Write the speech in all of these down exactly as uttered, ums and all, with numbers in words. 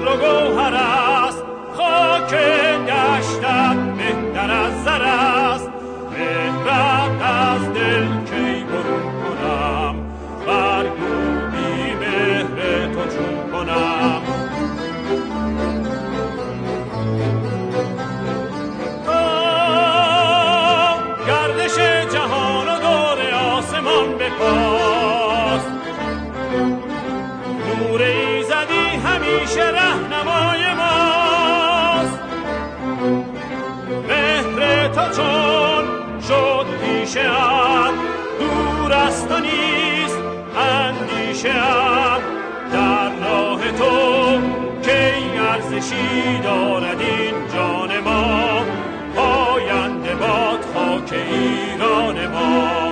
در و گوهر است، خاک دشتت بهتر از زر است. مهرت از دل کی برون کنم، برگو بی مهر تو چون کنم. تا گردش جهان و دور آسمان بپاس، نور ایزدی همیشه رهنمای ماست. مهر تو چون شد پیشه ام، دور است و نیست اندیشه ام. در راه تو کی ارزشی دارد این جان ما، پاینده باد خاک ایران ما.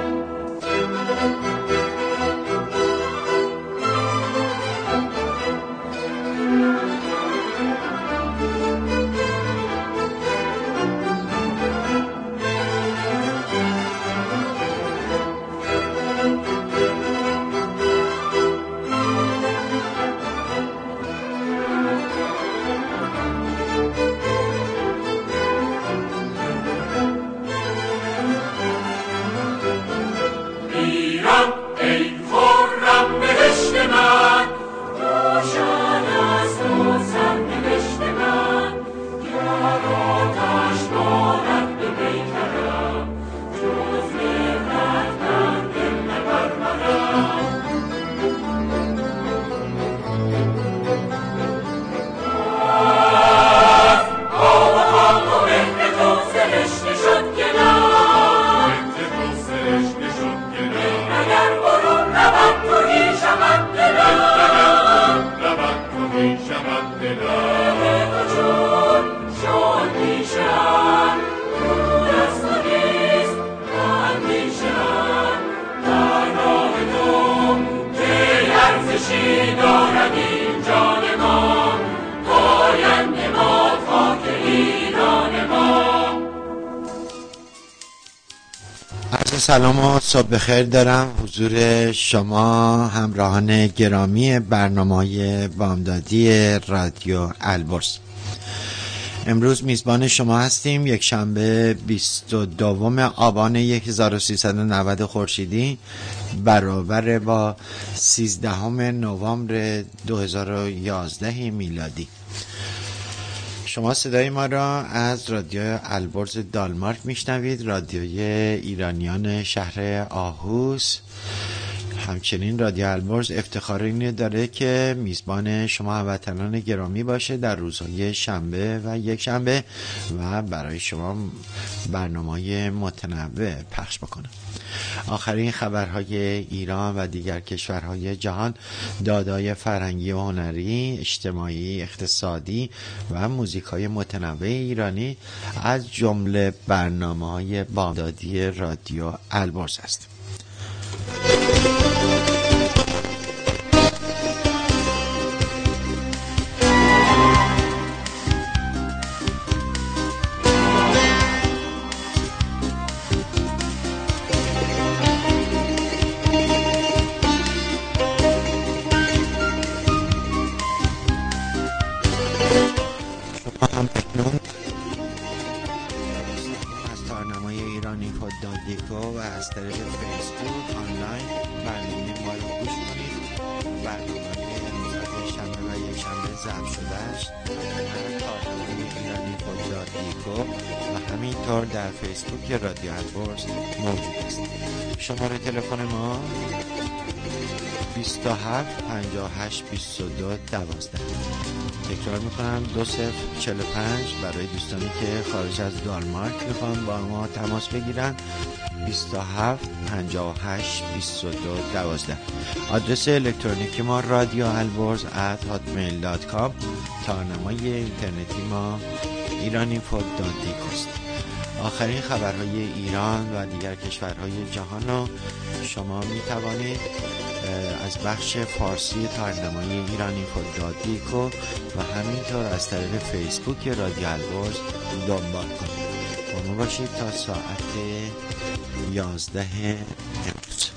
سلام و صبح بخیر دارم حضور شما همراهان گرامی برنامه بامدادی رادیو البرز. امروز میزبان شما هستیم. یک شنبه بیست و دوم آبان هزار و سیصد و نود خورشیدی برابر با سیزدهم نوامبر دو هزار و یازده میلادی. شما صدای ما را از رادیو البرز دانمارک میشنوید، رادیوی ایرانیان شهر آهوز. همچنین رادیو البرز افتخار اینو داره که میزبان شما هموطنان گرامی باشه در روزهای شنبه و یک شنبه و برای شما برنامه‌های متنوع پخش بکنه. آخرین خبرهای ایران و دیگر کشورهای جهان، دادای فرهنگی و هنری، اجتماعی، اقتصادی و موزیک‌های متنوع ایرانی از جمله برنامه‌های بامدادی رادیو البرز است. در فیسبوک رادیو البرز موجود است. شماره تلفن ما بیست و هفت پنجاه و هشت بیست و دو دوازده. تکرار میکنم دو صفر چهل و پنج برای دوستانی که خارج از دانمارک میخوان با ما تماس بگیرن. بیست و هفت پنجاه و هشت بیست و دو دوازده. آدرس الکترونیکی ما رادیو البرز ات هاتمیل دات کام. تارنمای اینترنتی ما ایرانینفو دات دی است. آخرین خبرهای ایران و دیگر کشورهای جهان را شما می توانید از بخش فارسی تارنمای ایرانینفو دات دی و همینطور از طریق فیسبوک رادیو البرز دنبال کنید. با ما باشید تا ساعت یازده امروز.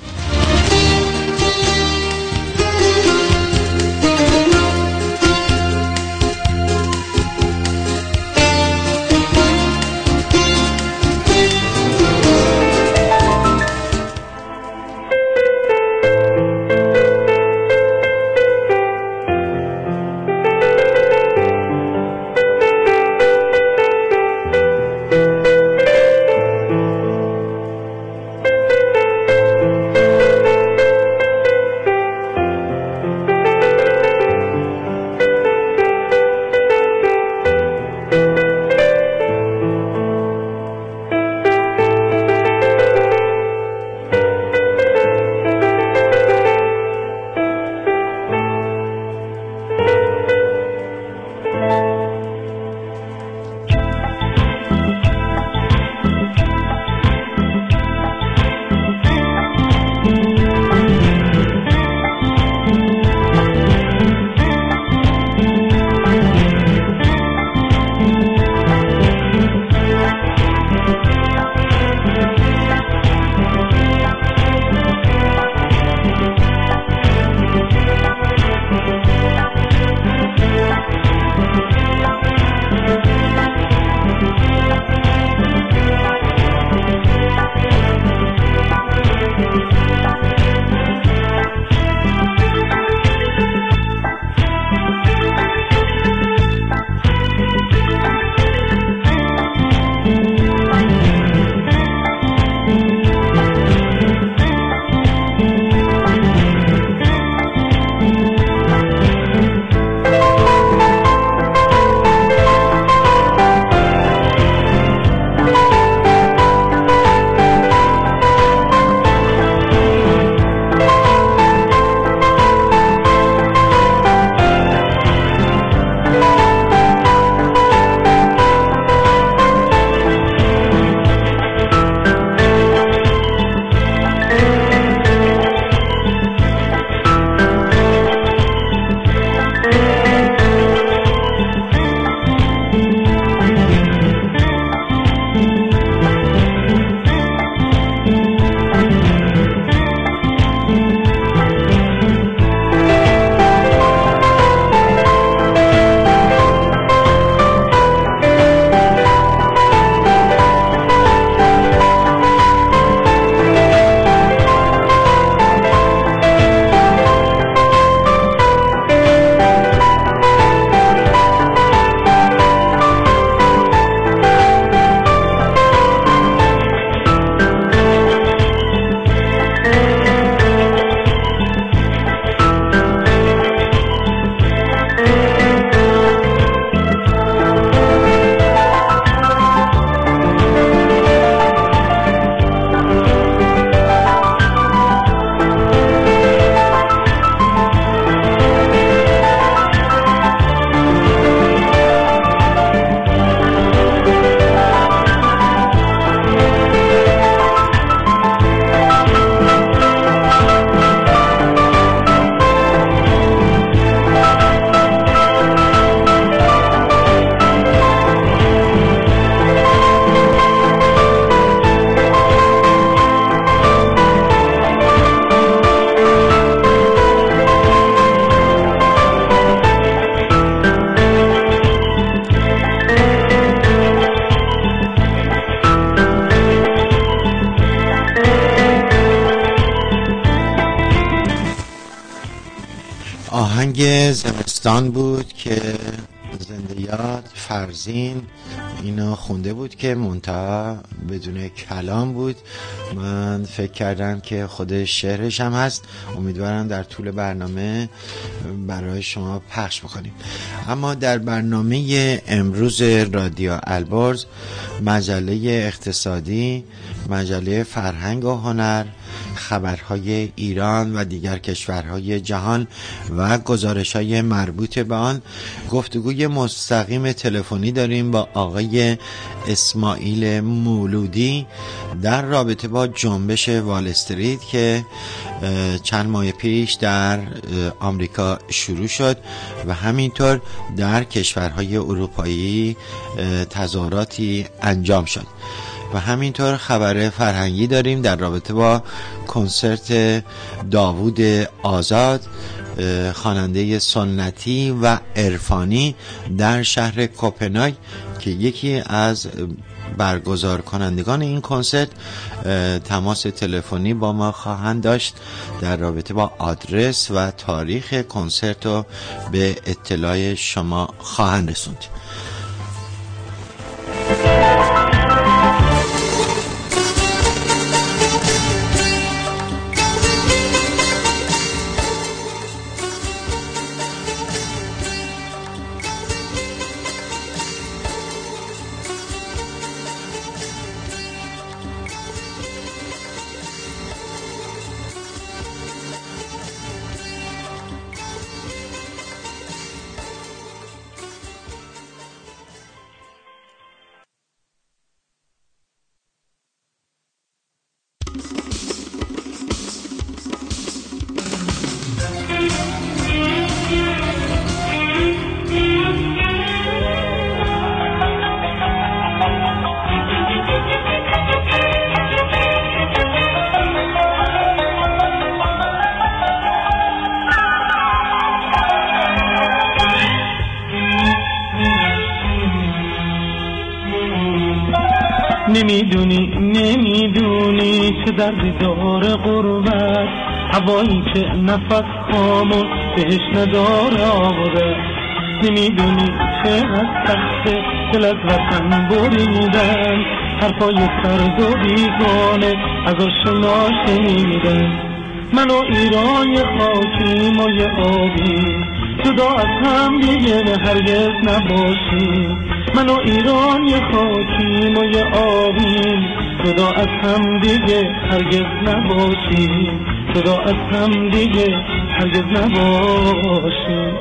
آهنگ زمستان بود که زنده یاد فرزین اینو خونده بود که منتها بدون کلام بود. من فکر کردم که خود شعرش هم هست، امیدوارم در طول برنامه برای شما پخش بکنیم. اما در برنامه امروز رادیو البرز، مجله اقتصادی، مجله فرهنگ و هنر، خبرهای ایران و دیگر کشورهای جهان و گزارش‌های مربوط به آن، گفتگوی مستقیم تلفنی داریم با آقای اسماعیل مولودی در رابطه با جنبش وال استریت که چند ماه پیش در آمریکا شروع شد و همینطور در کشورهای اروپایی تظاهراتی انجام شد. و همینطور خبر فرهنگی داریم در رابطه با کنسرت داوود آزاد، خواننده سنتی و عرفانی در شهر کوپنهاگ که یکی از برگزار کنندگان این کنسرت تماس تلفنی با ما خواهند داشت. در رابطه با آدرس و تاریخ کنسرت رو به اطلاع شما خواهند رسوند. نمیدونی نمیدونی چه دردی داره غربت، هوایی که نفس خامون بهش نداره آوره. نمیدونی چه از تخت دل از وطن بریدن، حرفای سرد و بیگانه از آشنا شنیدن. من و ایران یه خاکیم و یه آبی، جدا از هم دیگه هرگز نباشیم. من و ایران یه خاکیم و یه آبیم، جدا از هم دیگه هرگز نباشیم. جدا از هم دیگه هرگز نباشیم.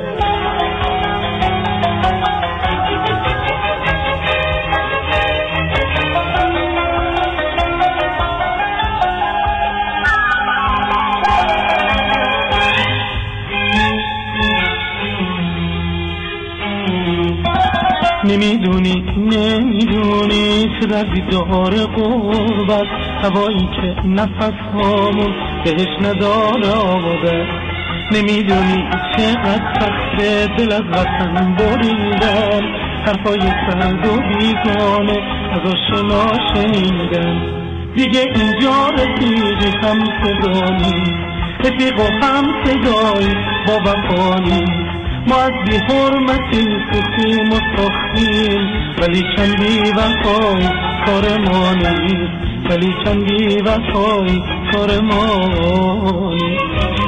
نمیدونی نمیدونی چه دردی داره غربت، هوایی که نفس هامون بهش نداره آوازه. نمیدونی چقدر سخته دل از وطن بریدن، حرفای سرد و بیگانه از آشنا شنیدن. دیگه اینجا رفیقی هم صدایی، رفیق و هم صدایی با وفایی. ما از بی حرمتی سوخیم و ساختیم، ولی چند بی وفای کار ما نیست. ولی چند بی وفای کار ما نیست.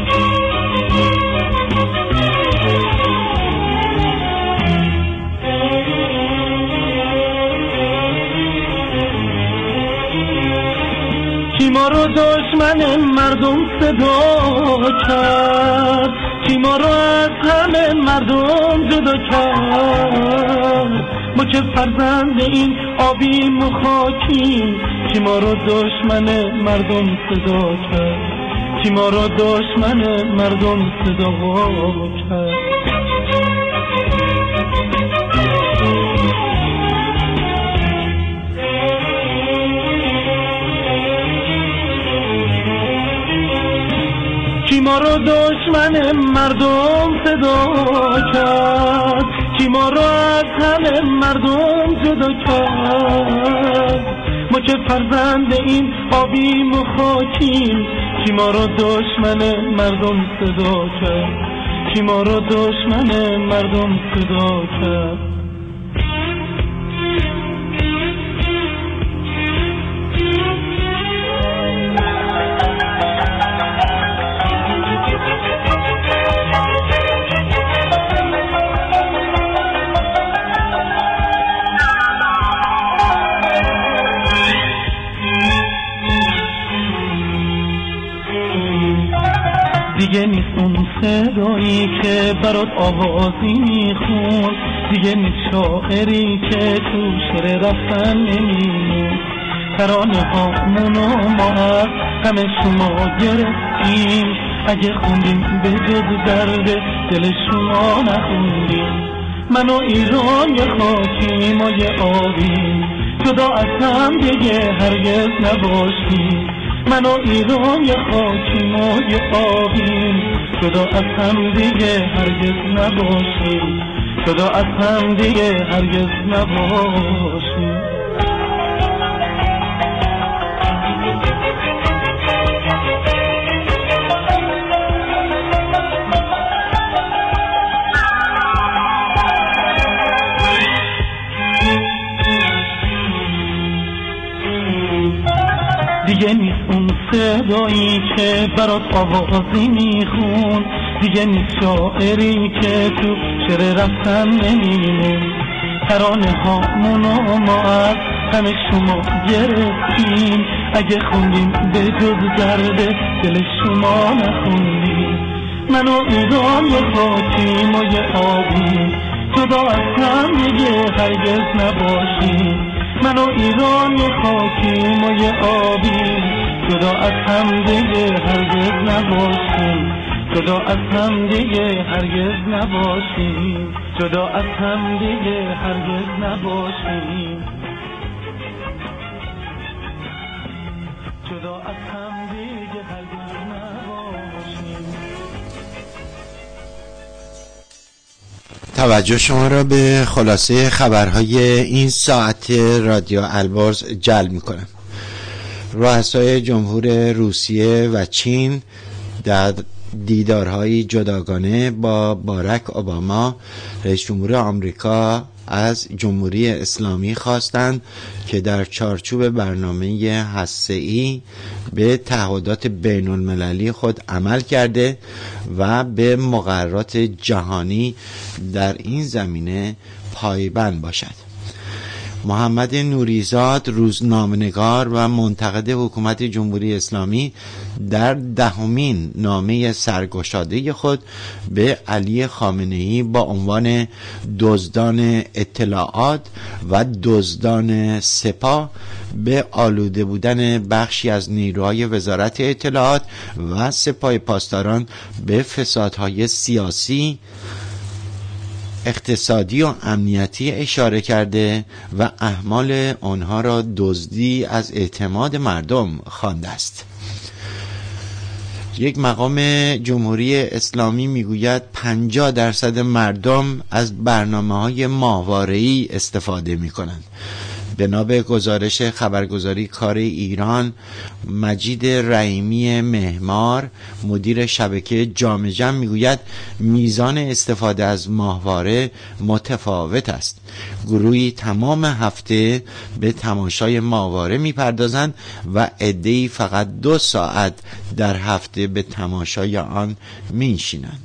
کی ما رو دشمن مردم صدا کرد، کی ما رو از همه مردم جدا کرد. ما که فرزند این آبیم و خاکیم، کی ما رو دشمن مردم صدا کرد. کی ما رو دشمن مردم صدا کرد. کی ما رو دشمن مردم صدا کرد. کی ما رو از همه مردم جدا کرد. ما که فرزند این آبیم و خاکیم، کی ما رو دشمن مردم صدا کرد. کی ما رو دشمن مردم صدا کرد. دیگه نیست اون صدایی که برات آوازی میخون، دیگه نیست شاعری که تو شعر رفتن نمیمون. ترانه هامونو ما از همه شما گرفتیم، اگه خوندیم به جز درد دل شما نخوندیم. من و ایران یه خاکیم و یه آبیم، جدا از هم دیگه هرگز نباشیم. من و ایران یه خاکیم و یه آبیم، جدا از هم دیگه هرگز نباشیم. جدا از هم دیگه هرگز نباشیم. دیگه نیست اون صدایی که برات آوازی میخون، دیگه نیست شاعری که تو شعر رفتن نمیمون. ترانه هامونو ما از همه شما گرفتیم، اگه خوندیم به جز درد دل شما نخوندیم. من و ایران یه خاکیم و یه آبیم، جدا از هم دیگه هرگز نباشیم. من و ایران یه خاکیم و یه آبیم، جدا از هم دیگه هرگز نباشیم. جدا از هم دیگه هرگز نباشیم. جدا از هم دیگه هرگز نباشیم. جدا از هم دیگه هرگز نباشیم. توجه شما را به خلاصه خبرهای این ساعت رادیو البرز جلب می‌کنم. رؤسای جمهور روسیه و چین در دیدارهای جداگانه با باراک اوباما رئیس جمهور آمریکا از جمهوری اسلامی خواستند که در چارچوب برنامه هسته‌ای به تعهدات بین المللی خود عمل کرده و به مقررات جهانی در این زمینه پایبند باشد. محمد نوریزاد، روزنامه‌نگار و منتقد حکومت جمهوری اسلامی، در دهمین نامه سرگشاده خود به علی خامنه‌ای با عنوان دزدان اطلاعات و دزدان سپاه به آلوده بودن بخشی از نیروهای وزارت اطلاعات و سپاه پاسداران به فسادهای سیاسی، اقتصادی و امنیتی اشاره کرده و اعمال آنها را دزدی از اعتماد مردم خوانده است. یک مقام جمهوری اسلامی میگوید پنجاه درصد مردم از برنامه‌های ماهواره‌ای استفاده می‌کنند. بنا به گزارش خبرگزاری کار ایران، مجید رحیمی مهمار، مدیر شبکه جام جم، میگوید میزان استفاده از ماهواره متفاوت است. گروهی تمام هفته به تماشای ماهواره میپردازند و عده‌ای فقط دو ساعت در هفته به تماشای آن میشینند.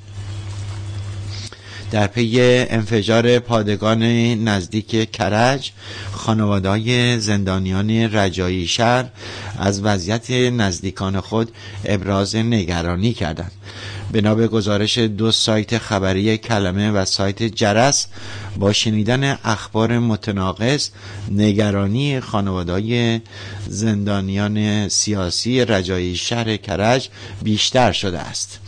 در پی انفجار پادگان نزدیک کرج، خانواده‌های زندانیان رجایی شهر از وضعیت نزدیکان خود ابراز نگرانی کردند. بنا به گزارش دو سایت خبری کلمه و سایت جرس، با شنیدن اخبار متناقض نگرانی خانواده‌های زندانیان سیاسی رجایی شهر کرج بیشتر شده است.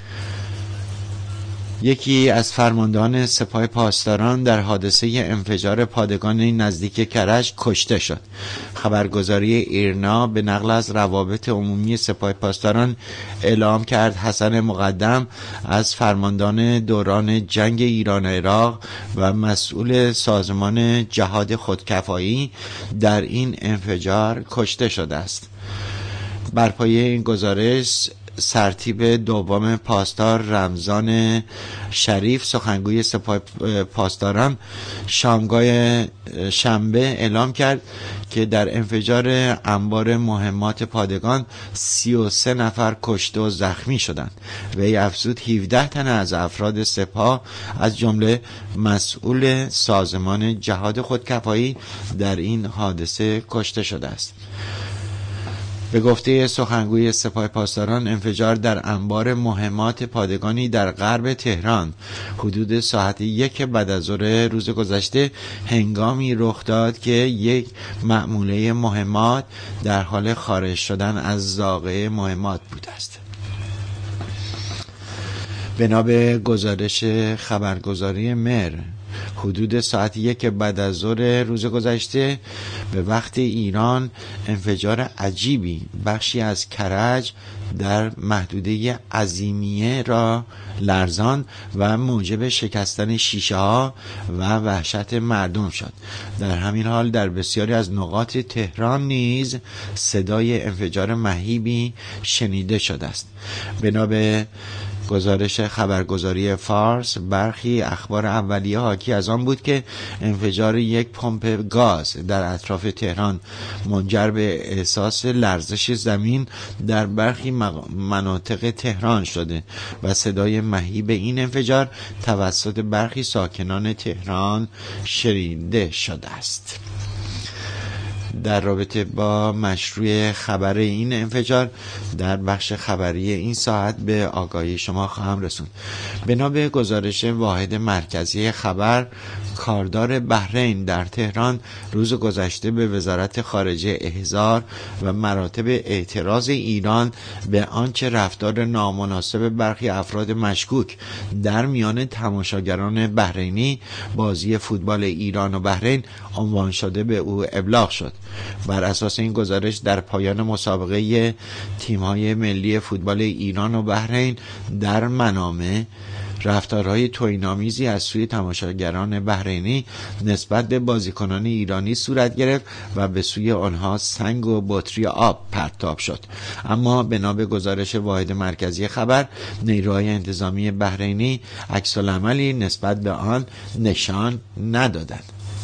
یکی از فرماندهان سپاه پاسداران در حادثه انفجار پادگان نزدیک کرج کشته شد. خبرگزاری ایرنا به نقل از روابط عمومی سپاه پاسداران اعلام کرد حسن مقدم از فرماندهان دوران جنگ ایران و عراق و مسئول سازمان جهاد خودکفایی در این انفجار کشته شده است. بر پایه این گزارش سرتیپ دوم پاسدار رمضان شریف سخنگوی سپاه پاسداران شامگاه شنبه اعلام کرد که در انفجار انبار مهمات پادگان سی و سه نفر کشته و زخمی شدند. وی افزود هفده تن از افراد سپاه از جمله مسئول سازمان جهاد خودکفایی در این حادثه کشته شده است. به گفته سخنگوی سپاه پاسداران، انفجار در انبار مهمات پادگانی در غرب تهران حدود ساعت یک بعد از ظهر روز گذشته هنگامی رخ داد که یک مأموله مهمات در حال خارج شدن از زاغه مهمات بوده است. بنا به گزارش خبرگزاری مر، حدود ساعت یک بعد از ظهر روز گذشته به وقت ایران انفجار عجیبی بخشی از کرج در محدوده عظیمیه را لرزان و موجب شکستن شیشه ها و وحشت مردم شد. در همین حال در بسیاری از نقاط تهران نیز صدای انفجار مهیبی شنیده شده است. بنا به گزارش خبرگزاری فارس، برخی اخبار اولیه حاکی از آن بود که انفجار یک پمپ گاز در اطراف تهران منجر به احساس لرزش زمین در برخی مناطق تهران شده و صدای مهیب این انفجار توسط برخی ساکنان تهران شنیده شده است. در رابطه با مشروع خبر این انفجار در بخش خبری این ساعت به آگاهی شما خواهم رسوند. بنا به گزارش واحد مرکزی خبر، کاردار بحرین در تهران روز گذشته به وزارت خارجه احضار و مراتب اعتراض ایران به آنچه رفتار نامناسب برخی افراد مشکوک در میان تماشاگران بحرینی بازی فوتبال ایران و بحرین عنوان شده به او ابلاغ شد. بر اساس این گزارش در پایان مسابقه تیم‌های ملی فوتبال ایران و بحرین در منامه رفتارهای توهین‌آمیزی از سوی تماشاگران بحرینی نسبت به بازیکنان ایرانی صورت گرفت و به سوی آنها سنگ و بطری آب پرتاب شد. اما بنا به گزارش واحد مرکزی خبر، نیروهای انتظامی بحرینی عکس‌العملی نسبت به آن نشان ندادند.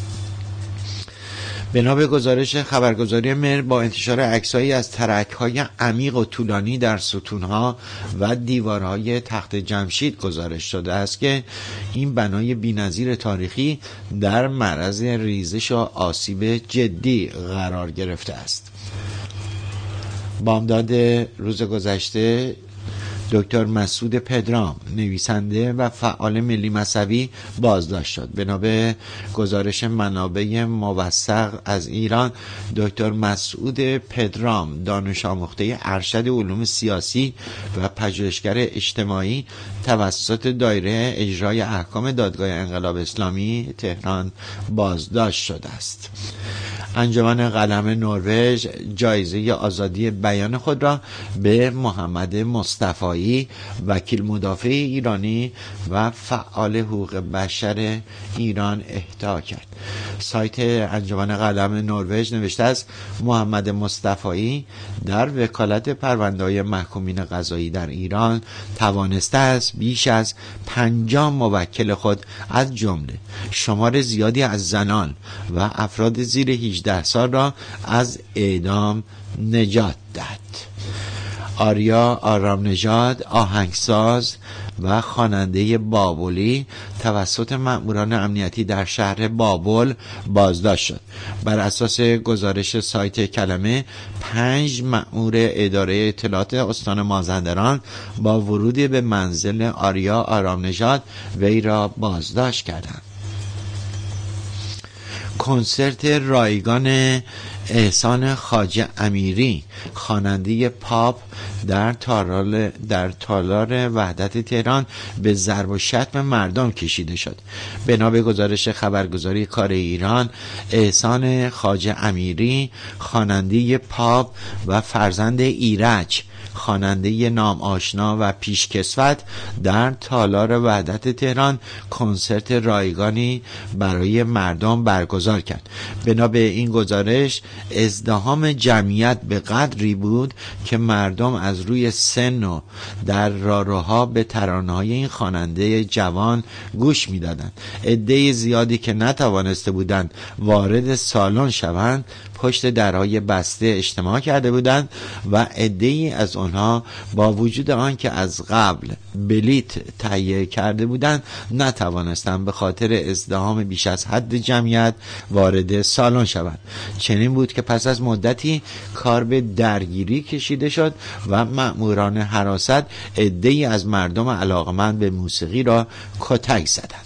بنا به گزارش خبرگزاری مر، با انتشار عکسایی از ترک‌های عمیق و طولانی در ستون‌ها و دیوارهای تخت جمشید گزارش شده است که این بنای بی‌نظیر تاریخی در معرض ریزش و آسیب جدی قرار گرفته است. بامداد روز گذشته دکتر مسعود پدرام، نویسنده و فعال ملی مذهبی، بازداشت شد. بنا به گزارش منابع موثق از ایران، دکتر مسعود پدرام، دانش آموخته ارشد علوم سیاسی و پژوهشگر اجتماعی، توسط دایره اجرای احکام دادگاه انقلاب اسلامی تهران بازداشت شده است. انجمن قلم نروژ جایزه آزادی بیان خود را به محمد مصطفایی، وکیل مدافع ایرانی و فعال حقوق بشر ایران اهدا کرد. سایت انجمن قلم نروژ نوشته است محمد مصطفایی در وکالت پرونده‌های محکومین قضایی در ایران توانسته است بیش از پنجاه موکل خود از جمله شمار زیادی از زنان و افراد زیر هجده سال را از اعدام نجات داد. آریا آرام نژاد، آهنگساز و خواننده بابلی، توسط مأموران امنیتی در شهر بابل بازداشت شد. بر اساس گزارش سایت کلمه، پنج مأمور اداره اطلاعات استان مازندران با ورود به منزل آریا آرام نژاد وی را بازداشت کردند. کنسرت رایگان احسان خواجه امیری، خواننده پاپ، در تالار در تالار وحدت تهران به ضرب و شتم مردم کشیده شد. بنا به گزارش خبرگزاری کار ایران، احسان خواجه امیری، خواننده پاپ و فرزند ایرج، خواننده نام آشنا و پیشکسوت در تالار وحدت تهران کنسرت رایگانی برای مردم برگزار کرد. بنا به این گزارش ازدحام جمعیت به قدری بود که مردم از روی سن و در راهروها به ترانه‌های این خواننده جوان گوش می‌دادند. عده زیادی که نتوانسته بودند وارد سالن شوند پشت درهای بسته اجتماع کرده بودند و عده‌ای از آنها با وجود آنکه از قبل بلیت تهیه کرده بودند نتوانستند به خاطر ازدحام بیش از حد جمعیت وارد سالن شوند. چنین بود که پس از مدتی کار به درگیری کشیده شد و مأموران حراست عده‌ای از مردم علاقمند به موسیقی را کتک زدند.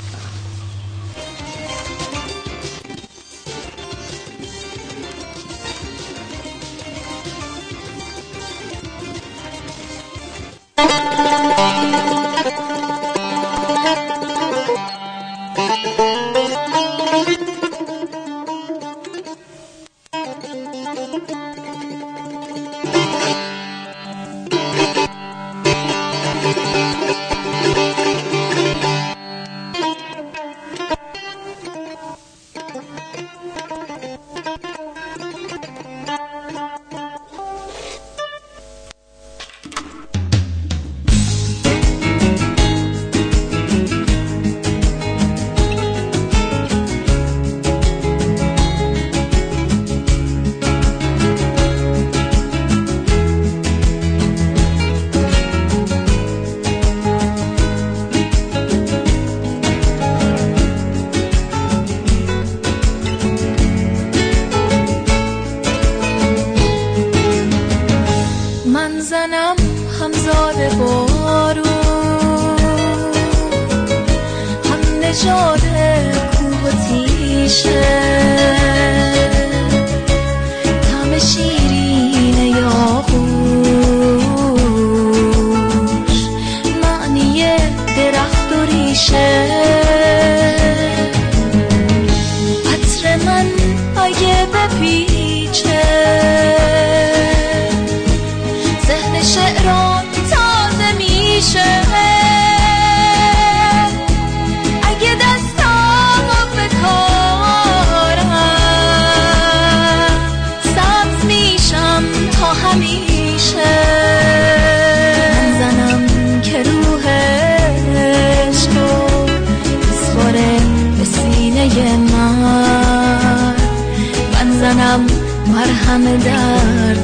مرهم درد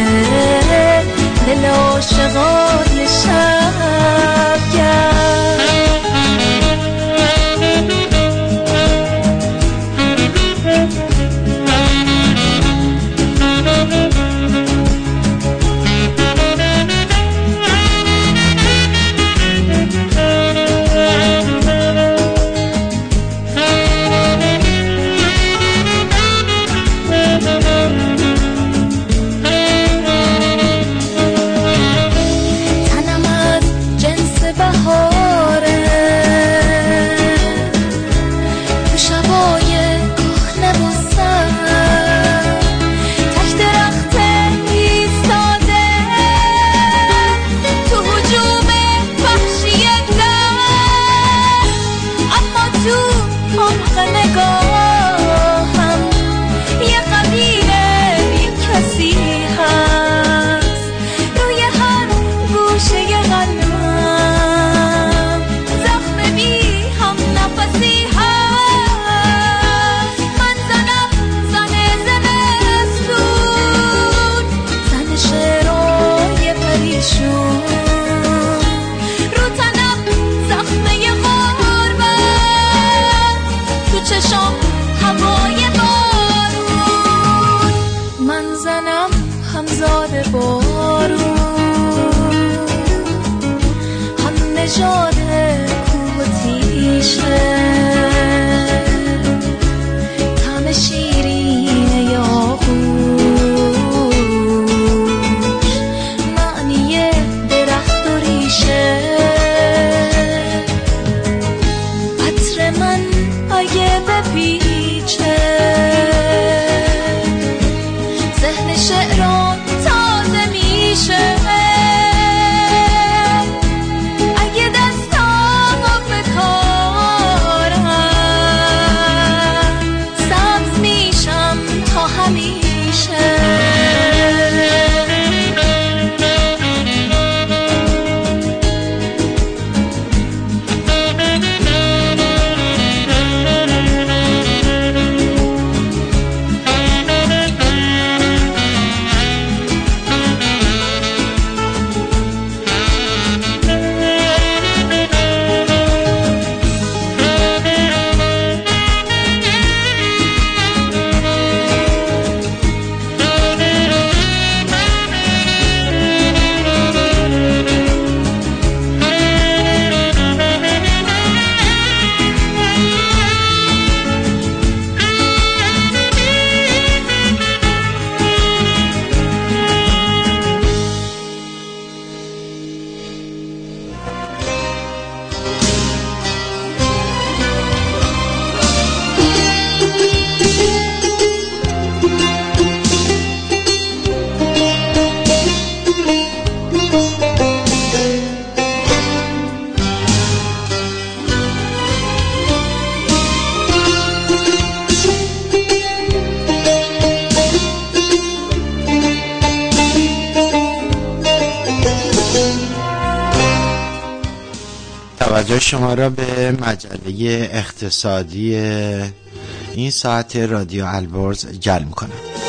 دل عاشقان شبگرد. ذهن شعران تازه میشه. توجه شما را به مجله اقتصادی این ساعت رادیو البرز جلب می‌کنم.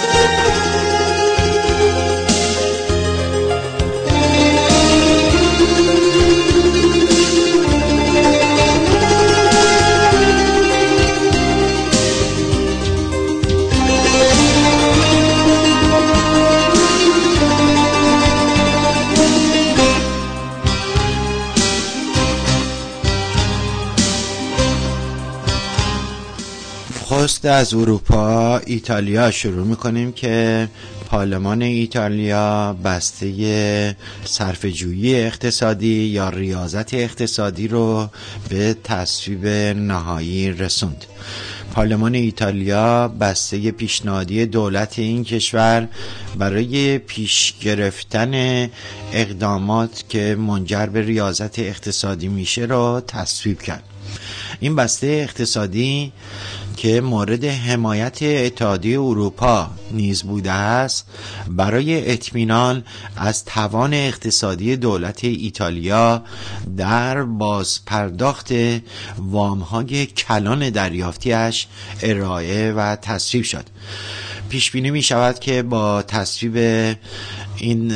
نخست از اروپا ایتالیا شروع میکنیم که پارلمان ایتالیا بسته صرفه‌جویی اقتصادی یا ریاضت اقتصادی رو به تصویب نهایی رسوند. پارلمان ایتالیا بسته پیشنهادی دولت این کشور برای پیش گرفتن اقدامات که منجر به ریاضت اقتصادی میشه رو تصویب کرد. این بسته اقتصادی که مورد حمایت اتحادیه اروپا نیز بوده است، برای اطمینان از توان اقتصادی دولت ایتالیا در بازپرداخت وام‌های کلان دریافتیش ارائه و تصویب شد. پیش بینی می شود که با تصویب این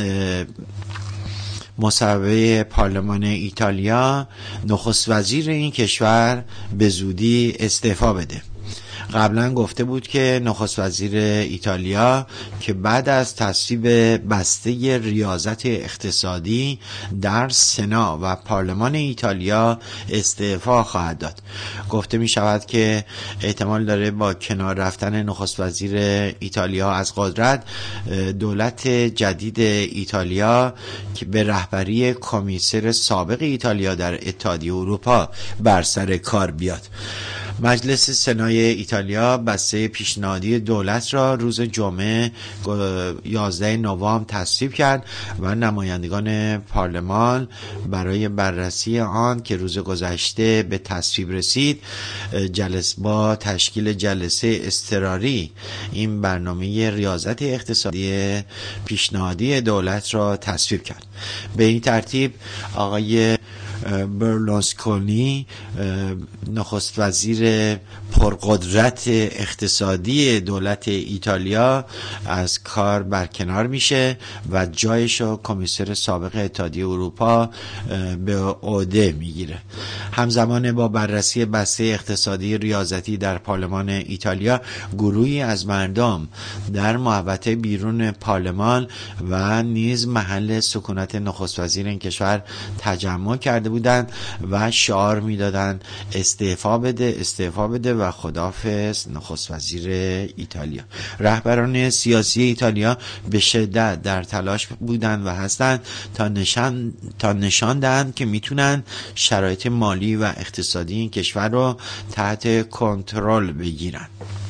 مصوبه پارلمان ایتالیا نخست وزیر این کشور به زودی استعفا بده. قبلا گفته بود که نخست وزیر ایتالیا که بعد از تصویب بسته ریاضت اقتصادی در سنا و پارلمان ایتالیا استعفا خواهد داد. گفته می شود که احتمال داره با کنار رفتن نخست وزیر ایتالیا از قدرت، دولت جدید ایتالیا که به رهبری کمیسر سابق ایتالیا در اتحادیه اروپا بر سر کار بیاد. مجلس سنای ایتالیا بسته پیشنهادی دولت را روز جمعه یازده نوامبر تصویب کرد و نمایندگان پارلمان برای بررسی آن که روز گذشته به تصویب رسید، جلسه با تشکیل جلسه اضطراری این برنامه ریاضت اقتصادی پیشنهادی دولت را تصویب کرد. به این ترتیب آقای برلوسکونی، نخست وزیر پرقدرت اقتصادی دولت ایتالیا، از کار برکنار میشه و جایشو کمیسر سابق اتحادیه اروپا به عهده میگیره. همزمان با بررسی بسته اقتصادی ریاضتی در پارلمان ایتالیا، گروهی از مردم در محوطه بیرون پارلمان و نیز محل سکونت نخست وزیر این کشور تجمع کرده بودند و شعار میدادند استعفا بده استعفا بده و خداحافظ نخست وزیر ایتالیا. رهبران سیاسی ایتالیا به شدت در تلاش بودند و هستند تا نشان تا نشان دهند که میتونن شرایط مالی و اقتصادی این کشور رو تحت کنترل بگیرن.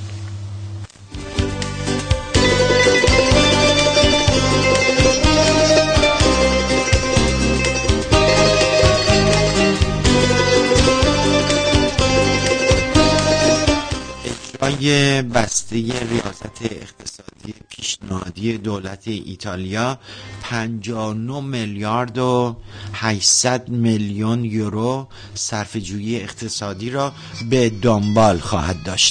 اجرای بسته ریاضت اقتصادی پیشنهادی دولت ایتالیا پنجاه و نه میلیارد و هشتصد میلیون یورو صرفه‌جویی اقتصادی را به دنبال خواهد داشت.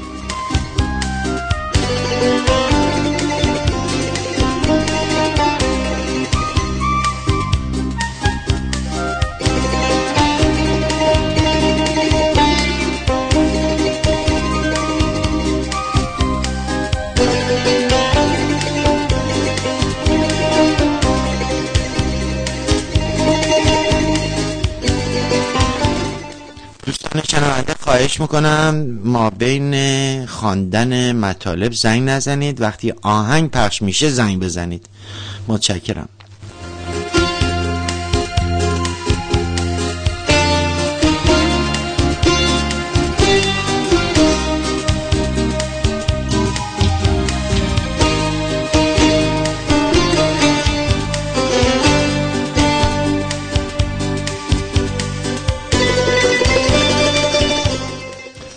شنونده خواهش میکنم ما بین خواندن مطالب زنگ نزنید، وقتی آهنگ پخش میشه زنگ بزنید. متشکرم.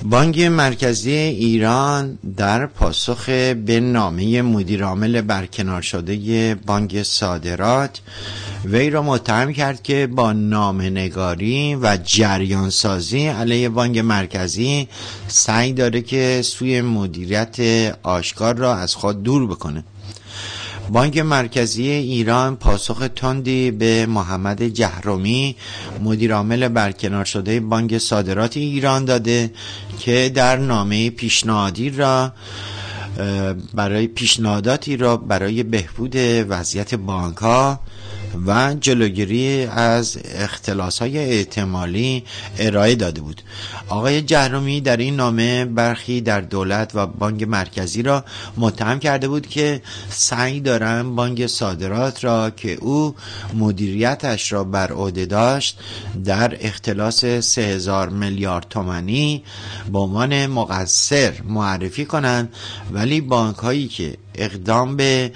بانک مرکزی ایران در پاسخ به نامه مدیرعامل برکنار شده بانک صادرات وی را متهم کرد که با نامه‌نگاری و جریان سازی علیه بانک مرکزی سعی داره که سوی مدیریت آشکار را از خود دور بکنه. بانک مرکزی ایران پاسخ تندی به محمد جهرمی مدیرعامل برکنار شده بانک صادرات ایران داده که در نامه پیشنهادی را برای پیشنهاداتی را برای بهبود وضعیت بانک‌ها و جلوگیری از اختلاس‌های احتمالی ارائه داده بود. آقای جهرمی در این نامه برخی در دولت و بانک مرکزی را متهم کرده بود که سعی دارند بانک صادرات را که او مدیریتش را بر عهده داشت در اختلاس سه هزار میلیارد تومانی به عنوان مقصر معرفی کنند، ولی بانک‌هایی که اقدام به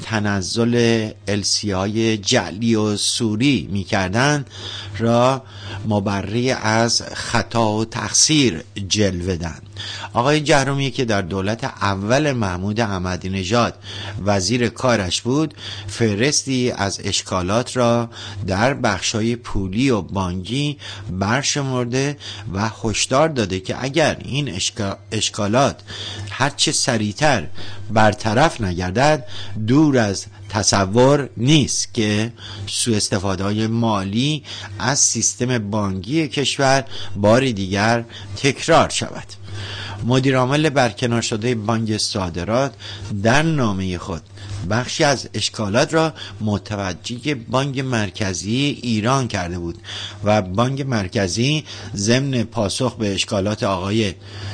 تنزل السی های جعلی و سوری می کردن را مبرئ از خطا و تقصیر جلوه دهند. آقای جهرمی که در دولت اول محمود احمدی نژاد وزیر کارش بود، فهرستی از اشکالات را در بخشای پولی و بانکی برشمرده و هشدار داده که اگر این اشکالات هرچه سریعتر برطرف نگردد دور از تصور نیست که سوء استفاده‌های مالی از سیستم بانکی کشور بار دیگر تکرار شود. مدیرعامل برکنار شده بانک صادرات در نامه خود بخشی از اشکالات را متوجه بانک مرکزی ایران کرده بود و بانک مرکزی ضمن پاسخ به اشکالات آقای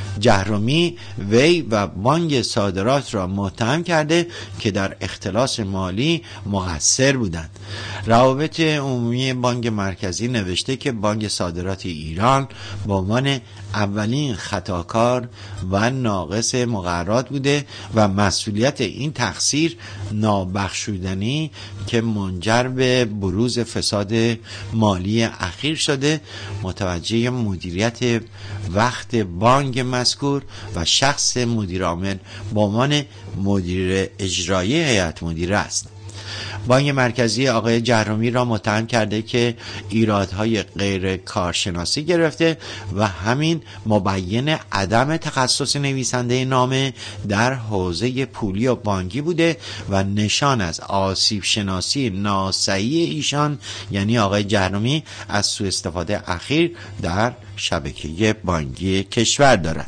جهرمی وی و بانک صادرات را متهم کرده که در اختلاس مالی مقصر بودند. روابط عمومی بانک مرکزی نوشته که بانک صادرات ایران به عنوان اولین خطاکار و ناقص مقررات بوده و مسئولیت این تقصیر نابخشودنی که منجر به بروز فساد مالی اخیر شده متوجه مدیریت وقت بانک مذکور و شخص مدیرعامل به عنوان مدیر اجرایی هیئت مدیره است. بانک مرکزی آقای جهرمی را متهم کرده که ایرادهای غیر کارشناسی گرفته و همین مبین عدم تخصص نویسنده نامه در حوزه پولی و بانکی بوده و نشان از آسیب شناسی ناصحیح ایشان یعنی آقای جهرمی از سوء استفاده اخیر در شبکه بانکی کشور دارد.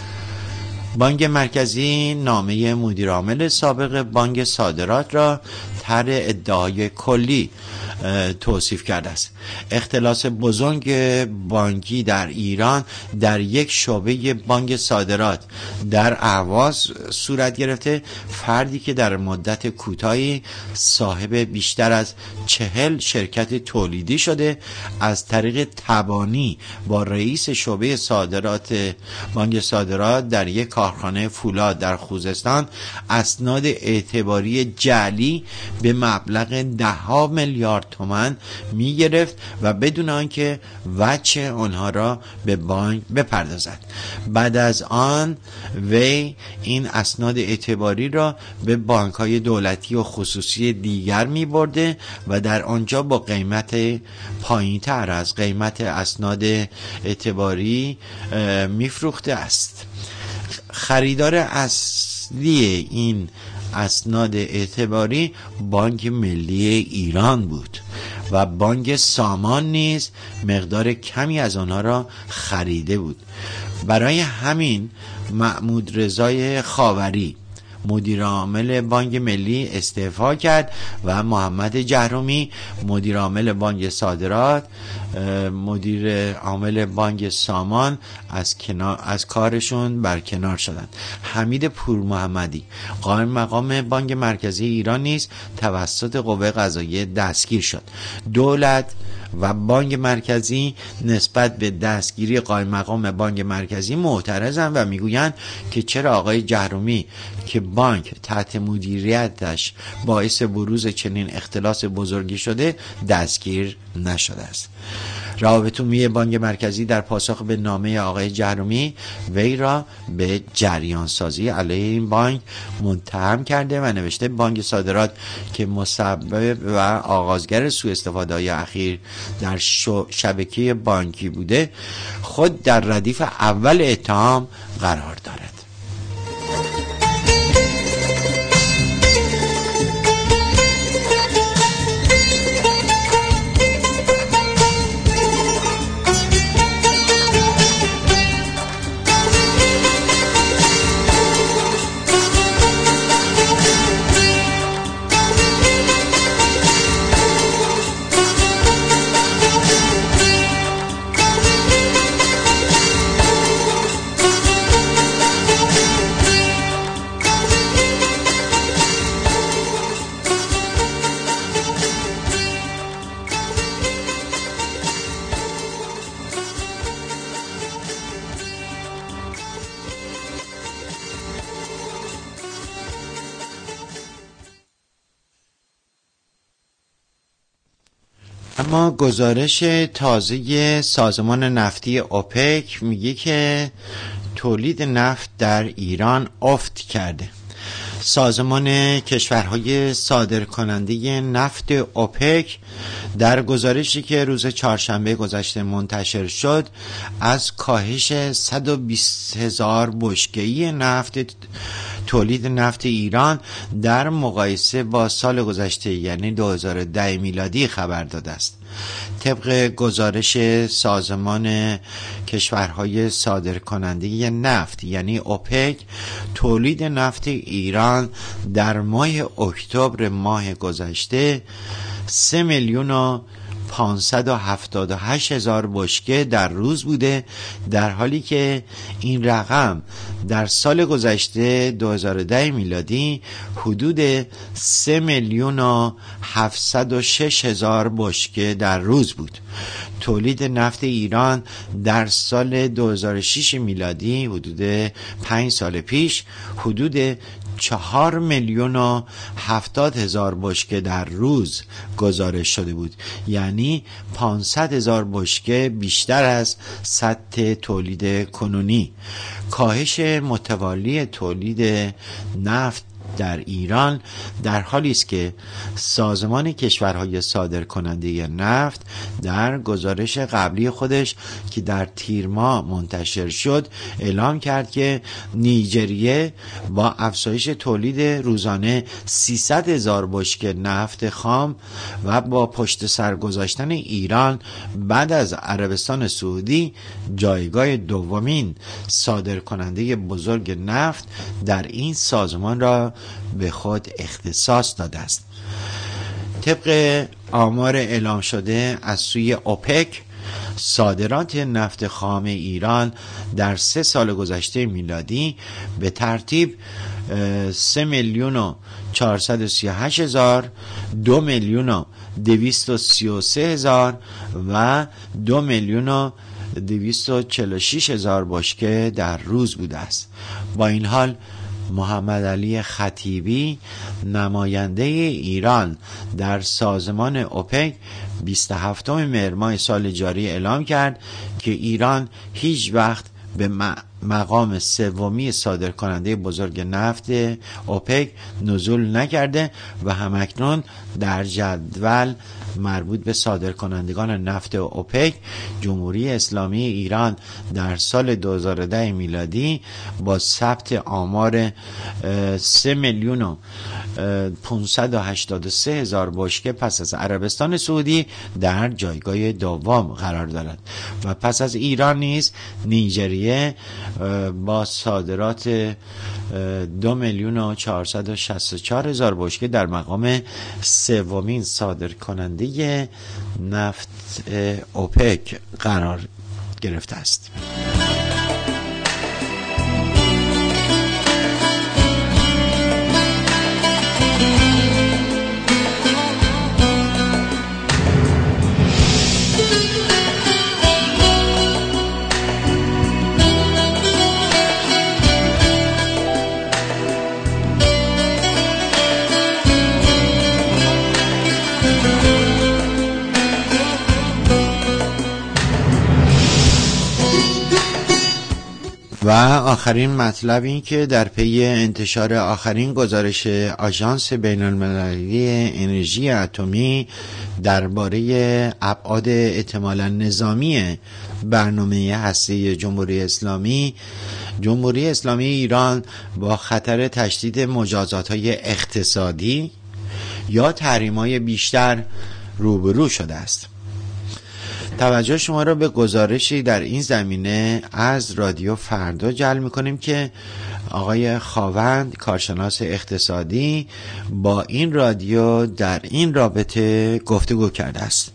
بانک مرکزی نامه مدیرعامل سابق بانک صادرات را طرح ادعای کلی توصیف کرده است. اختلاس بزرگ بانکی در ایران در یک شعبه بانک صادرات در اهواز صورت گرفته. فردی که در مدت کوتاهی صاحب بیشتر از چهل شرکت تولیدی شده از طریق تبانی با رئیس شعبه صادرات بانک صادرات در یک کارخانه فولاد در خوزستان اسناد اعتباری جعلی به مبلغ ده ها میلیارد تومان می گرفت و بدون آنکه وجه آنها را به بانک بپردازد. بعد از آن وی این اسناد اعتباری را به بانک های دولتی و خصوصی دیگر می برده و در آنجا با قیمت پایین تر از قیمت اسناد اعتباری می فروخته است. خریدار اصلی این اسناد اعتباری بانک ملی ایران بود و بانک سامان نیز مقدار کمی از آنها را خریده بود. برای همین محمود رضای خاوری مدیر عامل بانک ملی استعفا کرد و محمد جهرمی مدیر عامل بانک صادرات مدیر عامل بانک سامان از کنار از کارشون برکنار شدند. حمید پور محمدی قائم مقام بانک مرکزی ایران نیز توسط قوه قضاییه دستگیر شد. دولت و بانک مرکزی نسبت به دستگیری قائم مقام بانک مرکزی معترضند و میگویند که چرا آقای جهرمی که بانک تحت مدیریتش باعث بروز چنین اختلاس بزرگی شده دستگیر نشده است. روابط عمومی بانک مرکزی در پاسخ به نامه آقای جهرومی وی را به جریان سازی علیه این بانک متهم کرده و نوشته بانک صادرات که مسبب و آغازگر سوء استفاده های اخیر در شبکه بانکی بوده خود در ردیف اول اتهام قرار دارد. اما گزارش تازه سازمان نفتی اوپک میگه که تولید نفت در ایران افت کرده. سازمان کشورهای صادرکننده نفت اوپک در گزارشی که روز چهارشنبه گذشته منتشر شد از کاهش صد و بیست هزار بشکه‌ای نفت تولید نفت ایران در مقایسه با سال گذشته یعنی دو هزار و ده میلادی خبر داده است. طبق گزارش سازمان کشورهای صادرکننده نفت یعنی اوپک، تولید نفت ایران در ماه اکتبر ماه گذشته سه میلیون و پانصد و هفتاد و هشت هزار بشکه در روز بوده، در حالی که این رقم در سال گذشته دو هزار و ده میلادی حدود سه میلیون و هفتصد و شش هزار بشکه در روز بود. تولید نفت ایران در سال دو هزار و شش میلادی حدود پنج سال پیش حدود چهار میلیون و هفتاد هزار بشکه در روز گزارش شده بود، یعنی پانصد هزار بشکه بیشتر از سطح تولید کنونی. کاهش متوالی تولید نفت در ایران در حالی است که سازمان کشورهای صادرکننده نفت در گزارش قبلی خودش که در تیر ماه منتشر شد اعلام کرد که نیجریه با افزایش تولید روزانه سیصد هزار بشکه نفت خام و با پشت سر گذاشتن ایران بعد از عربستان سعودی جایگاه دومین صادرکننده بزرگ نفت در این سازمان را به خود اختصاص داده است. طبق آمار اعلام شده از سوی اوپک، صادرات نفت خام ایران در سه سال گذشته میلادی به ترتیب سه میلیون و چهارصد و سی و هشت هزار، دو میلیون و دویست و سی و سه هزار و دو میلیون و دویست و چهل و شش هزار بشکه در روز بوده است. با این حال محمد علی خطیبی نماینده ایران در سازمان اوپک بیست و هفتم مهر ماه سال جاری اعلام کرد که ایران هیچ وقت به مقام سومی صادرکننده بزرگ نفت اوپک نزول نکرده و همکنون در جدول مربوط به صادرکنندگان نفت اوپک جمهوری اسلامی ایران در سال دو هزار و ده میلادی با ثبت آمار سه میلیون و پانصد و هشتاد و سه هزار بشکه پس از عربستان سعودی در جایگاه دوم قرار دارد و پس از ایران نیز نیجریه با صادرات دو میلیون و چهارصد و شصت و چهار هزار بشکه در مقام سومین صادرکننده نفت اوپک قرار گرفته است. و آخرین مطلب این که در پی انتشار آخرین گزارش آژانس بین‌المللی انرژی اتمی درباره ابعاد احتمالاً نظامی برنامه هسته‌ای جمهوری اسلامی، جمهوری اسلامی ایران با خطر تشدید مجازات‌های اقتصادی یا تحریم‌های بیشتر روبرو شده است. توجه شما را به گزارشی در این زمینه از رادیو فردا جلب می‌کنیم که آقای خاوند، کارشناس اقتصادی، با این رادیو در این رابطه گفتگو کرده است.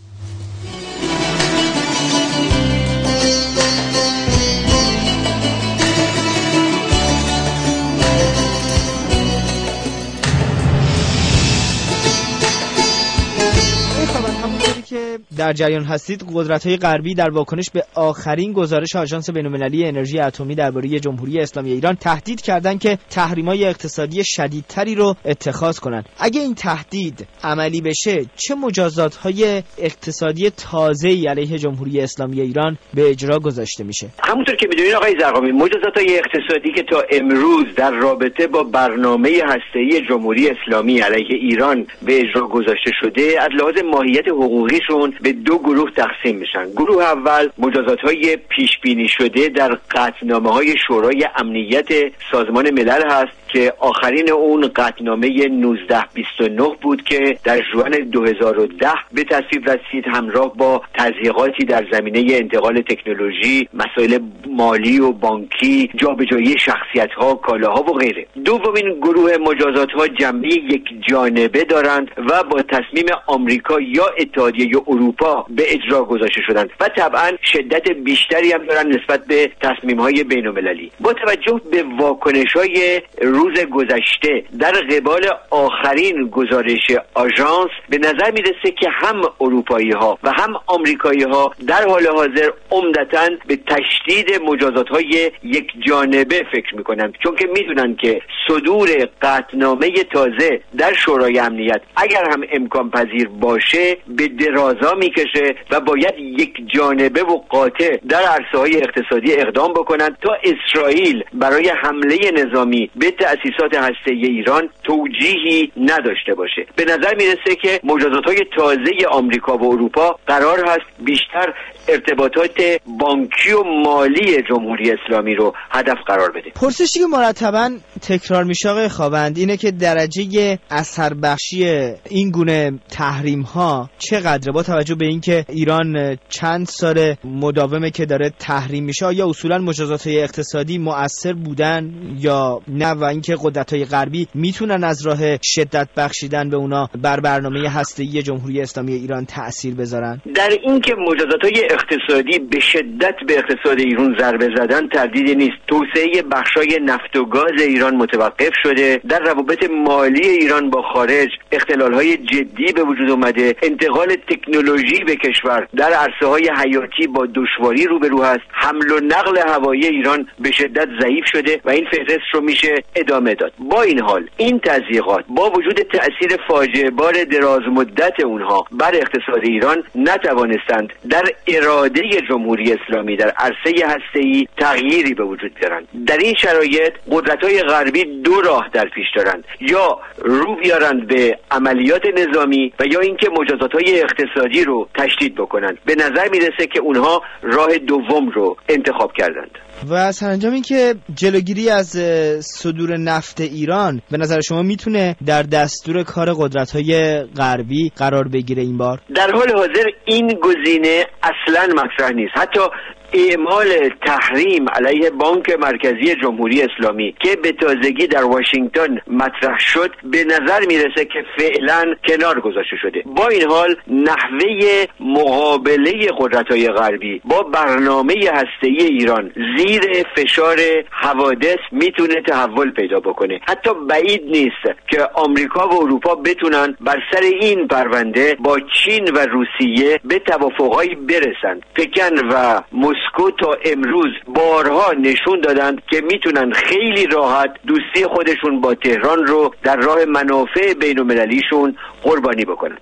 در جریان هستید، قدرت‌های غربی در واکنش به آخرین گزارش آژانس بین‌المللی انرژی اتمی درباره جمهوری اسلامی ایران تهدید کردند که تحریم‌های اقتصادی شدیدتری رو اتخاذ کنند. اگه این تهدید عملی بشه، چه مجازات‌های اقتصادی تازه‌ای علیه جمهوری اسلامی ایران به اجرا گذاشته میشه؟ همونطور که می‌دونید آقای زرقامی، مجازات‌های اقتصادی که تا امروز در رابطه با برنامه هسته‌ای جمهوری اسلامی علیه ایران به اجرا گذاشته شده، از لحاظ ماهیت حقوقیشون به دو گروه تقسیم میشن. گروه اول مجازات‌های پیش بینی شده در قطعنامه‌های شورای امنیت سازمان ملل هست که آخرین اون قطعنامه نوزده بیست و نه بود که در ژوئن دو هزار و ده به تصویب رسید، همراه با تضییقاتی در زمینه انتقال تکنولوژی، مسائل مالی و بانکی، جابجایی شخصیت‌ها، کالاها و غیره. دومین گروه مجازات‌ها جنبه یک جانبه دارند و با تصمیم آمریکا یا اتحادیه اروپا به اجرا گذاشته شدند و طبعا شدت بیشتری هم دارن نسبت به تصمیم‌های بین‌المللی. با توجه به واکنش‌های روز گذشته در قبال آخرین گزارش آژانس، به نظر میرسه که هم اروپایی‌ها و هم آمریکایی‌ها در حال حاضر عمدتاً به تشدید مجازات‌های یک جانبه فکر می‌کنند، چون که می‌دونن که صدور قطعنامه تازه در شورای امنیت اگر هم امکان پذیر باشه به درازا میکشه و باید یک جانبه و قاطع در عرصه‌های اقتصادی اقدام بکنند تا اسرائیل برای حمله نظامی به تأسیسات هسته‌ای ایران توجیهی نداشته باشه. به نظر میرسه که مجازات‌های تازه آمریکا و اروپا قرار هست بیشتر ارتباطات بانکی و مالی جمهوری اسلامی رو هدف قرار بده. پرسشی که مرتباً تکرار میشه آقای خاوند اینه که درجه اثر بخشی این گونه تحریم ها چقدره، با توجه به اینکه ایران چند سال مداومه که داره تحریم میشه، یا اصولاً مجازات‌های اقتصادی مؤثر بودن یا نه، و اینکه قدرت‌های غربی میتونن از راه شدت بخشیدن به اونا بر برنامه هسته‌ای جمهوری اسلامی ایران تأثیر بذارن؟ در اینکه مجازات‌های اقتصادی به شدت به اقتصاد ایران ضربه زدن تردیدی نیست. توسعه بخشای نفت و گاز ایران متوقف شده، در روابط مالی ایران با خارج اختلال‌های جدی به وجود اومده، انتقال تکنولوژی به کشور در عرصه‌های حیاتی با دشواری روبرو هست، حمل و نقل هوایی ایران به شدت ضعیف شده و این فهرست رو میشه ادامه داد. با این حال این تضییقات با وجود تأثیر فاجعه بار دراز مدت اونها بر اقتصاد ایران نتوانستند در اراده جمهوری اسلامی در عرصه هسته‌ای تغییری به وجود بیارند. در این شرایط قدرت‌های غربی دو راه در پیش دارند: یا رو بیارند به عملیات نظامی و یا اینکه مجازات‌های اقتصادی رو تشدید بکنند. به نظر میرسه که اونها راه دوم رو انتخاب کردند. و سرانجام این که جلوگیری از صدور نفت ایران به نظر شما میتونه در دستور کار قدرت‌های غربی قرار بگیره این بار؟ در حال حاضر این گزینه اصلاً مطرح نیست. حتی اعمال تحریم علیه بانک مرکزی جمهوری اسلامی که به تازگی در واشنگتن مطرح شد به نظر میرسه که فعلا کنار گذاشته شده. با این حال نحوه مقابله قدرت‌های غربی با برنامه هسته‌ای ایران زیر فشار حوادث میتونه تحول پیدا بکنه. حتی بعید نیست که آمریکا و اروپا بتونن بر سر این پرونده با چین و روسیه به توافقایی برسند. پکن و مسکو تا امروز بارها نشون دادند که میتونن خیلی راحت دوستی خودشون با تهران رو در راه منافع بین‌المللیشون قربانی بکنند.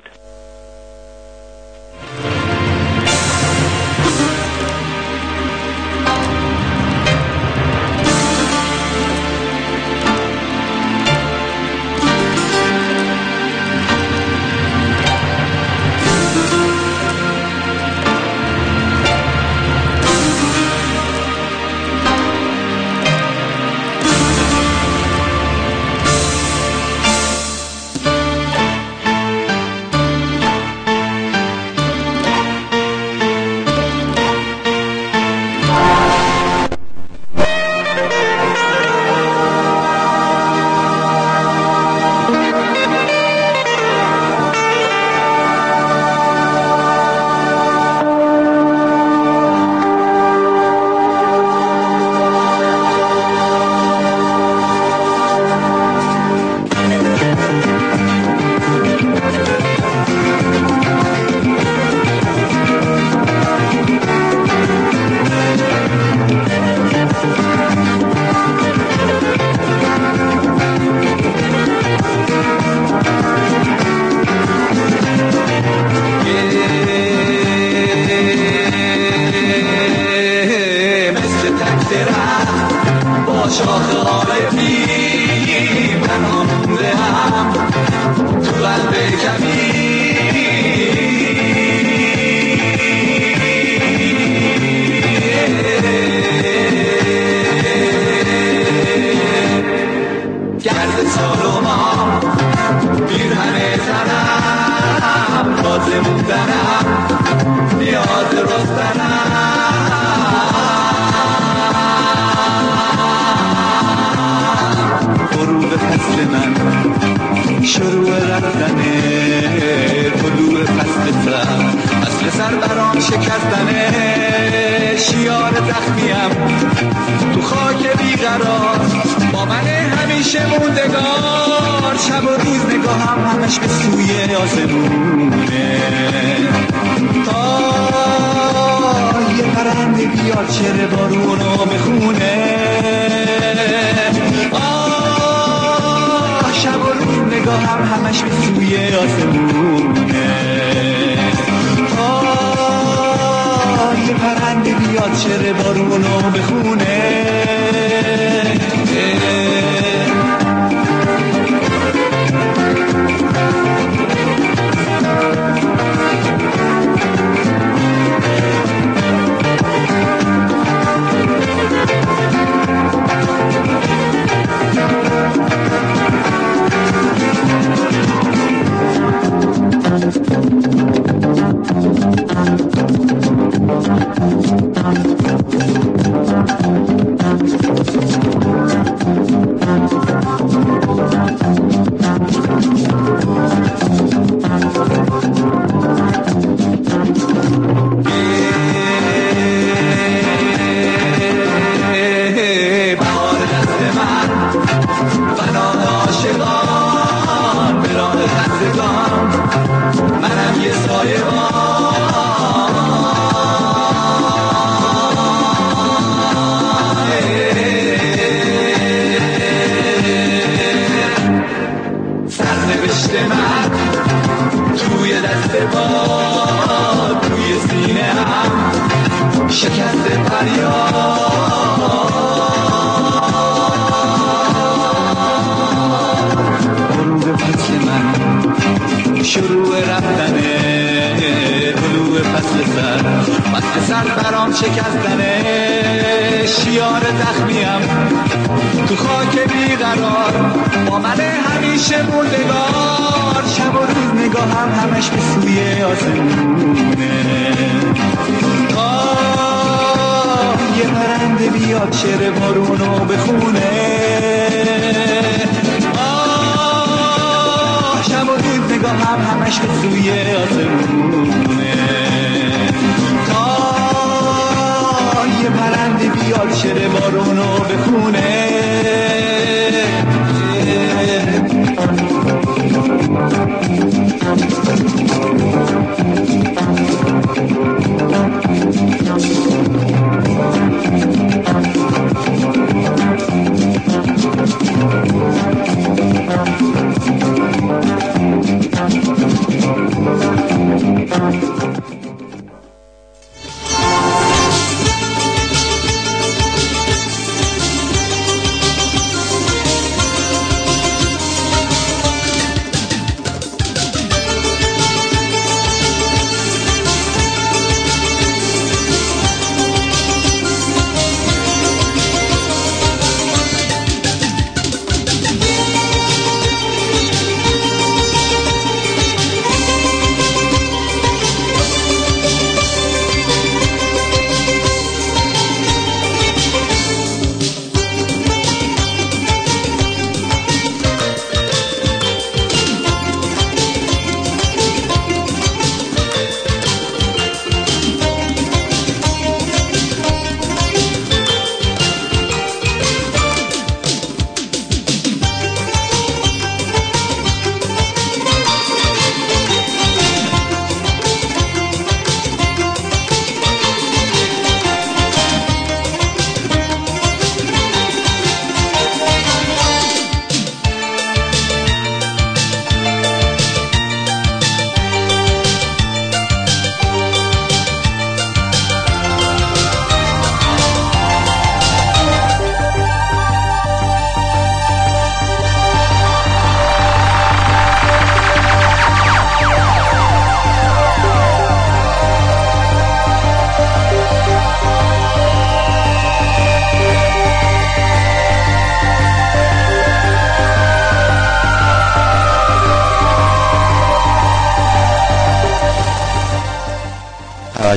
درخت با شاخه های بی پنهان مونده هم تو قلب کمی گرد سال و ما پیرهن تنم تازه موندنم نیاز رستنم غروب فصل من شروع رفتنه طلوع فصل سر فصل سر برام شکستنه شیار زخمیم تو خاک بیقرار با من همیشه موندگار شب و روز نگاهم همش به سوی آسمونه تا یه پرنده بیاد چهره بارونو بخونه آه شب و روز نگاهم همش به سوی آسمونه آه یه پرنده بیاد چهره بارونو بخونه شکستنه شیار زخمیم تو خاک بیقرار با من همیشه موندگار شب و روز نگاهم همش به سوی آسمونه آه یه پرنده بیاد شعر بارونو بخونه آه شب و روز نگاهم همش به سوی آسمونه یه پرنده بیاد شعر بارونو بخونه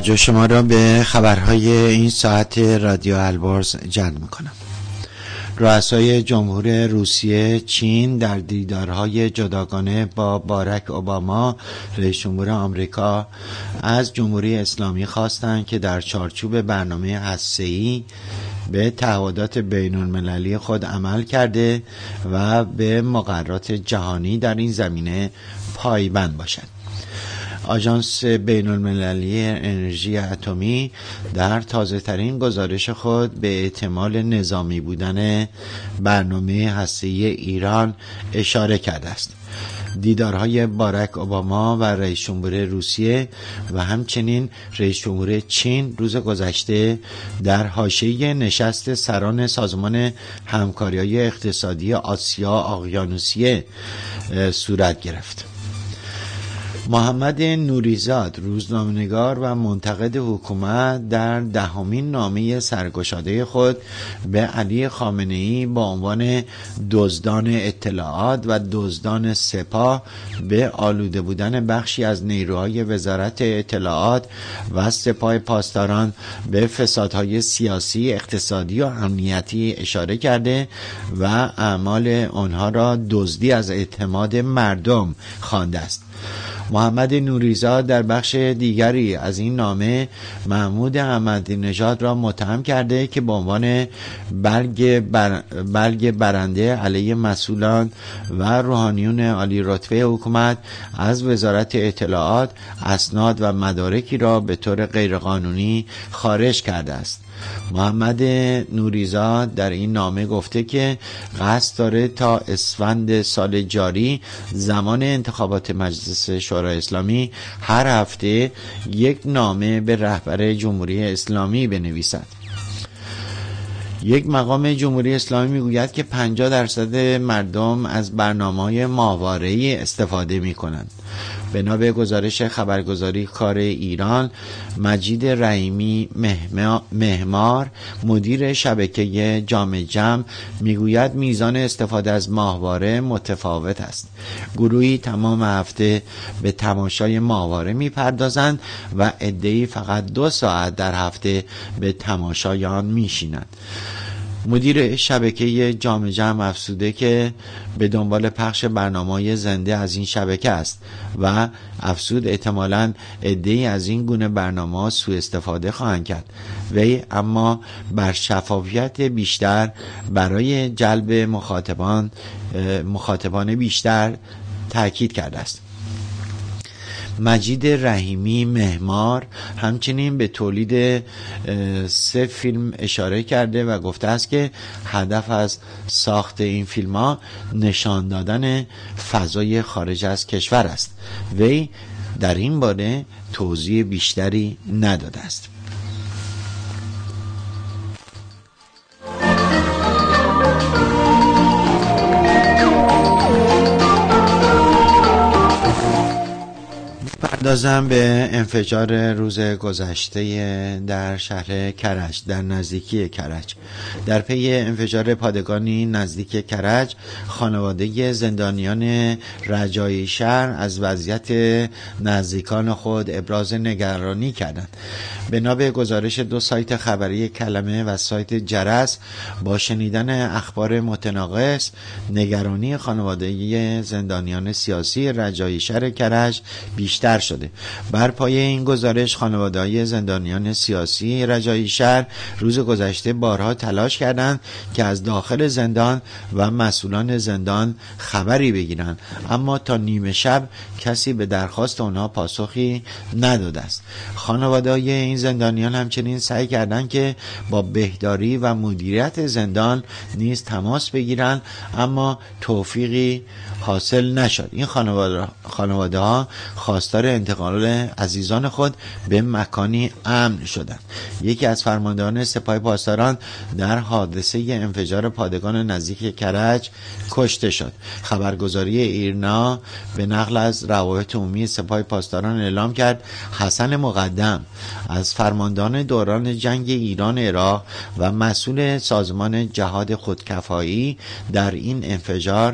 توجه شما را به خبرهای این ساعت رادیو البرز جلب میکنم. رؤسای جمهور روسیه، چین در دیدارهای جداگانه با باراک اوباما رئیس جمهور آمریکا از جمهوری اسلامی خواستند که در چارچوب برنامه هسته‌ای به تعهدات بین المللی خود عمل کرده و به مقررات جهانی در این زمینه پایبند باشد. آژانس بین المللی انرژی اتمی در تازه ترین گزارش خود به احتمال نظامی بودن برنامه هسته‌ای ایران اشاره کرده است. دیدارهای باراک اوباما و رئیس جمهور روسیه و همچنین رئیس جمهور چین روز گذشته در حاشیه نشست سران سازمان همکاری‌های اقتصادی آسیا اقیانوسیه صورت گرفت. محمد نوریزاد، روزنامه‌نگار و منتقد حکومت، در دهمین نامه سرگشاده خود به علی خامنه‌ای با عنوان دزدان اطلاعات و دزدان سپاه به آلوده بودن بخشی از نیروهای وزارت اطلاعات و سپاه پاسداران به فسادهای سیاسی، اقتصادی و امنیتی اشاره کرده و اعمال آنها را دزدی از اعتماد مردم خوانده است. محمد نوریزاد در بخش دیگری از این نامه محمود احمدی نژاد را متهم کرده که به عنوان بلگ, بر... بلگ برنده علیه مسئولان و روحانیون عالی رتبه حکومت از وزارت اطلاعات اسناد و مدارکی را به طور غیرقانونی خارج کرده است. محمد نوریزاد در این نامه گفته که قصد داره تا اسفند سال جاری زمان انتخابات مجلس شورای اسلامی هر هفته یک نامه به رهبر جمهوری اسلامی بنویسد. یک مقام جمهوری اسلامی میگوید که پنجاه درصد مردم از برنامه‌های ماهواره‌ای استفاده می‌کنند. بنا به گزارش خبرگزاری کار ایران، مجید رحیمی مهمار، مدیر شبکه جام جم، میگوید میزان استفاده از ماهواره متفاوت است. گروهی تمام هفته به تماشای ماهواره میپردازند و عده‌ای فقط دو ساعت در هفته به تماشای آن میشینند. مدیر شبکه جام جم افزوده که به دنبال پخش برنامه‌های زنده از این شبکه است و افزود احتمالاً عده‌ای از این گونه برنامه‌ها سوء استفاده خواهند کرد. وی اما بر شفافیت بیشتر برای جلب مخاطبان مخاطبان بیشتر تاکید کرده است. مجید رحیمی مهمار همچنین به تولید سه فیلم اشاره کرده و گفته است که هدف از ساخت این فیلم ها نشان دادن فضای خارج از کشور است. وی در این باره توضیح بیشتری نداده است. پردازم به انفجار روز گذشته در شهر کرج در نزدیکی کرج. در پی انفجار پادگانی نزدیک کرج، خانواده زندانیان رجایی شهر از وضعیت نزدیکان خود ابراز نگرانی کردند. بنا به گزارش دو سایت خبری کلمه و سایت جرس، با شنیدن اخبار متناقض نگرانی خانواده زندانیان سیاسی رجایی شهر کرج بیشتر شده. بر پایه این گزارش، خانواده‌های زندانیان سیاسی رجایی شهر روز گذشته بارها تلاش کردند که از داخل زندان و مسئولان زندان خبری بگیرند، اما تا نیمه شب کسی به درخواست آنها پاسخی نداده است. خانواده‌های این زندانیان همچنین سعی کردند که با بهداری و مدیریت زندان نیز تماس بگیرند، اما توفیقی حاصل نشد. این خانواده خانواده ها خواستار انتقال عزیزان خود به مکانی امن شدند. یکی از فرماندهان سپاه پاسداران در حادثه انفجار پادگان نزدیک کرج کشته شد. خبرگزاری ایرنا به نقل از روابط عمومی سپاه پاسداران اعلام کرد حسن مقدم از فرماندهان دوران جنگ ایران عراق و مسئول سازمان جهاد خودکفایی در این انفجار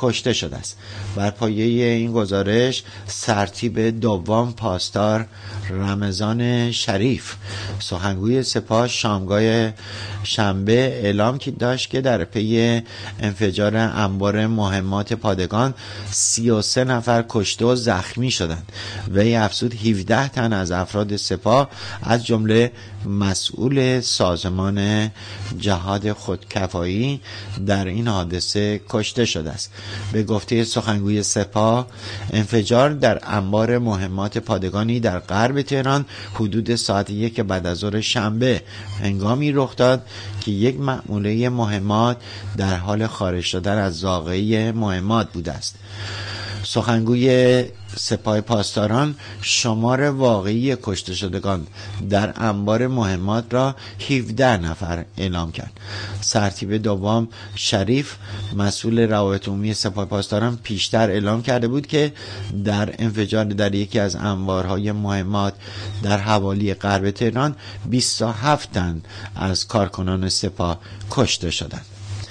کشته شده است. بر پایه این گزارش سرتیپ دوم پاسدار رمضان شریف سخنگوی سپاه شامگاه شنبه اعلام که داشت که در پی انفجار انبار مهمات پادگان سی و سه نفر کشته و زخمی شدند. وی افزود هفده تن از افراد سپاه از جمله مسئول سازمان جهاد خودکفایی در این حادثه کشته شده است. به گفته سخنگوی سپاه انفجار در انبار مهمات پادگانی در غرب تهران حدود ساعت یک بعد از ظهر شنبه هنگامی رخ داد که یک مأموله مهمات در حال خارج شدن از زاغه مهمات بوده است. سخنگوی سپاه پاسداران شمار واقعی کشته شدگان در انبار مهمات را هفده نفر اعلام کرد. سرتیپ دوم شریف مسئول روابط عمومی سپاه پاسداران پیشتر اعلام کرده بود که در انفجار در یکی از انبارهای مهمات در حوالی غرب تهران بیست و هفت تن از کارکنان سپاه کشته شدند.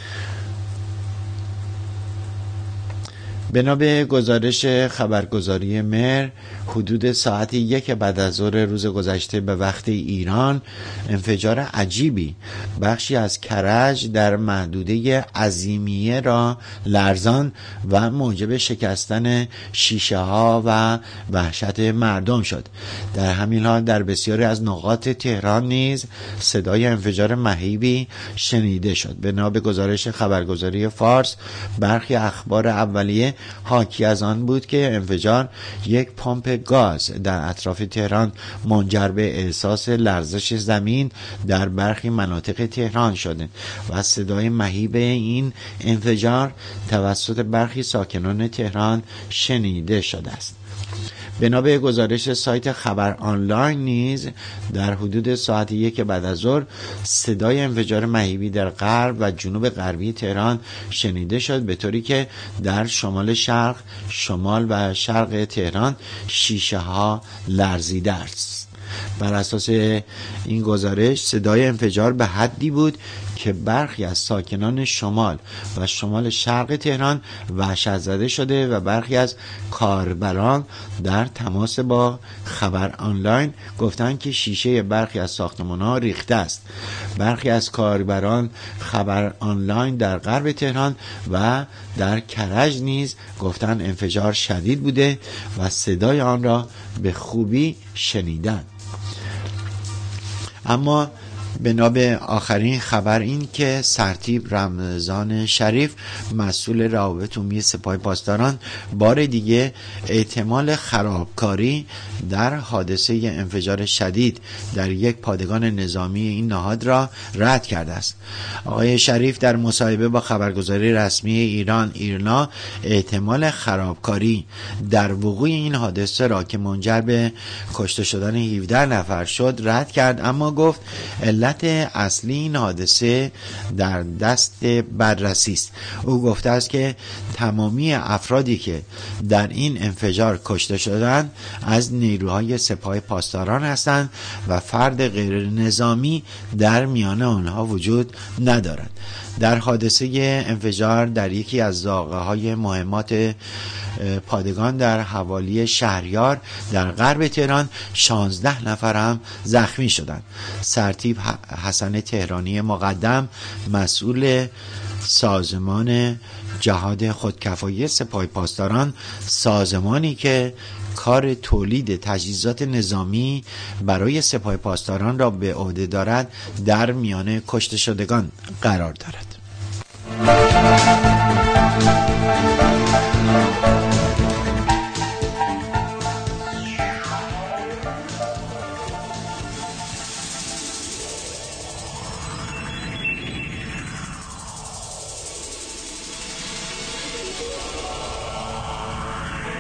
بنا به گزارش خبرگزاری مهر حدود ساعت یک بعد از ظهر روز گذشته به وقت ایران انفجار عجیبی بخشی از کرج در محدوده عظیمیه را لرزان و موجب شکستن شیشه ها و وحشت مردم شد. در همین حال در بسیاری از نقاط تهران نیز صدای انفجار مهیبی شنیده شد. بنا به گزارش خبرگزاری فارس برخی اخبار اولیه حاکی از آن بود که انفجار یک پمپ گاز در اطراف تهران منجر به احساس لرزش زمین در برخی مناطق تهران شده و صدای مهیب این انفجار توسط برخی ساکنان تهران شنیده شده است. بنا به گزارش سایت خبر آنلاین نیز در حدود ساعت یک بعد از ظهر صدای انفجار مهیبی در غرب و جنوب غربی تهران شنیده شد، به طوری که در شمال شرق، شمال و شرق تهران شیشه ها لرزیده است. بر اساس این گزارش صدای انفجار به حدی بود که برخی از ساکنان شمال و شمال شرق تهران وحشت زده شده و برخی از کاربران در تماس با خبر آنلاین گفتند که شیشه برخی از ساختمان‌ها ریخته است. برخی از کاربران خبر آنلاین در غرب تهران و در کرج نیز گفتند انفجار شدید بوده و صدای آن را به خوبی شنیدند. اما بنا به آخرین خبر این که سرتیپ رمضان شریف مسئول روابط عمومی سپاه پاسداران بار دیگه احتمال خرابکاری در حادثه انفجار شدید در یک پادگان نظامی این نهاد را رد کرده است. آقای شریف در مصاحبه با خبرگزاری رسمی ایران ایرنا احتمال خرابکاری در وقوع این حادثه را که منجر به کشته شدن هفده نفر شد رد کرد، اما گفت علت اصلی این حادثه در دست بررسی است. او گفته است که تمامی افرادی که در این انفجار کشته شدند از نیروهای سپاه پاسداران هستند و فرد غیر نظامی در میان آنها وجود ندارد. در حادثه انفجار در یکی از زاغه های مهمات پادگان در حوالی شهریار در غرب تهران شانزده نفر هم زخمی شدند. سرتیپ حسن تهرانی مقدم مسئول سازمان جهاد خودکفایی سپاه پاسداران، سازمانی که کار تولید تجهیزات نظامی برای سپاه پاسداران را به عهده دارد، در میان کشته شدگان قرار دارد.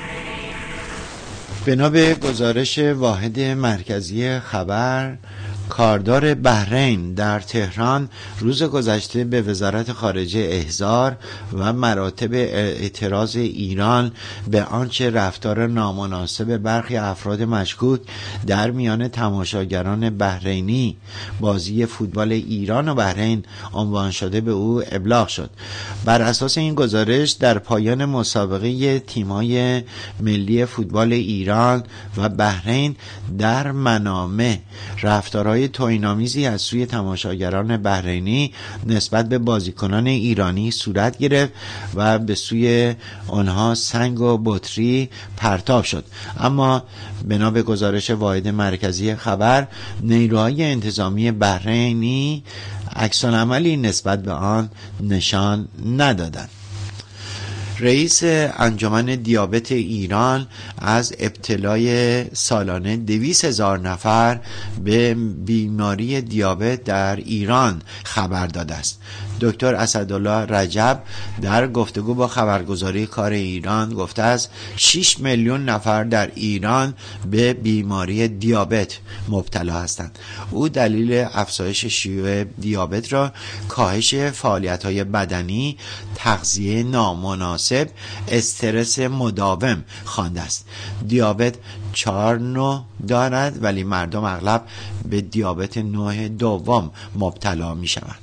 بنا به گزارش واحد مرکزی خبر، کاردار بحرین در تهران روز گذشته به وزارت خارجه احضار و مراتب اعتراض ایران به آنچه رفتار نامناسب برخی افراد مشکوک در میان تماشاگران بحرینی بازی فوتبال ایران و بحرین عنوان شده به او ابلاغ شد. بر اساس این گزارش در پایان مسابقه تیم‌های ملی فوتبال ایران و بحرین در منامه رفتارهای توهین‌آمیزی از سوی تماشاگران بحرینی نسبت به بازیکنان ایرانی صورت گرفت و به سوی آنها سنگ و بطری پرتاب شد. اما بنا به گزارش واحد مرکزی خبر، نیروهای انتظامی بحرینی عکس‌العملی نسبت به آن نشان ندادند. رئیس انجمن دیابت ایران از ابتلای سالانه دویست هزار نفر به بیماری دیابت در ایران خبر داده است. دکتر اسدالله رجب در گفتگو با خبرگزاری کار ایران گفته است شش میلیون نفر در ایران به بیماری دیابت مبتلا هستند. او دلیل افزایش شیوع دیابت را کاهش فعالیت‌های بدنی، تغذیه نامناسب، استرس مداوم خوانده است. دیابت چهار نوع دارد ولی مردم اغلب به دیابت نوع دوم مبتلا می شوند.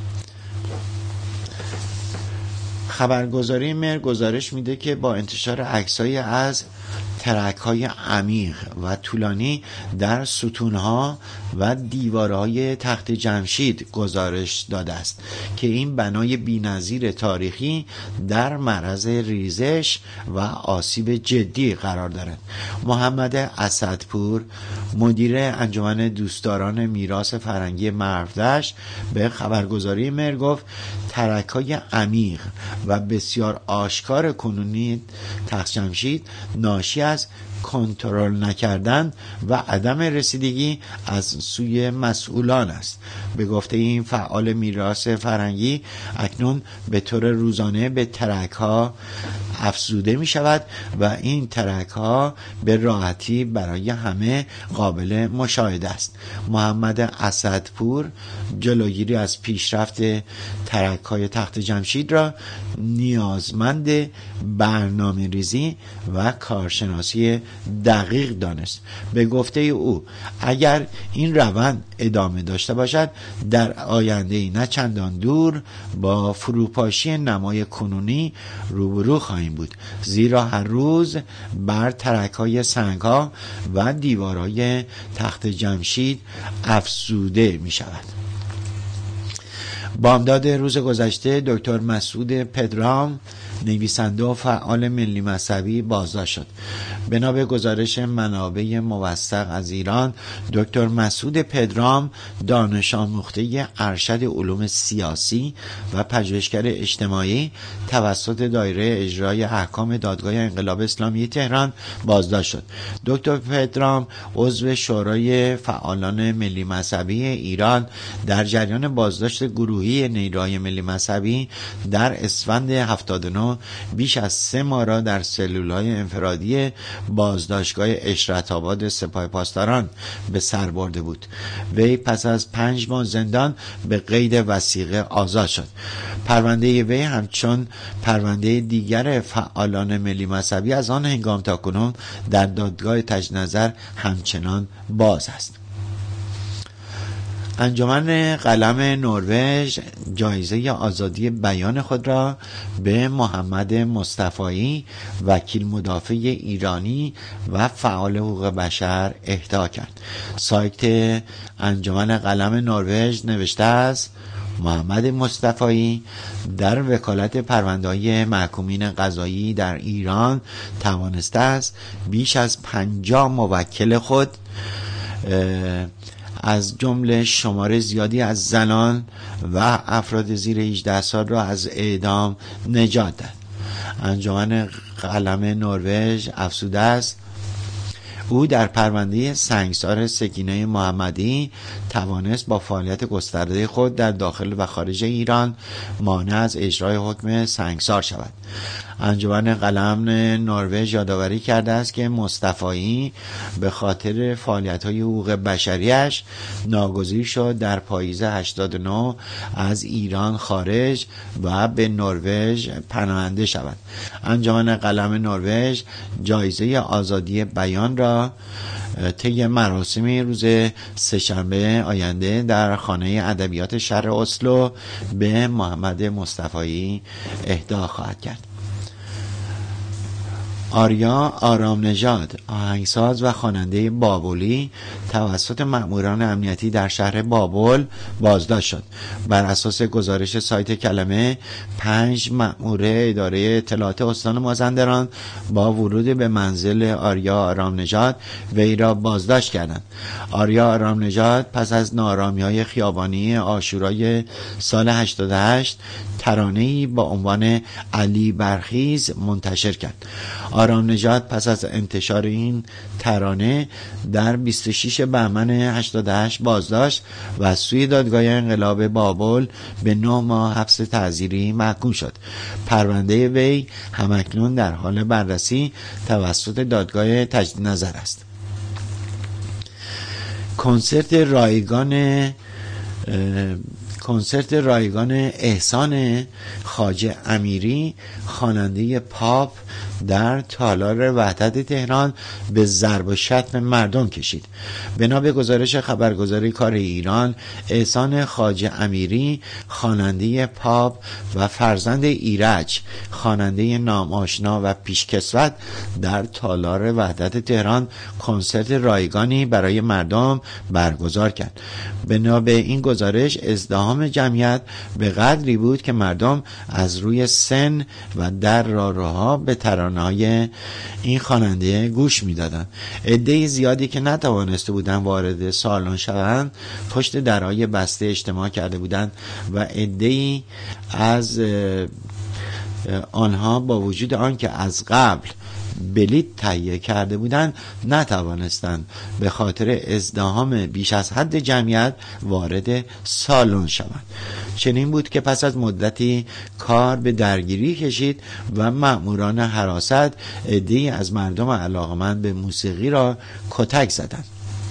خبرگزاری مهر گزارش میده که با انتشار عکسایی از ترک‌های عمیق و طولانی در ستونها و دیوارهای تخت جمشید گزارش داده است که این بنای بی‌نظیر تاریخی در معرض ریزش و آسیب جدی قرار دارد. محمد اسدپور مدیر انجمن دوستداران میراث فرهنگی مرودشت به خبرگزاری مهر گفت ترک‌های عمیق و بسیار آشکار کنونی تخت جمشید ناشی از کنترل نکردن و عدم رسیدگی از سوی مسئولان است. به گفته این فعال میراث فرهنگی اکنون به طور روزانه به ترک ها افزوده می شود و این ترک ها به راحتی برای همه قابل مشاهده است. محمد اسدپور جلوگیری از پیشرفت ترک های تخت جمشید را نیازمند برنامه ریزی و کارشناسی دقیق دانست. به گفته او اگر این روند ادامه داشته باشد در آینده نه چندان دور با فروپاشی نمای کنونی روبرو خواهیم بود، زیرا هر روز بر ترک‌های سنگ‌ها و دیوارهای تخت جمشید افزوده می شود. بامداد روز گذشته دکتر مسعود پدرام نویسنده و فعال ملی مذهبی بازداشت شد. بنا به گزارش منابع موثق از ایران، دکتر مسعود پدرام دانش آموخته ارشد علوم سیاسی و پژوهشگر اجتماعی توسط دایره اجرای احکام دادگاه انقلاب اسلامی تهران بازداشت شد. دکتر پدرام عضو شورای فعالان ملی مذهبی ایران در جریان بازداشت گروهی نیروهای ملی مذهبی در اسفند هفتاد و نه بیش از سه ماه را در سلول‌های انفرادی بازداشتگاه اشرت آباد سپاه پاسداران به سر برده بود. وی پس از پنج ماه زندان به قید وثیقه آزاد شد. پرونده وی همچون پرونده دیگر فعالان ملی مذهبی از آن هنگام تا کنون در دادگاه تجدیدنظر همچنان باز است. انجمن قلم نروژ جایزه آزادی بیان خود را به محمد مصطفایی وکیل مدافع ایرانی و فعال حقوق بشر اهدا کرد. سایت انجمن قلم نروژ نوشته است محمد مصطفایی در وکالت پرونده‌های محکومین قضایی در ایران توانسته است بیش از پنجاه موکل خود از جمله شمار زیادی از زنان و افراد زیر هجده سال را از اعدام نجات داد. انجمن قلم نروژ افزوده است او در پرونده سنگسار سکینه محمدی توانست با فعالیت گسترده خود در داخل و خارج ایران مانع از اجرای حکم سنگسار شود. انجمن قلم نروژ یادآوری کرده است که مصطفایی به خاطر فعالیت‌های حقوق بشریش ناگزیر شد در پاییز هشتاد و نه از ایران خارج و به نروژ پناهنده شود. انجمن قلم نروژ جایزه آزادی بیان را طی مراسمی روز سه‌شنبه آینده در خانه ادبیات شهر اسلو به محمد مصطفایی اهدا خواهد کرد. آریا آرام نژاد، آهنگساز و خواننده بابلی، توسط مأموران امنیتی در شهر بابل بازداشت شد. بر اساس گزارش سایت کلمه، پنج مأمور اداره اطلاعات استان مازندران با ورود به منزل آریا آرام نژاد وی را بازداشت کردند. آریا آرام نژاد پس از ناآرامی‌های خیابانی عاشورای سال هشتاد و هشت ترانه‌ای با عنوان علی برخیز منتشر کرد. آرام نژاد پس از انتشار این ترانه در بیست و شش بهمن هشتاد و هشت بازداشت و از سوی دادگاه انقلاب بابل به نه ماه حبس تعزیری محکوم شد. پرونده وی همکنون در حال بررسی توسط دادگاه تجدید نظر است. کنسرت رایگان کنسرت رایگان احسان خواجه امیری، خواننده پاپ، در تالار وحدت تهران به ضرب و شتم مردم کشید. بنا به گزارش خبرگزاری کار ایران، احسان خواجه امیری، خواننده پاپ و فرزند ایرج، خواننده نام‌آشنا و پیشکسوت، در تالار وحدت تهران کنسرت رایگانی برای مردم برگزار کرد. بنا به این گزارش، ازدحام جمعیت به قدری بود که مردم از روی سن و در راهروها به ترانه‌های این خواننده گوش می‌دادند. عده زیادی که نتوانسته بودند وارد سالن شوند پشت درهای بسته اجتماع کرده بودند و عده‌ای از آنها با وجود آنکه از قبل بلیط تهیه کرده بودند نتوانستند به خاطر ازدحام بیش از حد جمعیت وارد سالن شوند. چنین بود که پس از مدتی کار به درگیری کشید و مأموران حراست عده‌ای از مردم علاقمند به موسیقی را کتک زدند.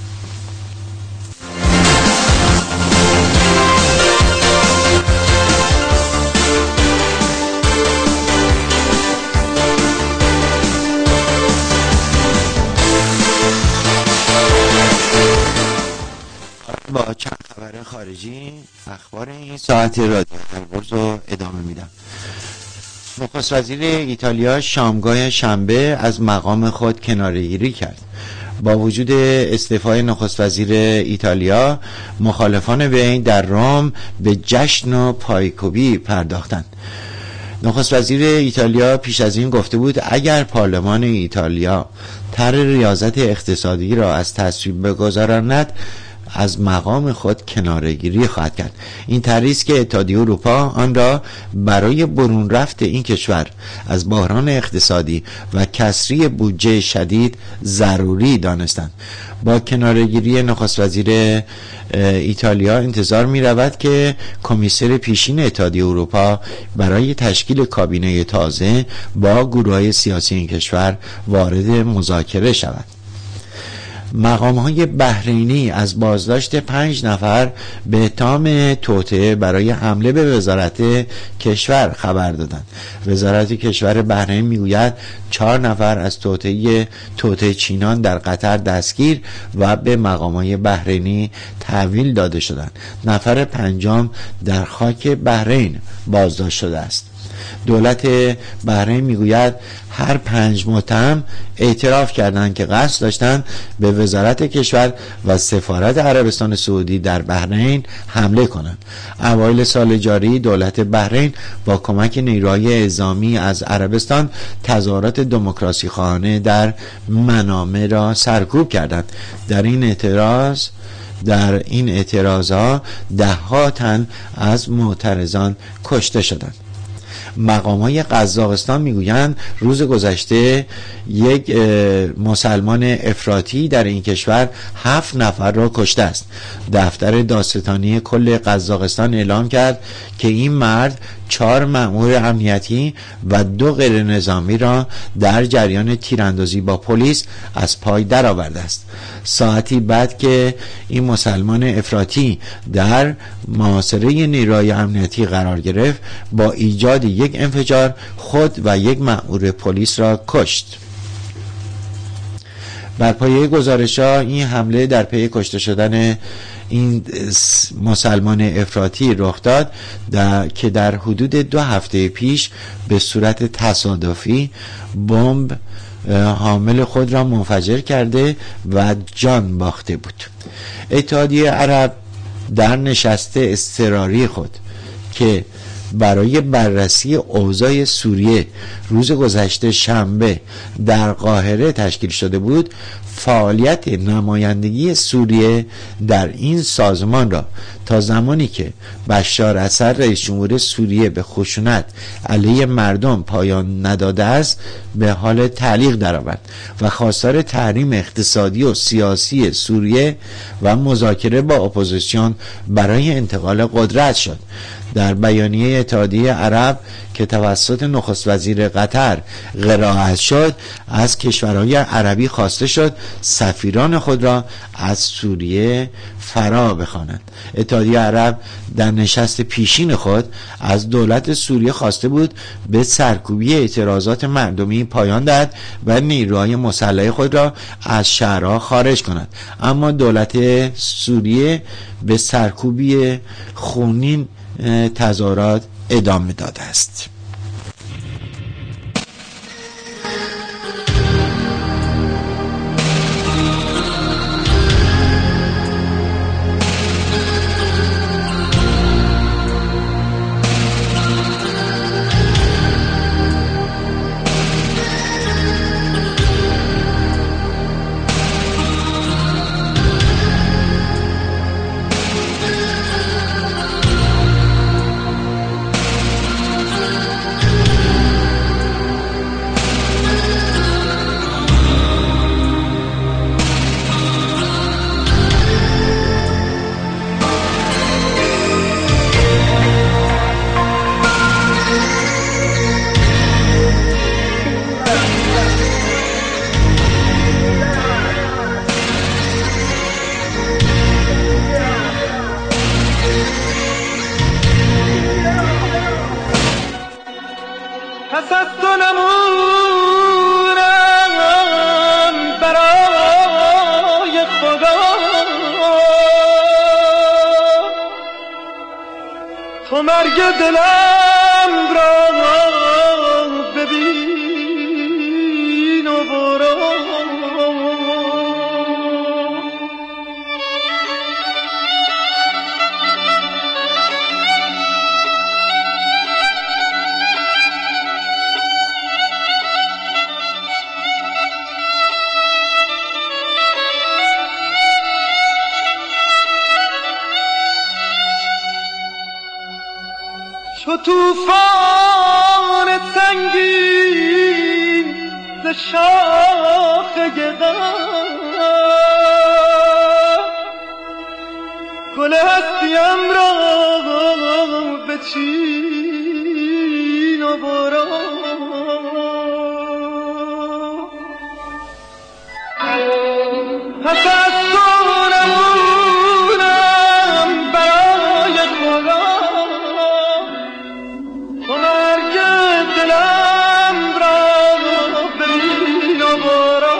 با چند خبر خارجی اخبار این ساعت رادیو البرز رو ادامه میدم. نخست وزیر ایتالیا شامگاه شنبه از مقام خود کناره‌گیری کرد. با وجود استعفای نخست وزیر ایتالیا، مخالفان وی در روم به جشن و پایکوبی پرداختند. نخست وزیر ایتالیا پیش از این گفته بود اگر پارلمان ایتالیا طرح ریاضت اقتصادی را از تصویب بگذراند، از مقام خود کناره‌گیری خواهد کرد. این طرحی است که اتحادیه اروپا آن را برای برون رفت این کشور از بحران اقتصادی و کسری بودجه شدید ضروری دانستند. با کناره‌گیری نخست وزیر ایتالیا انتظار می رود که کمیسر پیشین اتحادیه اروپا برای تشکیل کابینه تازه با گروه‌های سیاسی این کشور وارد مذاکره شود. مقام‌های بحرینی از بازداشت پنج نفر به اتهام توطئه برای حمله به وزارت کشور خبر دادند. وزارت کشور بحرین میگوید چهار نفر از توطئه توطئه چینان در قطر دستگیر و به مقام‌های بحرینی تحویل داده شدند. نفر پنجم در خاک بحرین بازداشت شده است. دولت بحرین میگوید هر پنج متهم اعتراف کردند که قصد داشتند به وزارت کشور و سفارت عربستان سعودی در بحرین حمله کنند. اوایل سال جاری دولت بحرین با کمک نیروهای اعزامی از عربستان تظاهرات دموکراسی خواهانه در منامه را سرکوب کردند. در این اعتراض در این اعتراضها ده ها تن از معترضان کشته شدند. مقامات قزاقستان میگویند روز گذشته یک مسلمان افراطی در این کشور هفت نفر را کشته است. دفتر دادستانی کل قزاقستان اعلام کرد که این مرد چهار مأمور امنیتی و دو غیر نظامی را در جریان تیراندازی با پلیس از پای درآورده است. ساعتی بعد که این مسلمان افراطی در محاصره نیروهای امنیتی قرار گرفت، با ایجاد یک انفجار خود و یک مأمور پلیس را کشت. بر پایه گزارش‌ها این حمله در پی کشته شدن این مسلمان افراطی رخ داد در که در حدود دو هفته پیش به صورت تصادفی بمب حامل خود را منفجر کرده و جان باخته بود. اتحادیه عرب در نشست اضطراری خود که برای بررسی اوضاع سوریه روز گذشته شنبه در قاهره تشکیل شده بود، فعالیت نمایندگی سوریه در این سازمان را تا زمانی که بشار اسد رئیس جمهور سوریه به خشونت علیه مردم پایان نداده است به حال تعلیق درآورد و خواستار تحریم اقتصادی و سیاسی سوریه و مذاکره با اپوزیسیون برای انتقال قدرت شد. در بیانیه اتحادیه عرب که توسط نخست وزیر قطر قرائت شد، از کشورهای عربی خواسته شد سفیران خود را از سوریه فرا بخوانند. اتحادیه عرب در نشست پیشین خود از دولت سوریه خواسته بود به سرکوبی اعتراضات مردمی پایان دهد و نیروهای مسلح خود را از شهرها خارج کند، اما دولت سوریه به سرکوبی خونین تظاهرات ادامه داده است. تو مرگ دلم را ببین و برو، چو توفان سنگین ز شاخه غم، گل هستیم را بچین و برو. پس از تو نمونم برای خدا، تو مرگ دلم را ببین و برو.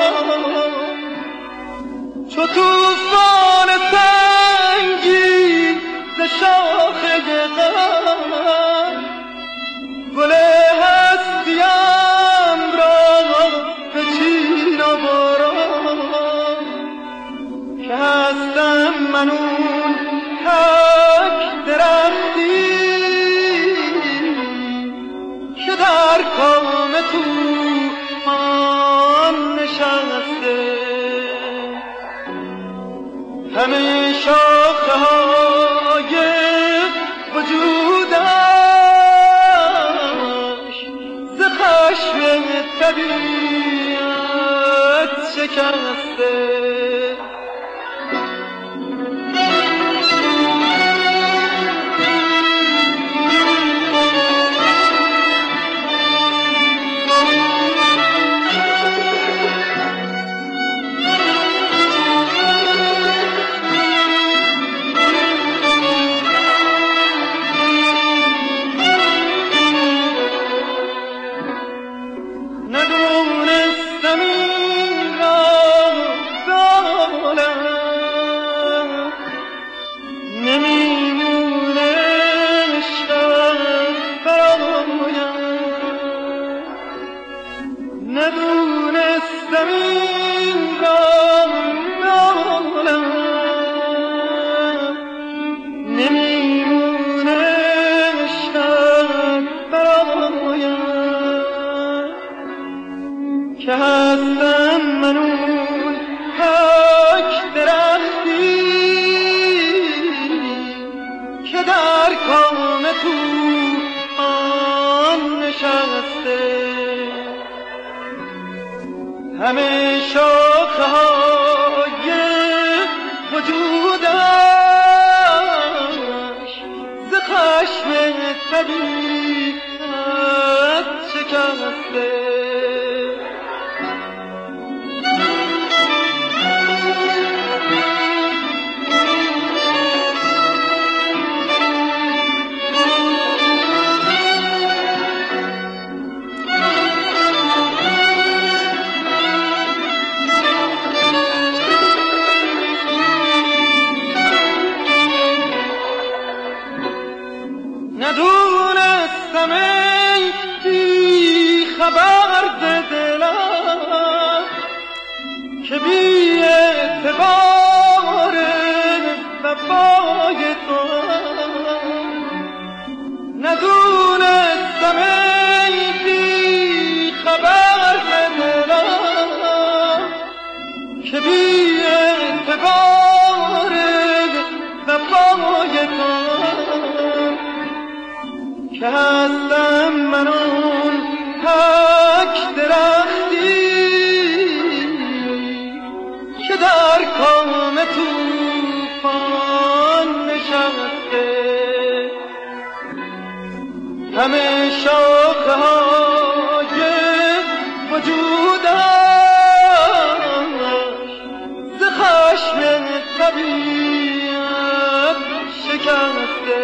چو توفان سنگین ز شاخه غم، گل هستیم را بچین و برو. که هستم من اون تک درختی که در کام توفان نشسته، همه شاخه های وجودم در کام طوفان نشسته، همه شاخه های وجودش ز خشم طبیعت شکسته. ندونستم ای بی خبر ز دلم که بی اعتبار وفای تو، ندونستم ای بی خبر ز دلم که بی اعتبار وفای تو، که هستم من اون تک درختی که در کام طوفان نشسته، همه شاخه های وجودش ز خشم طبیعت شکسته.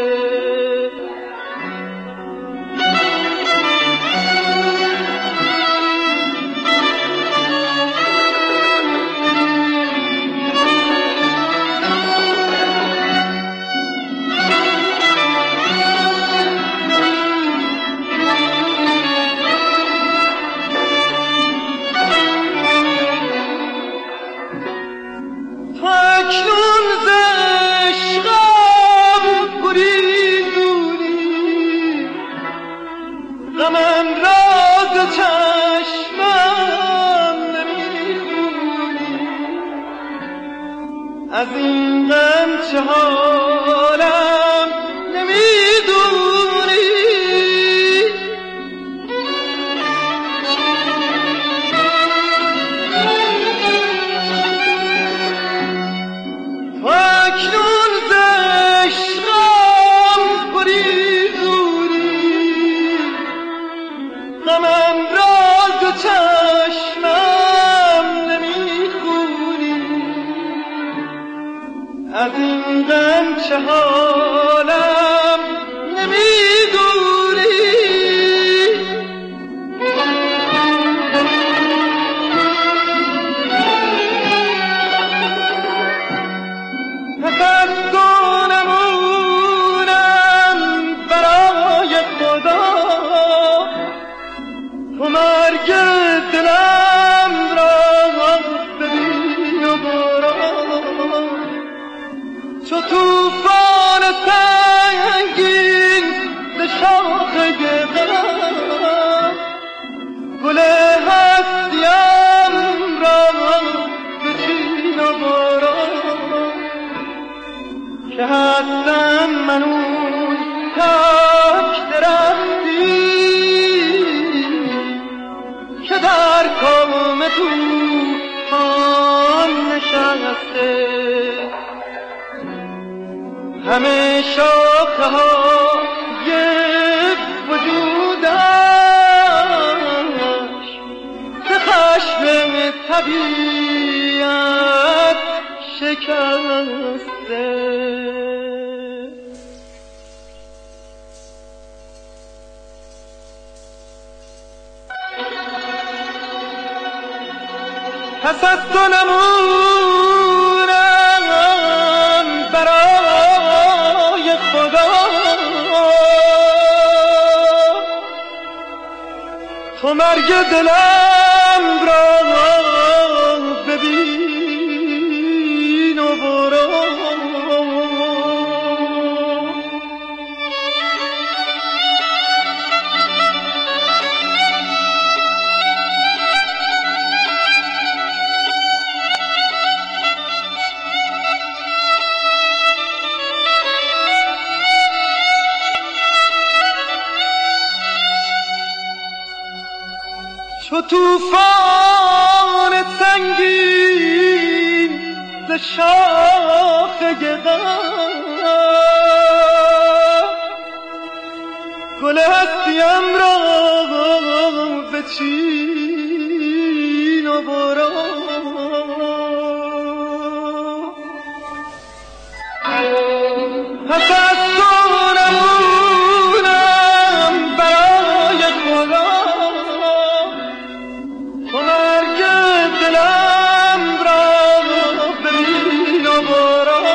از این غم چه حالم نمیدونی، تو اکنون ز عشقم بریدونی، غمم را ز چشمم نمیخونی، از این غم چه حالم نمیدونی. پس از تو نمونم برای خدا، تو مرگ دلم را ببین و برو، چو توفان سنگین ز شاخه غم، گل هستیم را بچین و برو، که هستم من اون تک درختی که در کام طوفان نشسته، همه شاخه های وجودش ز خشم طبیعت شکسته. پس از تو نمونم برای خدا، تو مرگ دلم را ببین و برو، چو توفان سنگین ز شاخه غم گل هستیم را بچین و برو پس از تو نمونم برای خدا تو مرگ دلم را ببین و برو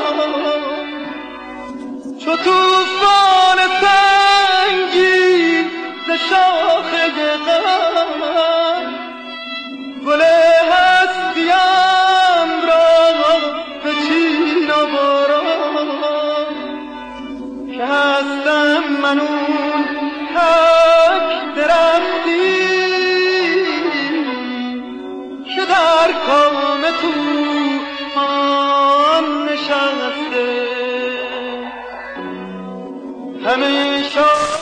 چو توفان سنگین ز شاخه غم گل هستیم را بچین و برو که هستم من اون تک درختی که در کام تو آن نشسته همیشه.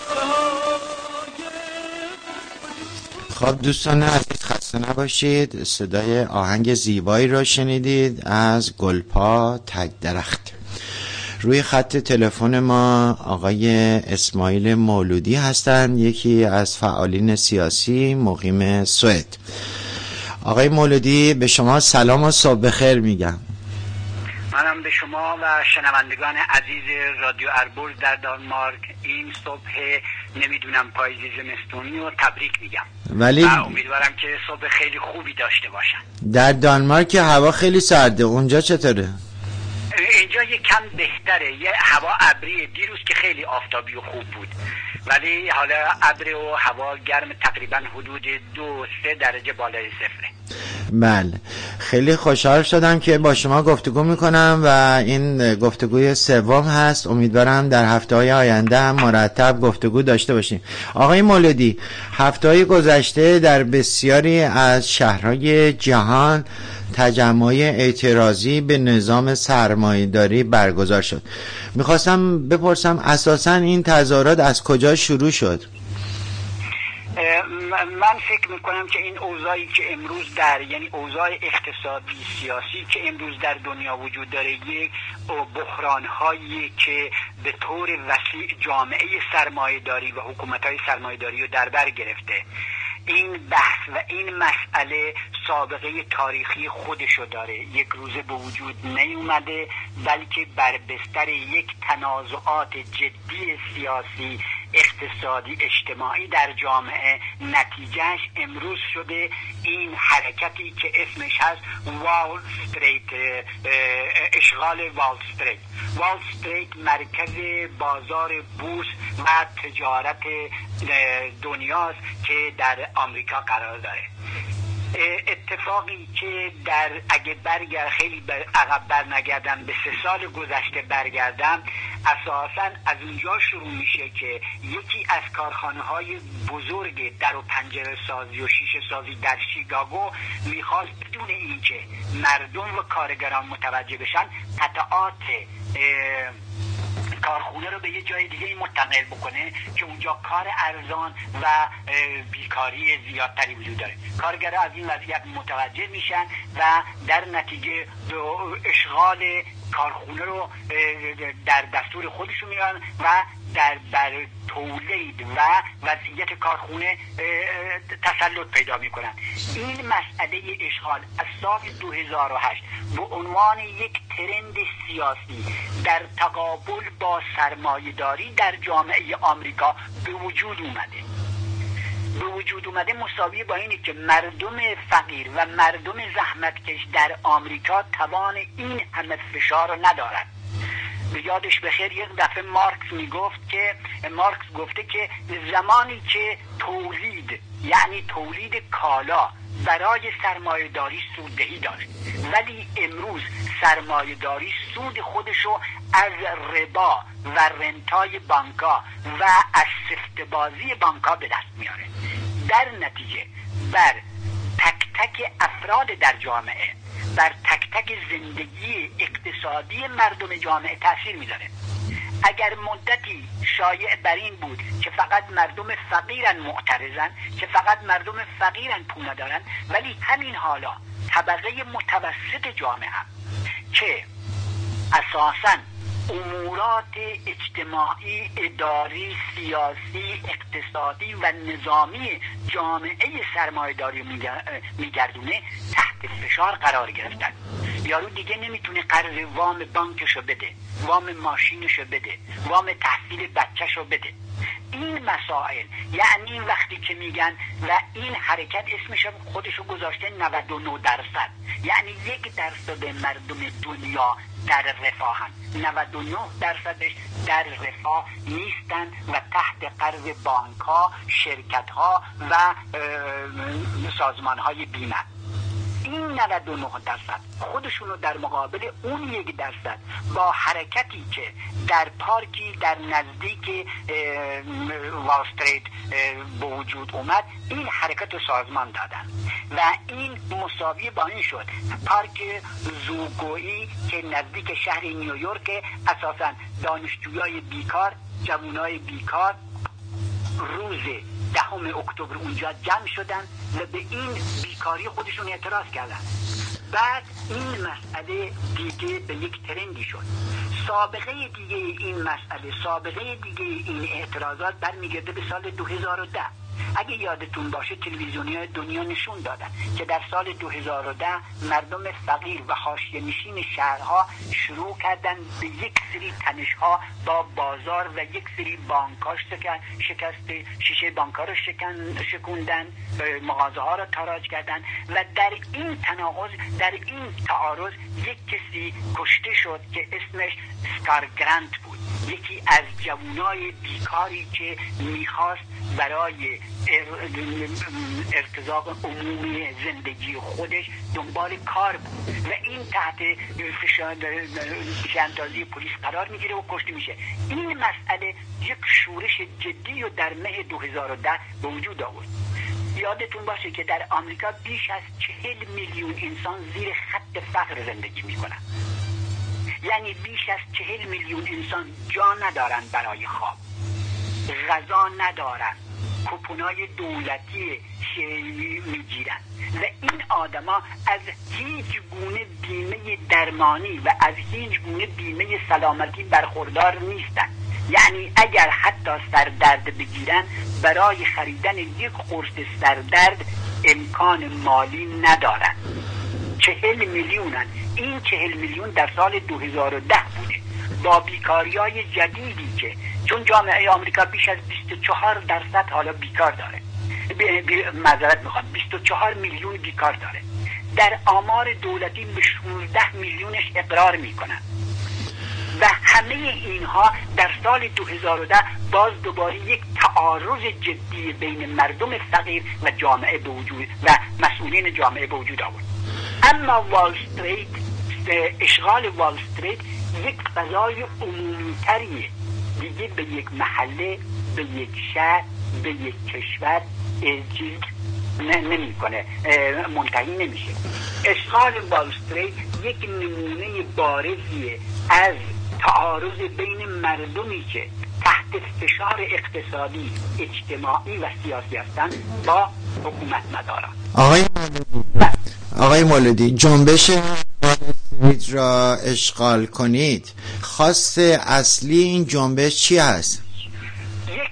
خب دوستان عزیز خسته نباشید. صدای آهنگ زیبایی را شنیدید از گلپا تک درخت. روی خط تلفن ما آقای اسماعیل مولودی هستند، یکی از فعالین سیاسی مقیم سوئد. آقای مولودی به شما سلام و صبح بخیر میگم. منم به شما و شنوندگان عزیز رادیو البرز در دانمارک این صبح نمیدونم پاییزی زمستونی رو تبریک میگم ولی و امیدوارم که صبح خیلی خوبی داشته باشن. در دانمارک هوا خیلی سرده، اونجا چطوره؟ اینجا یه کم بهتره، یه هوا ابریه. دیروز که خیلی آفتابی و خوب بود ولی حالا ابر و هوا گرم، تقریبا حدود دو سه درجه بالای صفره. بله خیلی خوشحال شدم که با شما گفتگو میکنم و این گفتگوی سوم هست. امیدوارم در هفته‌های آینده هم مرتب گفتگو داشته باشیم. آقای مولودی، هفته‌های گذشته در بسیاری از شهرهای جهان تجمع اعتراضی به نظام سرمایه‌داری برگزار شد. میخواستم بپرسم اساساً این تظاهرات از کجا شروع شد؟ من فکر میکنم که این اوضاعی که امروز در یعنی اوضاع اقتصادی سیاسی که امروز در دنیا وجود داره، یک بحران‌هایی که به طور وسیع جامعه سرمایه‌داری و حکومت‌های سرمایه‌داری رو در بر گرفته. این بحث و این مسئله سابقه تاریخی خودشو داره، یک روزه به وجود نیومده بلکه بر بستر یک تنازعات جدی سیاسی، اقتصادی، اجتماعی در جامعه نتیجهش امروز شده این حرکتی که اسمش هست وال استریت، اشغال وال استریت. وال استریت مرکز بازار بورس و تجارت دنیاست که در آمریکا قرار داره. اتفاقی که در اگه برگرد خیلی بر عقب بر نگردم به سه سال گذشته برگردم، اساساً از اونجا شروع میشه که یکی از کارخانه های بزرگ در و پنجره سازی و شیشه سازی در شیکاگو میخواست بدون اینکه مردم و کارگران متوجه بشن قطعات کارخونه رو به یه جای دیگه منتقل بکنه که اونجا کار ارزان و بیکاری زیادتری وجود داره. کارگرها از این وضعیت متوجه میشن و در نتیجه اشغال کارخونه رو در دستور خودشون میارن و در بر تولید و وضعیت کارخونه تسلط پیدا میکنن. این مسئله اشغال از سال دو هزار و هشت به عنوان یک ترند سیاسی در تقابل با سرمایه‌داری در جامعه آمریکا به وجود اومده. به وجود اومده مساوی با اینه که مردم فقیر و مردم زحمتکش در آمریکا توان این همه فشار رو ندارن. به یادش بخیر یک دفعه مارکس میگفت که مارکس گفته که زمانی که تولید یعنی تولید کالا برای سرمایه‌داری سوددهی داشت، ولی امروز سرمایه‌داری سود خودشو از ربا و رنتای بانکا و از سفته‌بازی بانکا به دست میاره. در نتیجه بر تک تک افراد در جامعه، بر تک تک زندگی اقتصادی مردم جامعه تاثیر میذاره. اگر مدتی شایع بر این بود که فقط مردم فقیرن معترضن، که فقط مردم فقیرن پول ندارن، ولی همین حالا طبقه متوسط جامعه هم که اساساً امورات اجتماعی، اداری، سیاسی، اقتصادی و نظامی جامعه سرمایه‌داری میگردونه تحت فشار قرار گرفتن. یارو دیگه نمیتونه قرض وام بانکشو بده، وام ماشینشو بده، وام تحصیل بچهشو بده. این مسائل، یعنی وقتی که میگن و این حرکت اسمش خودشو گذاشته نود و نه درصد، یعنی یک درصد مردم دنیا در رفاهن، نود و نه درصدش در رفاه نیستن و تحت قرض بانک ها، شرکت ها و سازمان های بیمه. این نود و نه درصد خودشونو در مقابل اون یک درصد با حرکتی که در پارکی در نزدیک وال استریت به وجود اومد، این حرکت رو سازمان دادن و این مساوی با این شد پارک زوگویی که نزدیک شهر نیویورک، اساساً دانشجویای بیکار، جوانای بیکار روز دهم اکتبر اونجا جمع شدن و به این بیکاری خودشون اعتراض کردن. بعد این مسئله دیگه به یک ترندی شد. سابقه دیگه این مسئله، سابقه دیگه این اعتراضات برمیگرده به سال دو هزار و ده. اگه یادتون باشه تلویزیونی دنیا نشون دادن که در سال دو هزار و ده مردم فقیر و حاشیه‌نشین شهرها شروع کردن به یک سری تنش‌ها با بازار و یک سری بانک‌ها شکست، شیشه بانک‌ها رو شکن شکوندن، مغازه‌ها رو تاراج کردن و در این تناقض، در این تعارض یک کسی کشته شد که اسمش اسکار گرانت بود، یکی از جوانای بیکاری که میخواست برای ارتزاق عمومی زندگی خودش دنبال کار بود و این تحت فشاندازی پلیس قرار میگیره و کشته میشه. این مسئله یک شورش جدی و در مه دو هزار و ده به وجود آورد. یادتون باشه که در آمریکا بیش از چهل میلیون انسان زیر خط فقر زندگی میکنن، یعنی بیش از چهل میلیون انسان جا ندارن برای خواب، غذا ندارن، کوپونای دولتی میگیرن و این آدما از هیچ گونه بیمه درمانی و از هیچ گونه بیمه سلامتی برخوردار نیستن. یعنی اگر حتی سردرد بگیرن، برای خریدن یک قرص سردرد امکان مالی ندارن. چهل میلیونن. این چهل میلیون در سال دو هزار و ده بوده با بیکاریای جدیدی که چون جامعه آمریکا بیش از بیست و چهار درصد حالا بیکار داره، معذرت میخوام بیست و چهار میلیون بیکار داره، در آمار دولتی به شانزده میلیونش اقرار میکنن و همه اینها در سال دو هزار و ده باز دوباره یک تعارض جدی بین مردم فقیر و جامعه به وجود و مسئولین جامعه به وجود آورد. اما وال استریت، اشغال وال استریت یک فضای عمومی‌تریه، دیگه به یک محله، به یک شهر، به یک کشور چیز نمی کنه، منتهی نمیشه. اشغال وال استریت یک نمونه بارزیه از تعارض بین مردمی که تحت فشار اقتصادی، اجتماعی و سیاسی هستن با حکومت مداران. آقای مولودی آقای مولودی جنبش استریت را اشغال کنید، خواست اصلی این جنبش چی هست؟ یک،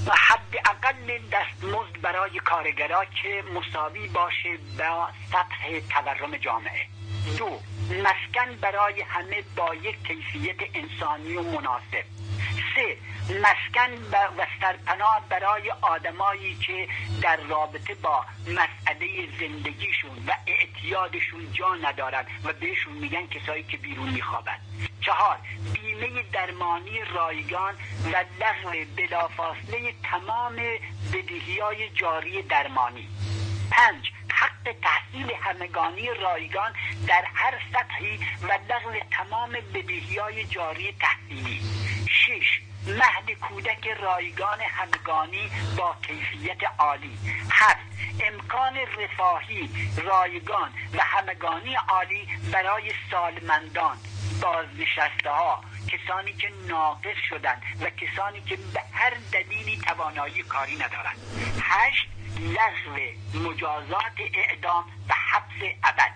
حداقل دستمزد برای کارگرها که مساوی باشه با سطح تورم جامعه. دو، مسکن برای همه با یک کیفیت انسانی و مناسب. سه، مسکن و سرپناه برای آدمایی که در رابطه با مسئله زندگیشون و اعتیادشون جا ندارن و بهشون میگن کسایی که بیرون میخوابن. چهار، بیمه درمانی رایگان و لغو بلافاصله تمام بدهی‌های جاری درمانی. پنج، حق تحصیل همگانی رایگان در هر سطحی و لغو تمام بدهی‌های جاری تحصیلی. شش، مهد کودک رایگان همگانی با کیفیت عالی. هفت، امکان رفاهی رایگان و همگانی عالی برای سالمندان، بازنشسته ها، کسانی که ناقص شدن و کسانی که به هر دلیلی توانایی کاری ندارند. هشت، لغو مجازات اعدام و حبس ابد.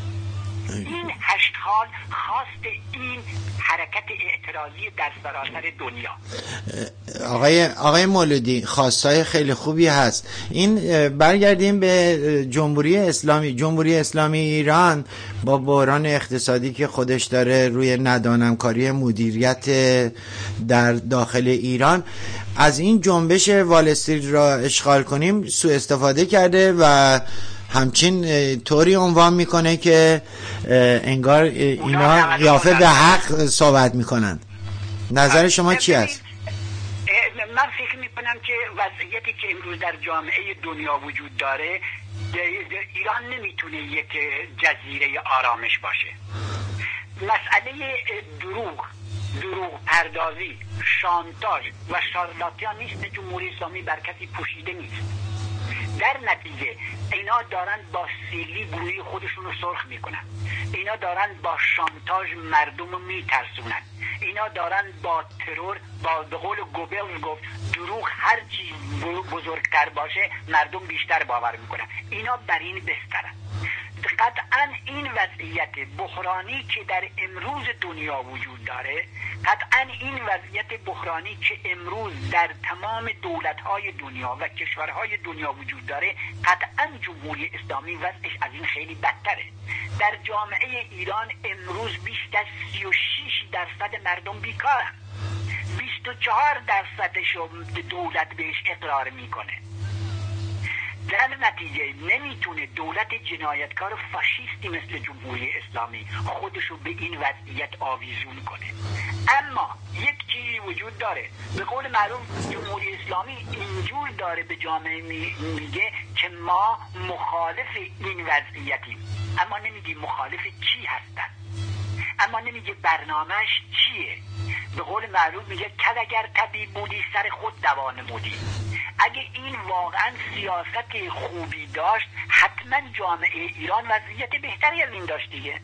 این هشت حال خواست این حرکت اعتراضی در سراسر دنیا. آقای آقای مولودی، خواستای خیلی خوبی هست. این برگردیم به جمهوری اسلامی. جمهوری اسلامی ایران با بحران اقتصادی که خودش داره روی ندانمکاری مدیریت در داخل ایران، از این جنبش وال استریت را اشغال کنیم سوء استفاده کرده و همچین طوری عنوان میکنه که انگار اینا قیافه به حق صحبت میکنند. نظر شما چی است؟ من فکر میکنم که وضعیتی که امروز در جامعه دنیا وجود داره، ایران نمیتونه یک جزیره آرامش باشه. مسئله دروغ دروغ پردازی، شانتاژ و شارلاتانیسم جمهوری اسلامی بر کسی پوشیده نیست. در نتیجه اینا دارن با سیلی گروهی خودشون رو سرخ میکنن، اینا دارن با شانتاژ مردم رو میترسونن، اینا دارن با ترور، با به قول گوبلز گفت دروغ هر چی بزرگتر باشه مردم بیشتر باور میکنن. اینا بر این بسترن. قطعا این وضعیت بحرانی که در امروز دنیا وجود داره، قطعا این وضعیت بحرانی که امروز در تمام دولت‌های دنیا و کشورهای دنیا وجود داره، قطعا جمهوری اسلامی وضعش از این خیلی بدتره. در جامعه ایران امروز بیش از سی و شش درصد مردم بیکارن، بیست و چهار درصدش دولت بهش اقرار میکنه. در نتیجه نمیتونه دولت جنایتکار فاشیستی مثل جمهوری اسلامی خودشو به این وضعیت آویزون کنه. اما یک چیزی وجود داره، به قول معروف جمهوری اسلامی اینجور داره به جامعه میگه که ما مخالف این وضعیتیم، اما نمیگه مخالف چی هستن، اما نمیگه برنامهش چیه. به قول معروف میگه کل اگر طبیب بودی سر خود دوا نمودی. اگه این واقعا سیاست خوبی داشت، حتما جامعه ایران وضعیت بهتری از این داشت دیگه.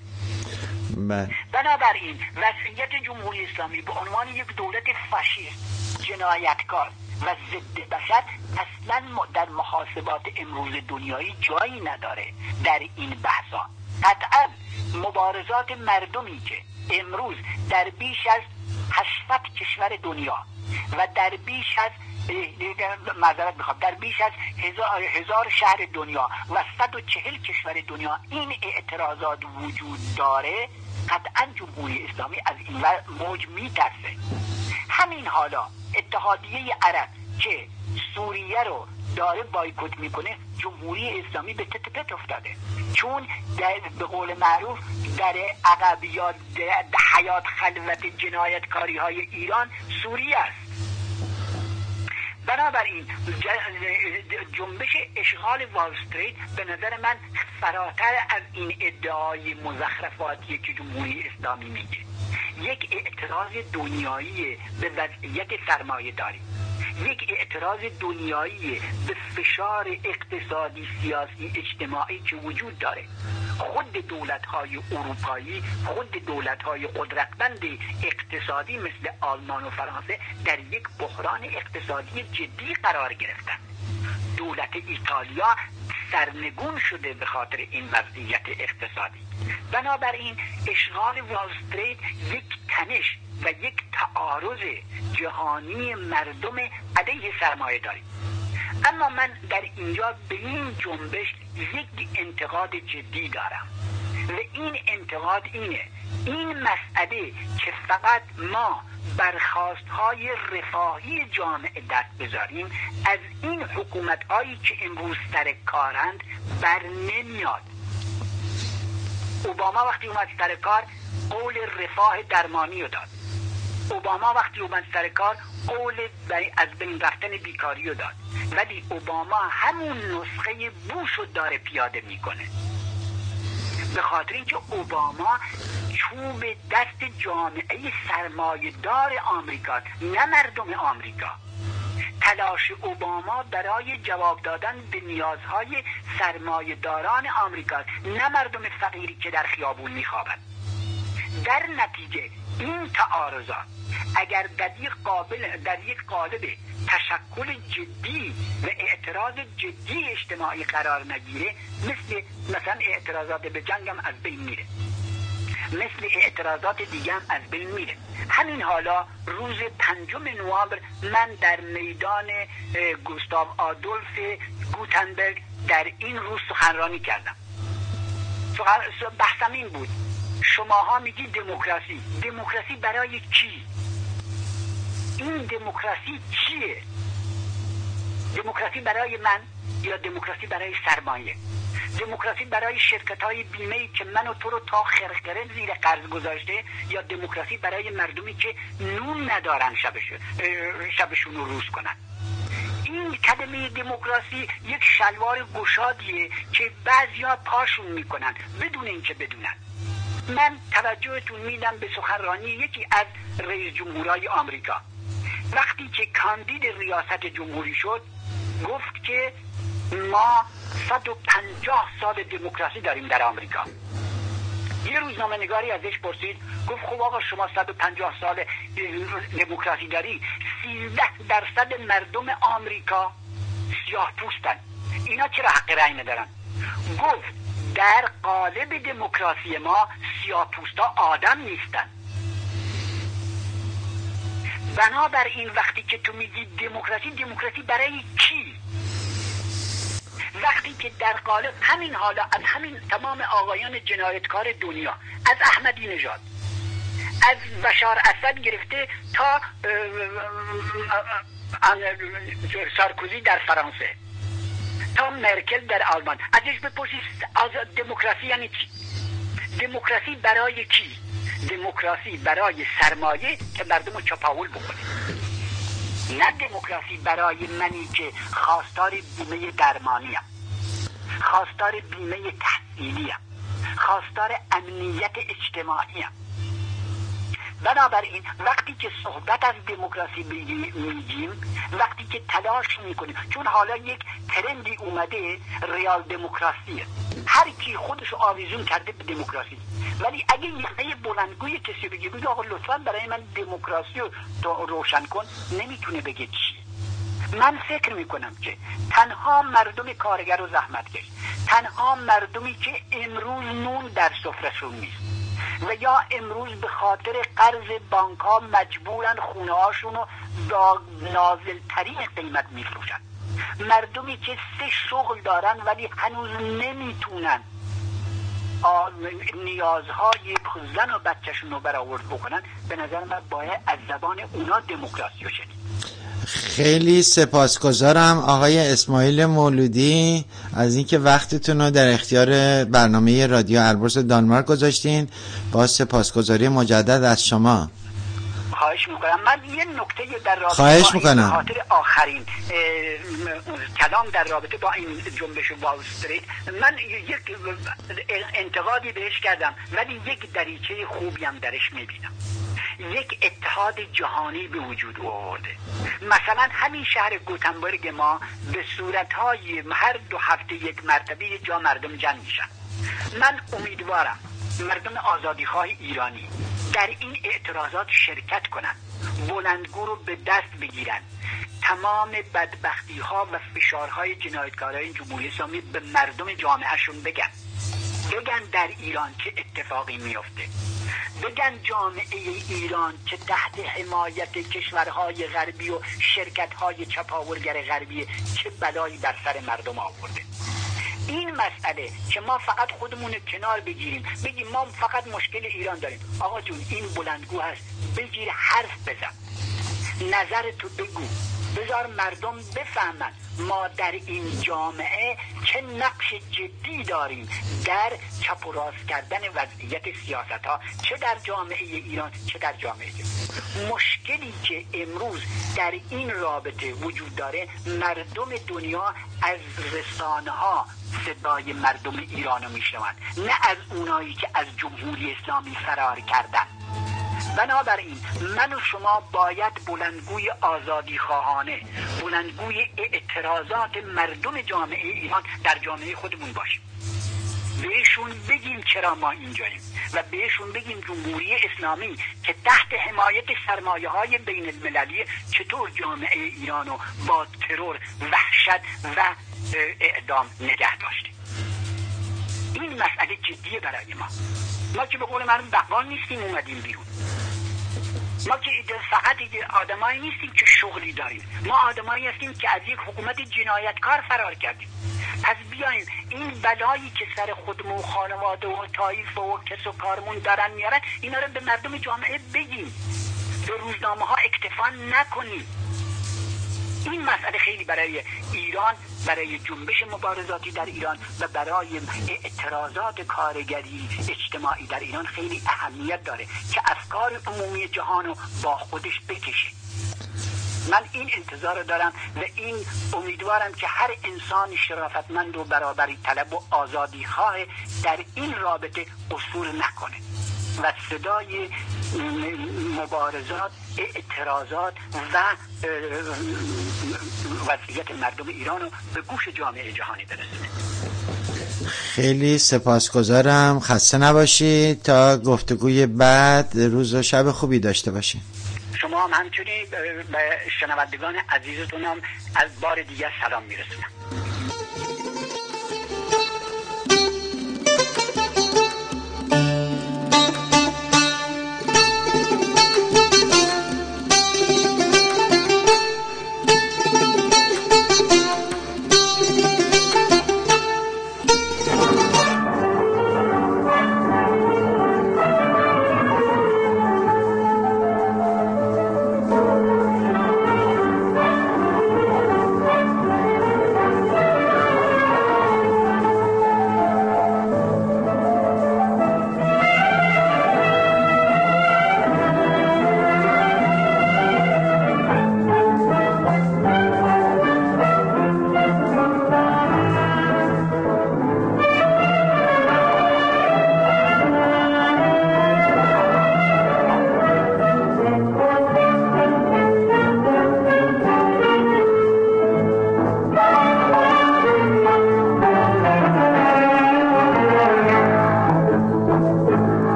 بنابراین وضعیت جمهوری اسلامی به عنوان یک دولت فاشیست، جنایتکار و ضد بشر اصلا در محاسبات امروز دنیایی جایی نداره. در این بحثا قطعا مبارزات مردمی که امروز در بیش از هشتصد کشور دنیا و در بیش از معذرت میخوام در بیش از هزار, هزار شهر دنیا و صد و چهل کشور دنیا این اعتراضات وجود داره، قطعا جمهوری اسلامی از این موج میترسه. همین حالا اتحادیه عرب که سوریه رو داره بایکوت میکنه، جمهوری اسلامی به تت پت افتاده، چون در به قول معروف در عقبیات حیات خلوت جنایتکاری های ایران سوریه است. بنابراین جنبش اشغال وال استریت به نظر من فراتر از این ادعای مزخرفاتی که جمهوری اسلامی میگه. یک اعتراض دنیایی به وضعیت سرمایه داری، یک اعتراض دنیایی به فشار اقتصادی، سیاسی، اجتماعی که وجود داره. خود دولت‌های اروپایی، خود دولت‌های قدرتمند اقتصادی مثل آلمان و فرانسه در یک بحران اقتصادی جدی قرار گرفتند. دولت ایتالیا سرنگون شده به خاطر این وضعیت اقتصادی. بنابراین اشغال وال استریت یک تنش و یک تعارض جهانی مردم علیه سرمایه داری. اما من در اینجا به این جنبش یک انتقاد جدی دارم و این انتقاد اینه: این مسئله که فقط ما برخواست‌های رفاهی جامعه دست بذاریم، از این حکومت‌هایی که امروز سر کارند بر نمیاد. اوباما وقتی اومد سر کار قول رفاه درمانی رو داد. اوباما وقتی اومد سر کار قول از بین رفتن بیکاری رو داد. ولی اوباما همون نسخه بوش رو داره پیاده میکنه، به خاطر اینکه اوباما چوب دست جامعه سرمایه‌دار آمریکا، نه مردم آمریکا. تلاش اوباما برای جواب دادن به نیازهای سرمایه‌داران آمریکا، نه مردم فقیری که در خیابون میخوابند. در نتیجه این تعارضات اگر در یک قابل در یک قالب تشکل جدی و اعتراض جدی اجتماعی قرار نگیره، مثل مثلا اعتراضات به جنگم از بین میره، مثل اعتراضات دیگه هم از بین میره. همین حالا روز پنجم نوامبر من در میدان گوستاو آدولف گوتنبرگ در این روز سخنرانی کردم. بحثم این بود، شماها میگید دموکراسی، دموکراسی برای کی؟ این دموکراسی چیه؟ دموکراسی برای من یا دموکراسی برای سرمایه؟ دموکراسی برای شرکت‌های بیمه‌ای که من و تو رو تا خرخره زیر قرض گذاشته، یا دموکراسی برای مردمی که نون ندارن شبش شبشون رو روز کنن؟ این کلمه دموکراسی یک شلوار گشادیه که بعضیا پاشون میکنن بدون اینکه بدونن. من توجهتون میدم به سخنرانی یکی از رئیس جمهورهای آمریکا. وقتی که کاندید ریاست جمهوری شد گفت که ما صد و پنجاه سال دموکراسی داریم در آمریکا. یه روزنامه نگاری ازش پرسید، گفت خب آقا شما صد و پنجاه سال دموکراسی داری، سیزده درصد مردم آمریکا سیاه پوستن، اینا چرا حق رأی ندارن؟ گفت در قالب دموکراسی ما سیاه پوستا آدم نیستن. بنابراین وقتی که تو میگی دموکراسی، دموکراسی برای کی؟ وقتی که در قالب همین حالا از همین تمام آقایان جنایتکار دنیا، از احمدی نژاد، از بشار اسد گرفته تا سارکوزی در فرانسه، تا مرکل در آلمان، ازش بپرسید دموکراسی یعنی چی؟ دموکراسی برای کی؟ دموکراسی برای سرمایه که مردم چپاول بکنه، نه دموکراسی برای منی که خواستار بیمه درمانیم، خواستار بیمه تحصیلیم، خواستار امنیت اجتماعیم. بنابراین وقتی که صحبت از دموکراسی میگیم، وقتی که تلاش میکنیم، چون حالا یک ترندی اومده ریال دموکراسیه، هر کی خودش آویزون کرده به دموکراسی، ولی اگه یه بلندگوی کسی بگه بگه آقا لطفا برای من دموکراسی رو روشن کن، نمیتونه بگه چی. من فکر میکنم که تنها مردم کارگر و زحمتکش، تنها مردمی که امروز نون در سفرهشون نیست و یا امروز به خاطر قرض بانک ها مجبورن خونه هاشون رو با نازل ترین قیمت میفروشن، مردمی که سه شغل دارن ولی هنوز نمیتونن نیازهای زن و بچهشون رو برآورد بکنن، به نظر من باید از زبان اونا دموکراسی رو شنید. خیلی سپاسگزارم آقای اسماعیل مولودی از اینکه وقتتون رو در اختیار برنامه رادیو البرز دانمارک گذاشتین. با سپاسگزاری مجدد از شما. خواهش میکنم. من یه نکته در رابطه خواهش با میکنم. خاطر آخرین کلام در رابطه با این جنبش وال استریت، من یک انتقادی بهش کردم ولی یک دریچه خوبی هم درش میبینم. یک اتحاد جهانی به وجود آورده. مثلا همین شهر گوتنبرگ ما به صورتهای هر دو هفته یک مرتبه یک جا مردم جمع میشن. من امیدوارم مردم آزادیخواه ایرانی در این اعتراضات شرکت کنند، بلندگو رو به دست بگیرن، تمام بدبختی ها و فشارهای جنایتکارای جمهوری اسلامی به مردم جامعهشون بگن بگن در ایران چه اتفاقی میفته، بگن جامعه ایران که تحت حمایت کشورهای غربی و شرکتهای چپاولگر غربی چه بلایی بر سر مردم آورده. این مسئله که ما فقط خودمون کنار بگیریم بگیم ما فقط مشکل ایران داریم، آقا جون این بلندگو هست، بگیر حرف بزن، نظر تو بگو، بذار مردم بفهمن ما در این جامعه چه نقش جدی داریم در چپ و راست کردن وضعیت سیاست ها، چه در جامعه ایران چه در جامعه جمهوری. مشکلی که امروز در این رابطه وجود داره، مردم دنیا از رسانه ها صدای مردم ایران رو میشنوند، نه از اونایی که از جمهوری اسلامی فرار کردن. بنابراین من و شما باید بلندگوی آزادی خواهانه، بلندگوی اعتراضات مردم جامعه ایران در جامعه خودمون باشیم. بهشون بگیم چرا ما اینجاییم و بهشون بگیم جمهوری اسلامی که تحت حمایت سرمایه های بین المللی چطور جامعه ایرانو با ترور، وحشت و اعدام نگه داشته. این مسئله جدیه برای ما. ما که به قول من بقال نیستیم اومدیم بیرون. ما که فقط آدمایی نیستیم که شغلی داریم. ما آدمایی هستیم که از یک حکومت جنایتکار فرار کردیم. پس بیاییم این بلایی که سر خودمون و خانواده و طایفه و کس و کارمون دارن میارن اینا رو به مردم جامعه بگیم، به روزنامه ها اکتفا نکنیم. این مسئله خیلی برای ایران، برای جنبش مبارزاتی در ایران و برای اعتراضات کارگری اجتماعی در ایران خیلی اهمیت داره که افکار عمومی جهان رو با خودش بکشه. من این انتظار دارم و این امیدوارم که هر انسان شرافتمند و برابری طلب و آزادی خواه در این رابطه قصور نکنه و صدای مبارزات، اعتراضات و وضعیت مردم ایران رو به گوش جامعه جهانی برسونه. خیلی سپاسگزارم، خسته نباشید. تا گفتگوی بعد روز و شب خوبی داشته باشید. شما هم همچنین به شنوندگان عزیزتون هم از بار دیگر سلام میرسونم.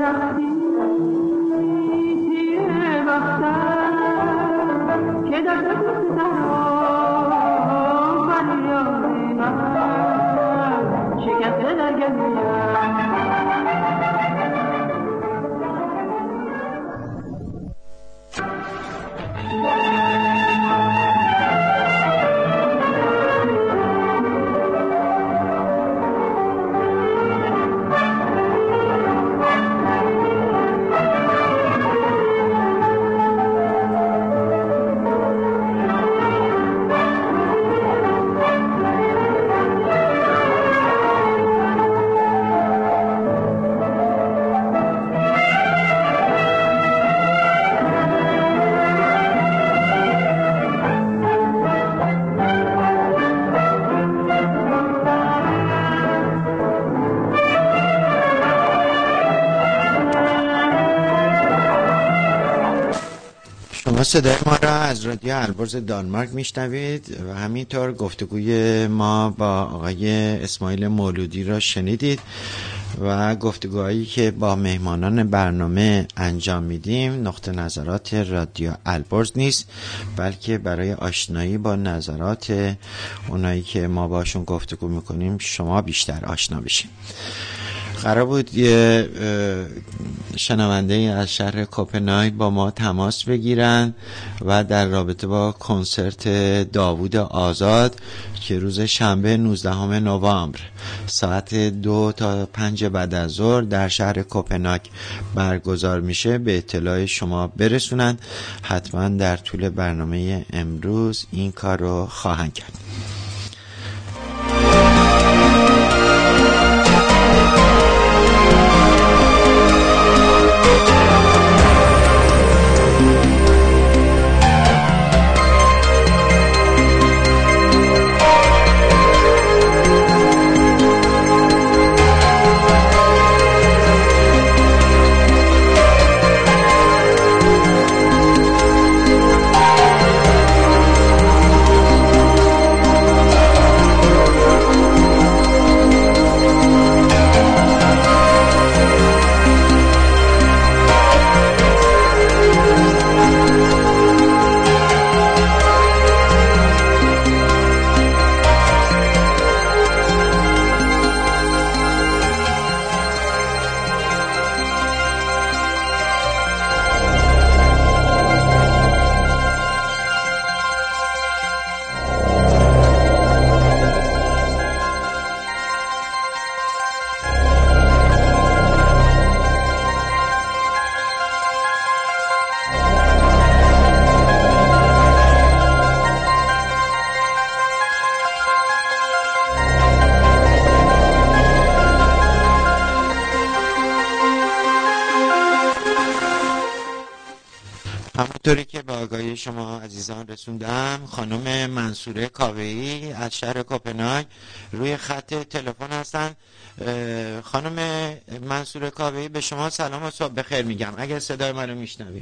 رفتی تیه وقتم که در دست درها فریاد من شکسته در گلویم. صدای ما را از رادیو البرز دانمارک میشنوید و همینطور گفتگوی ما با آقای اسماعیل مولودی را شنیدید و گفتگوهایی که با مهمانان برنامه انجام میدیم نقطه نظرات رادیو البرز نیست، بلکه برای آشنایی با نظرات اونایی که ما باشون گفتگو میکنیم شما بیشتر آشنا بشیم. قرار بود یه شنونده از شهر کوپنهاگ با ما تماس بگیرن و در رابطه با کنسرت داوود آزاد که روز شنبه نوزدهم نوامبر ساعت دو تا پنج بعد از ظهر در شهر کوپنهاگ برگزار میشه به اطلاع شما برسونن. حتما در طول برنامه امروز این کار رو خواهند کرد. همونطوری که به آگاهی شما عزیزان رسوندم، خانم منصوره کاوه‌ای از شهر کوپنهاگ روی خط تلفن هستن. خانم منصوره کاوه‌ای به شما سلام و صبح بخیر میگم اگر صدای منو میشنوی.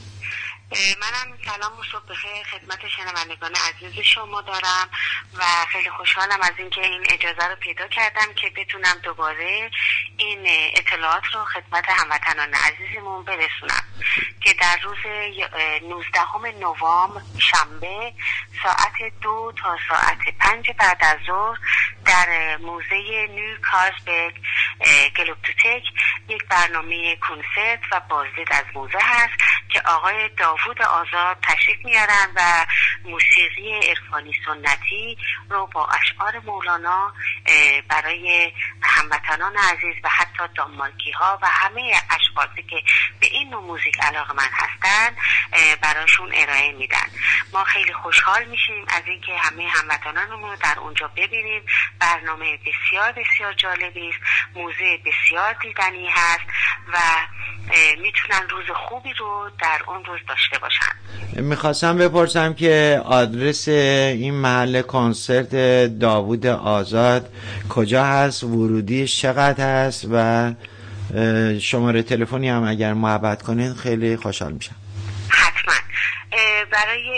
منم سلام و صبح بخیر خدمت شنوندگان عزیز شما دارم و خیلی خوشحالم از اینکه این اجازه رو پیدا کردم که بتونم دوباره این اطلاعات رو خدمت هموطنان عزیزمون برسونم که در روز نوزدهم نوامبر شنبه ساعت دو تا ساعت پنج بعد از ظهر در موزه نیو کارلسبرگ گلوبتوتک یک برنامه کنسرت و بازدید از موزه هست که آقای داوود آزاد تشریف میارن و موسیقی عرفانی سنتی رو با اشعار مولانا برای هموطنان عزیز و حتی دانمارکی ها و همه اشخاصی که به این نوع موزیک علاقه‌مند هستن براشون ارائه میدن. ما خیلی خوشحال میشیم از اینکه همه هموطنانمون رو در اونجا ببینیم. برنامه بسیار بسیار جالبی است، موزه بسیار دیدنی هست و میتونن روز خوبی رو در اون روز داشته باشن. میخواستم بپرسم که آدرس این محل کنسرت داوود آزاد کجا هست، ورودیش چقدر هست و شماره تلفنی هم اگر محبت کنین خیلی خوشحال میشم. حتما. برای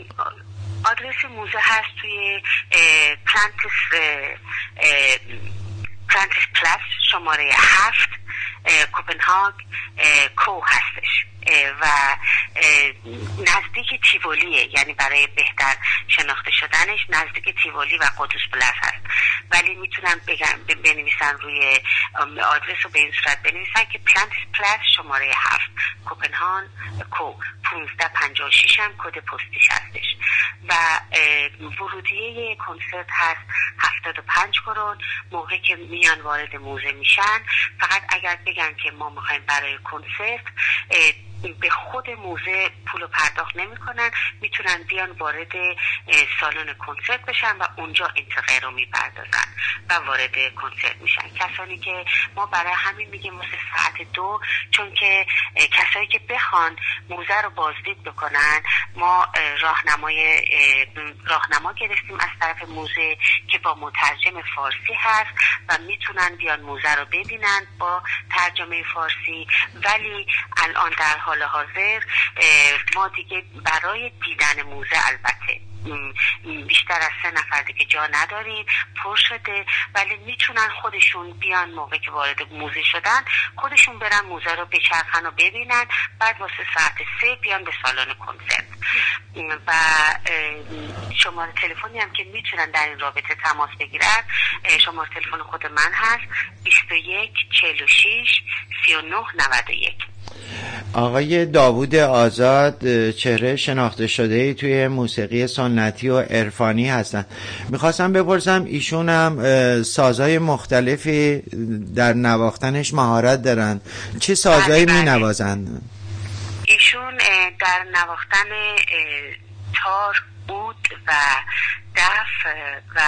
آدرس موزه هست توی پلانتس پلانتس پلاس شماره هفت کوپنهاگ کو هستش و نزدیک تیولیه، یعنی برای بهتر شناخته شدنش نزدیک تیولی و قدوس پلاس هست. ولی میتونن بگن بنویسن روی آدرس رو به این صورت بنویسن که پلانتس پلاس شماره هفت کوپنهاگن کو پانزده پنجاه و شش هم کد پستیش هستش و ورودیه کنسرت هست هفتاد و پنج کرون. موقعی که میان وارد موزه میشن فقط اگر بگن که ما میخوایم برای کنسرت، به خود موزه پول پرداخت نمی کنن، میتونن بیان وارد سالن کنسرت بشن و اونجا انتقه رو میپردازن و وارد کنسرت میشن. کسانی که ما برای همین میگیم واسه ساعت دو، چون که کسایی که بخوان موزه رو بازدید بکنن، ما راهنمای راهنما گرفتیم از طرف موزه که با مترجم فارسی هست و میتونن بیان موزه رو ببینن با ترجمه فارسی. ولی الان در حال حاضر ما دیگه برای دیدن موزه البته بیشتر از سه نفر دیگه جا نداریم، پر شده، ولی میتونن خودشون بیان موقع که وارد موزه شدن خودشون برن موزه رو بچرخن و ببینن، بعد واسه ساعت سه بیان به سالن کنسرت. و شماره تلفنی هم که میتونن در این رابطه تماس بگیرن، شماره تلفن خود من هست بیست و یک چهل و شش سی و نه نود و یک. آقای داوود آزاد چهره شناخته شده‌ای توی موسیقی سنتی و عرفانی هستن. میخواستم بپرسم ایشون هم سازهای مختلفی در نواختنش مهارت دارن، چه سازهایی می نوازن؟ ایشون در نواختن تار، عود و دف و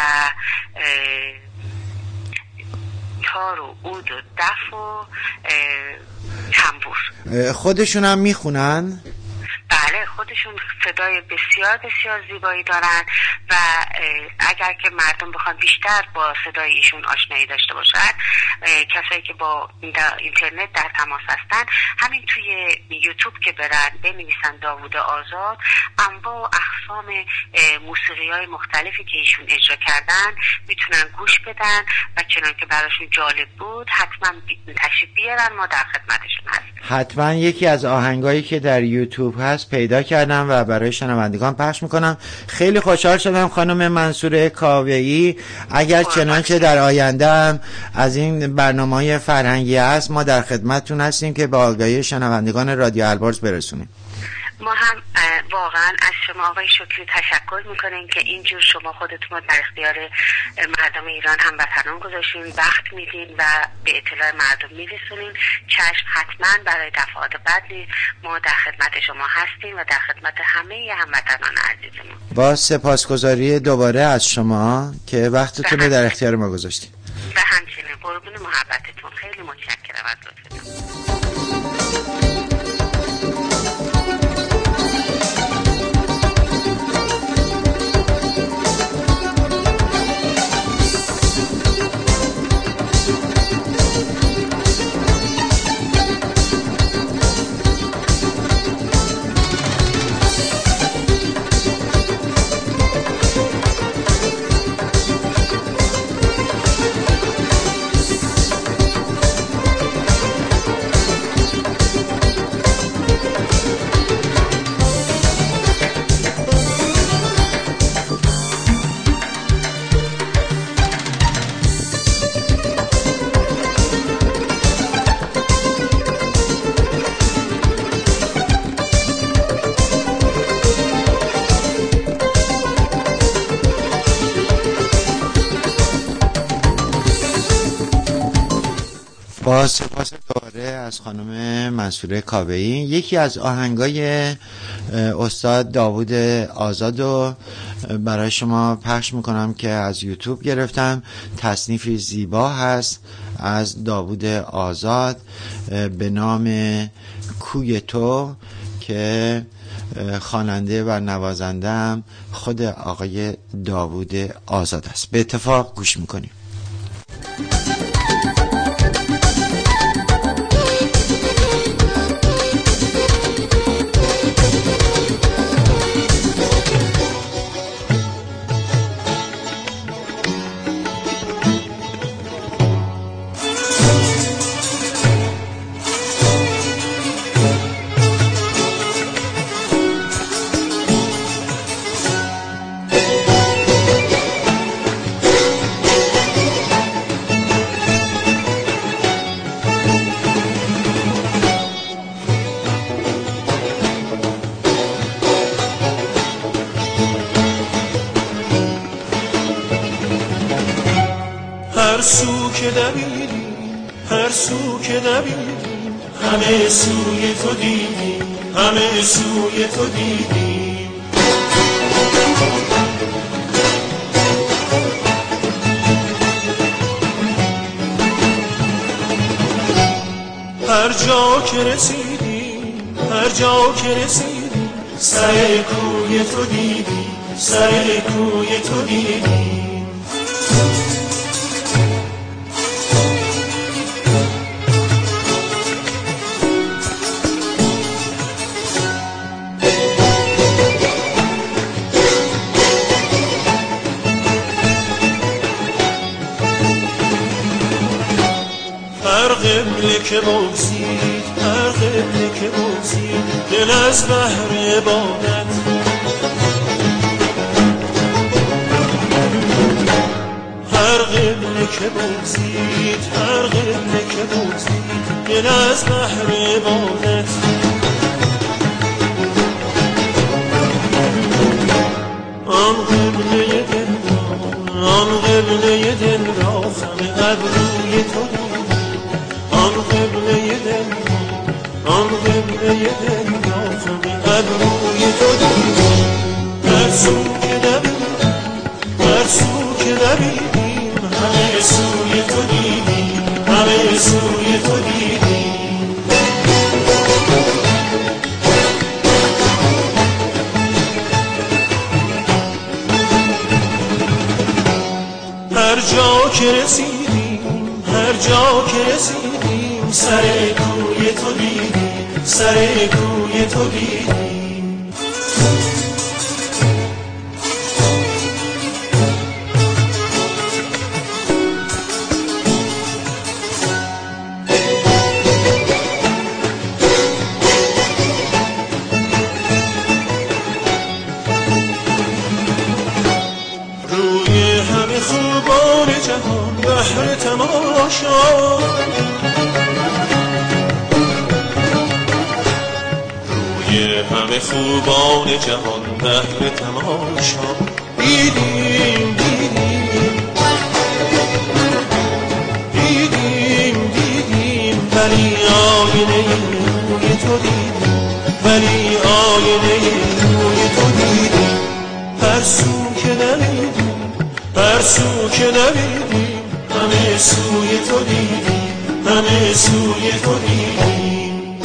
تار و عود و دف و تنبور. خودشون هم میخونن؟ بله، خودشون صدای بسیار بسیار زیبایی دارن و اگر که مردم بخوان بیشتر با صدای ایشون آشنایی داشته باشن، کسایی که با اینترنت در تماس هستن، همین توی یوتیوب که برن بنویسن داوود آزاد، انواع و اقسام موسیقی های مختلفی که ایشون اجرا کردن میتونن گوش بدن و چنان که براشون جالب بود حتما تشریف بیارن، ما در خدمتشون هستیم. حتما یکی از آهنگایی که در یوتیوب هست پیدا کردم و برای شنوندگان پخش میکنم. خیلی خوشحال شدم خانم منصوره کاوه‌ای. اگر چنانچه در آینده هم از این برنامه‌های فرهنگی هست، ما در خدمتتون هستیم که به آگاهی شنوندگان رادیو البرز برسونیم. ما هم واقعا از شما آقای شکری تشکر میکنیم که اینجور شما خودتون رو در اختیار مردم ایران هم وطنان گذاشتین، وقت میدین و به اطلاع مردم میرسونین. چشم، حتما برای دفعات بعدی ما در خدمت شما هستیم و در خدمت همه هموطنان عزیزمون. با سپاسگزاری دوباره از شما که وقتتون رو در اختیار ما گذاشتین. به همچنین، قربون محبتتون، خیلی متشکرم از لطفتون. با سپاس دوباره از خانم منصوره کاوه‌ای. یکی از آهنگای استاد داوود آزاد رو برای شما پخش میکنم که از یوتیوب گرفتم. تصنیفی زیبا هست از داوود آزاد به نام کوی تو که خواننده و نوازنده هم خود آقای داوود آزاد است. به اتفاق گوش میکنیم. هر سو که دویدیم هر سو که دویدیم همه سوی تو دیدیم همه سوی تو دیدیم هر جا که رسیدیم هر جا که رسیدیم سر کوی تو دیدیم سر کوی تو دیدیم هر قبله که بگذید هر قبله که بگذید دل از بحر عبادت هر قبله که بگذید هر قبله که بگذید دل از بحر عبادت آن قبله دل را آن قبله دل را خم ابروی تو آن قبله دل آن قبله دل را خم ابروی تو دیدیم هر سو که دویدیم هر سو که دویدیم همه سوی تو دیدیم همه سوی تو دیدیم هر جا که رسیدیم هر جا که رسیدیم سر کوی تو دیدیم سر کوی تو دیدیم روی همه خوبان جهان بحر تماشا روی همه خوبان جهان بحر تماشا دیدیم دیدیم دیدیم دیدیم ولی آینه روی تو دیدیم ولی آینه روی تو دیدیم هر سو که دویدیم هر سو که دویدیم همه سوی تو دیدیم همه سوی تو دیدیم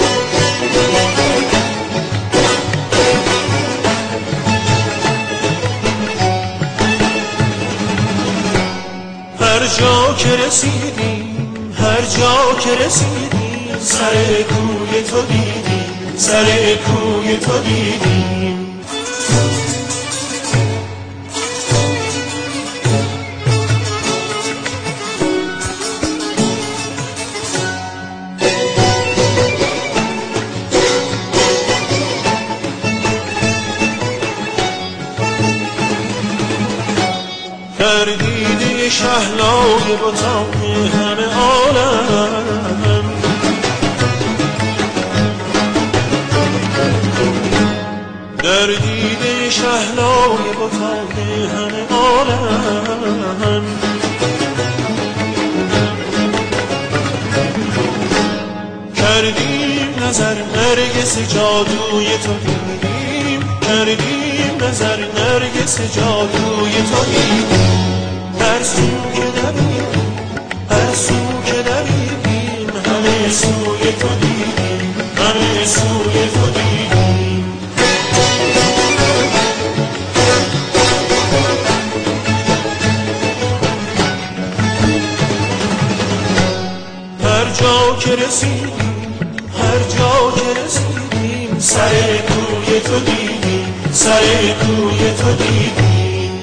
هر جا که رسیدیم هر جا که رسیدیم سر کوی تو دیدیم سر کوی تو دیدیم در دیده شهلای بتان همه عالم در دیده شهلای بتان همه عالم کردیم نظر نرگس جادوی تو دیدیم کردیم نظر نرگس جادوی تو دیدیم هر سو که دویدیم هر سو که دویدیم همه سوی تو دیدیم همه سوی تو دیدیم هر جا که رسیدیم هر جا که رسیدیم سر کوی تو دیدیم سر کوی تو دیدیم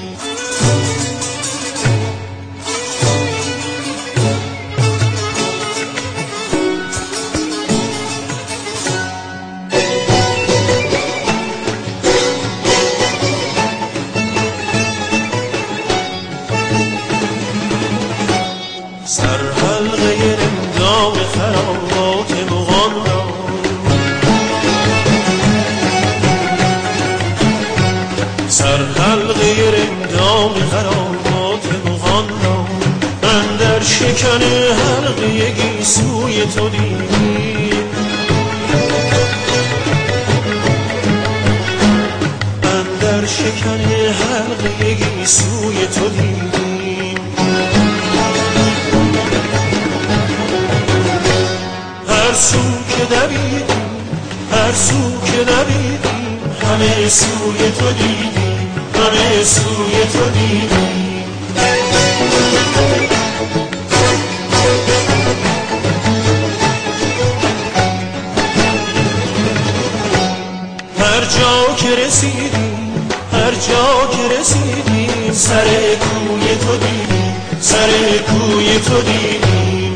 سرحلقه رندام خرابات مغان را سرحلقه رندام خرابات مغان را من در شکن حلقه گیسوی تو دیدیم، اندر شکن حلقه گیسوی تو دیدیم. هر سو که دویدیم، هر سو که دویدیم، همه سوی تو دیدیم، همه سوی تو دیدیم. هر جا که رسیدیم، هر جا که رسیدیم، سر کوی تو دیدیم، سر کوی تو دیدیم.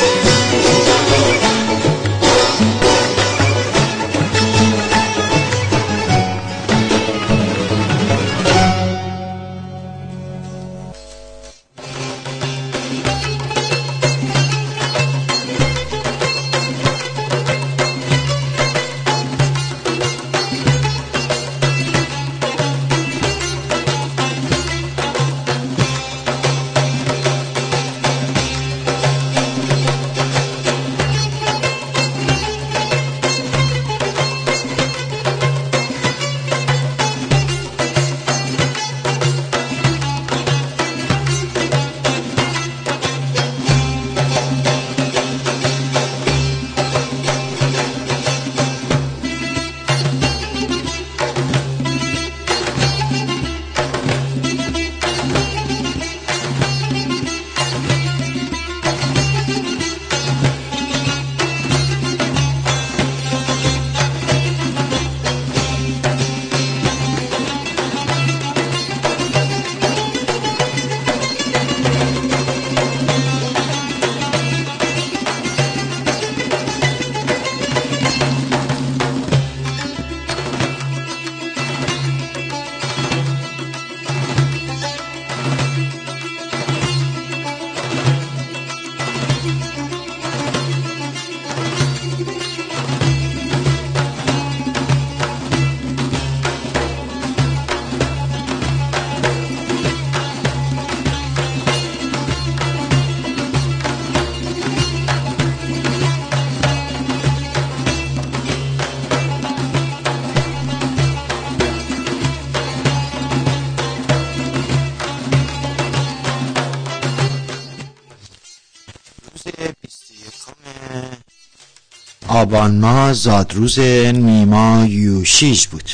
آبان ماه زادروز نیما یوشیج بود.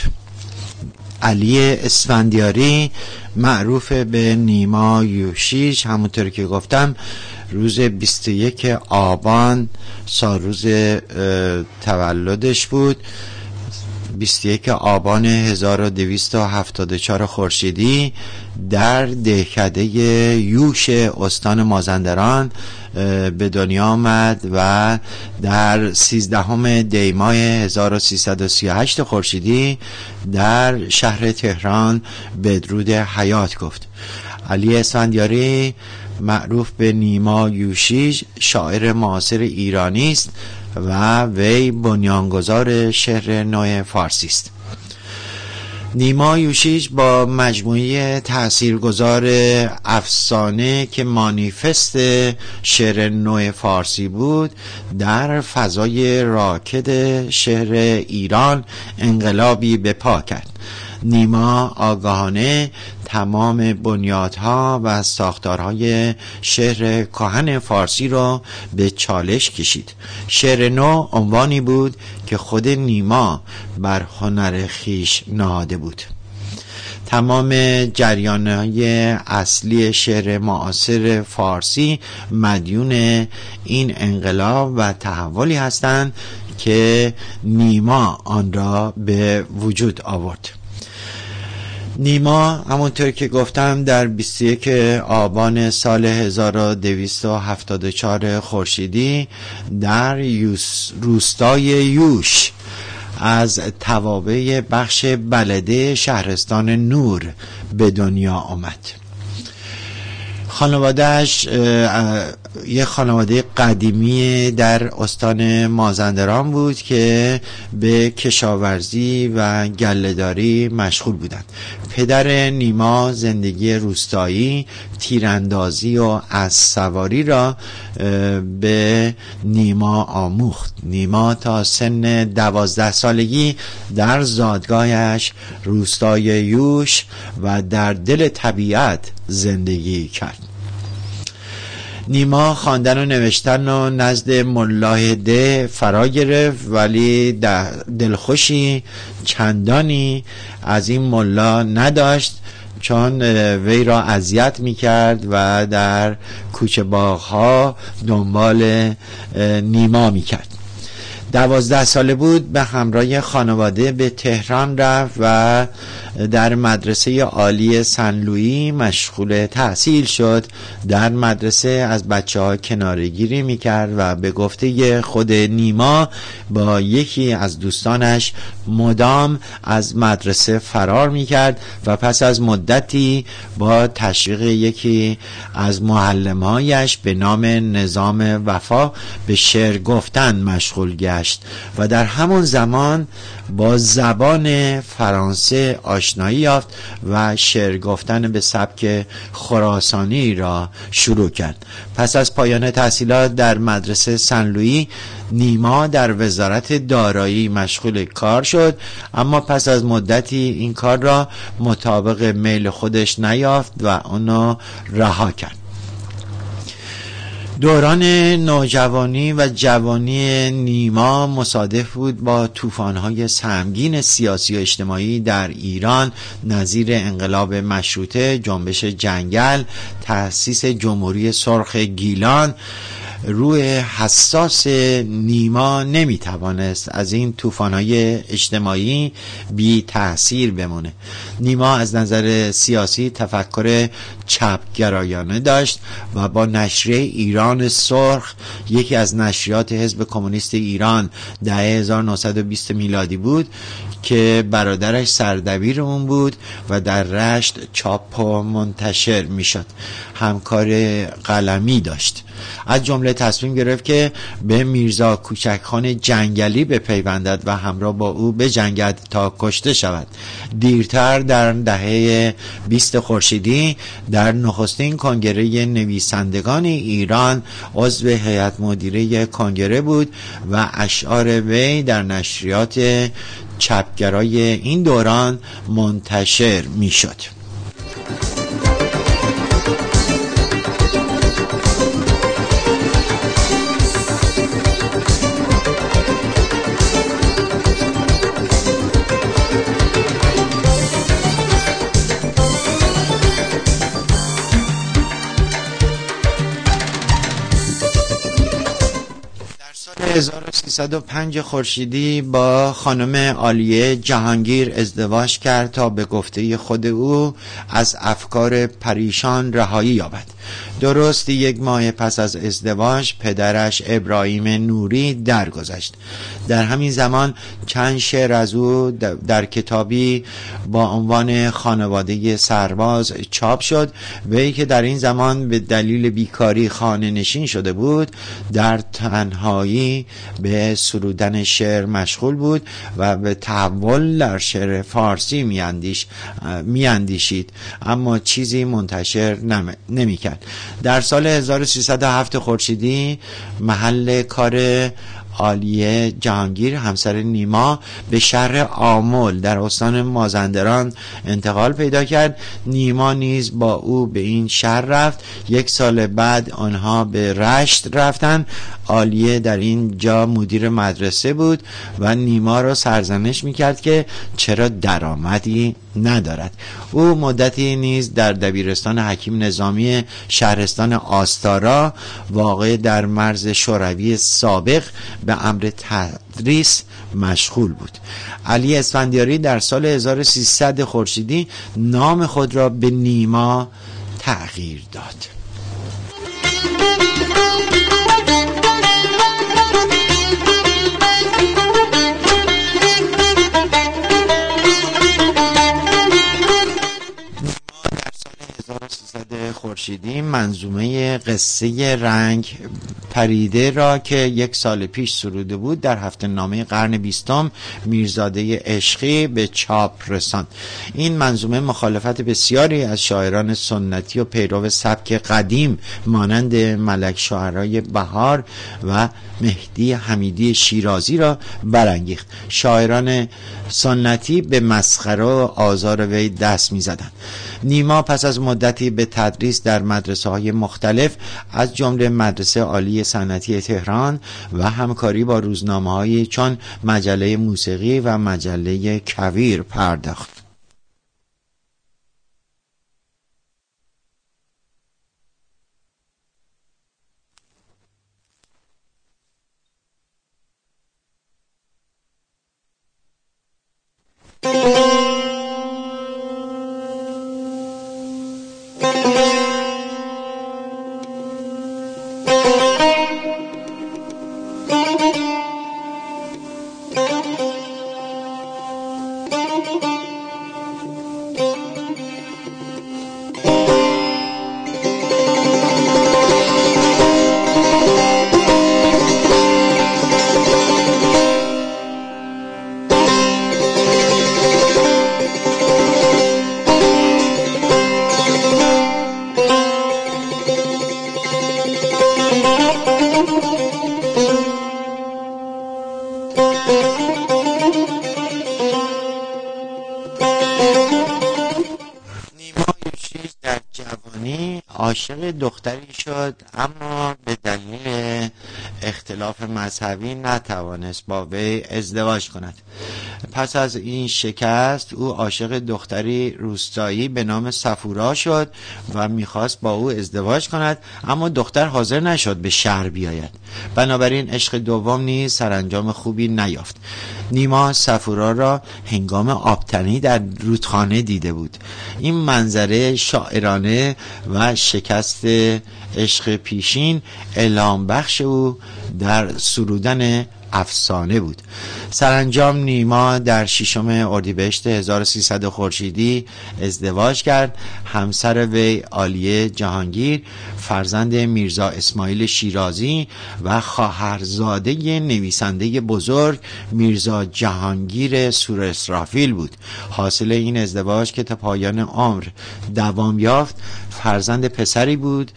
علی اسفندیاری معروف به نیما یوشیج، همونطور که گفتم روز بیست و یک آبان سالروز تولدش بود. بیست و یک آبان هزار و دویست و هفتاد و چهار خورشیدی در دهکده یوش استان مازندران به دنیا آمد و در سیزدهم دی ماه هزار و سیصد و سی و هشت خورشیدی در شهر تهران بدرود حیات گفت. علی اسفندیاری معروف به نیما یوشیج شاعر معاصر ایرانی است و وی بنیانگذار شعر نو فارسی است. نیما یوشیج با مجموعه تاثیرگذار افسانه که مانیفست شعر نو فارسی بود در فضای راکد شعر ایران انقلابی به پا کرد. نیما آگاهانه تمام بنیادها و ساختارهای شعر کهن فارسی را به چالش کشید. شعر نو عنوانی بود که خود نیما بر هنر خیش نهاده بود. تمام جریان‌های اصلی شعر معاصر فارسی مدیون این انقلاب و تحولی هستند که نیما آن را به وجود آورد. نیما همونطور که گفتم در بیست و یک آبان سال هزار و دویست و هفتاد و چهار خورشیدی در یوس روستای یوش از توابع بخش بلده شهرستان نور به دنیا آمد. خانوادهش یه خانواده قدیمی در استان مازندران بود که به کشاورزی و گله‌داری مشغول بودند. پدر نیما زندگی روستایی، تیراندازی و اسب‌سواری را به نیما آموخت. نیما تا سن دوازده سالگی در زادگاهش روستای یوش و در دل طبیعت زندگی کرد. نیما خواندن و نوشتن و نزد ملاه ده فرا گرفت، ولی دلخوشی چندانی از این ملا نداشت، چون وی را اذیت میکرد و در کوچه باغ‌ها دنبال نیما میکرد. دوازده ساله بود به همراه خانواده به تهران رفت و در مدرسه عالی سن لویی مشغول تحصیل شد. در مدرسه از بچه ها کناره‌گیری میکرد و به گفته خود نیما با یکی از دوستانش مدام از مدرسه فرار میکرد و پس از مدتی با تشویق یکی از معلم‌هایش به نام نظام وفا به شعر گفتن مشغول گشت و در همون زمان با زبان فرانسه آشنایی یافت و شعر گفتن به سبک خراسانی را شروع کرد. پس از پایان تحصیلات در مدرسه سن لویی نیما در وزارت دارایی مشغول کار شد، اما پس از مدتی این کار را مطابق میل خودش نیافت و آنو رها کرد. دوران نوجوانی و جوانی نیما مصادف بود با طوفان‌های سهمگین سیاسی و اجتماعی در ایران نظیر انقلاب مشروطه، جنبش جنگل، تأسیس جمهوری سرخ گیلان. روح حساس نیما نمیتوانست از این طوفان‌های اجتماعی بی تأثیر بمونه. نیما از نظر سیاسی تفکر چپگرایانه داشت و با نشریه ایران سرخ، یکی از نشریات حزب کمونیست ایران، دهه هزار و نهصد و بیست میلادی بود که برادرش سردبیر اون بود و در رشت چاپ و منتشر میشد. همکار قلمی داشت. از جمله تصمیم گرفت که به میرزا کوچکخان جنگلی بپیوندد و همراه با او بجنگد تا کشته شود. دیرتر در دهه بیست خورشیدی در نخستین کنگره نویسندگان ایران عضو هیئت مدیره کنگره بود و اشعار وی در نشریات چپگرای این دوران منتشر میشد. هزار و سیصد و پنج خورشیدی با خانم عالیه جهانگیر ازدواج کرد تا به گفته خود او از افکار پریشان رهایی یابد. درست یک ماه پس از ازدواج پدرش ابراهیم نوری درگذشت. در همین زمان چند شعر از او در کتابی با عنوان خانواده سرباز چاپ شد. وی که در این زمان به دلیل بیکاری خانه نشین شده بود، در تنهایی به سرودن شعر مشغول بود و به تحول در شعر فارسی میاندیش میاندیشید، اما چیزی منتشر نمی کرد. در سال هزار و سیصد و هفت خورشیدی محل کار عالیه جهانگیر همسر نیما به شهر آمل در استان مازندران انتقال پیدا کرد. نیما نیز با او به این شهر رفت. یک سال بعد آنها به رشت رفتند. عالیه در این جا مدیر مدرسه بود و نیما را سرزنش میکرد که چرا درآمدی ندارد. او مدتی نیز در دبیرستان حکیم نظامی شهرستان آستارا واقع در مرز شوروی سابق به امر تدریس مشغول بود. علی اسفندیاری در سال هزار و سیصد خورشیدی نام خود را به نیما تغییر داد. خورشیدی منظومه قصه رنگ پریده را که یک سال پیش سروده بود در هفته نامه قرن بیستم میرزاده عشقی به چاپ رساند. این منظومه مخالفت بسیاری از شاعران سنتی و پیرو سبک قدیم مانند ملک شاعرای بهار و مهدی حمیدی شیرازی را برانگیخت. شاعران سنتی به مسخره و آزار وی دست می زدند. نیما پس از مدتی به تدریس در مدرسه های مختلف از جمله مدرسه عالی صنعتی تهران و همکاری با روزنامه هایی چون مجله موسیقی و مجله کویر پرداخت. عاشق دختری شد، اما به دلیل اختلاف مذهبی نتوانست با وی ازدواج کند. پس از این شکست او عاشق دختری روستایی به نام صفورا شد و میخواست با او ازدواج کند، اما دختر حاضر نشد به شهر بیاید. بنابراین عشق دوم نیز سرانجام خوبی نیافت. نیما صفورا را هنگام آبتنی در رودخانه دیده بود. این منظره شاعرانه و شکست عشق پیشین الهام بخش او در سرودن افسانه بود. سرانجام نیما در ششم اردیبهشت هزار و سیصد خورشیدی ازدواج کرد. همسر وی عالیه جهانگیر فرزند میرزا اسماعیل شیرازی و خواهرزاده نویسنده بزرگ میرزا جهانگیر سور اسرافیل بود. حاصل این ازدواج که تا پایان عمر دوام یافت فرزند پسری بود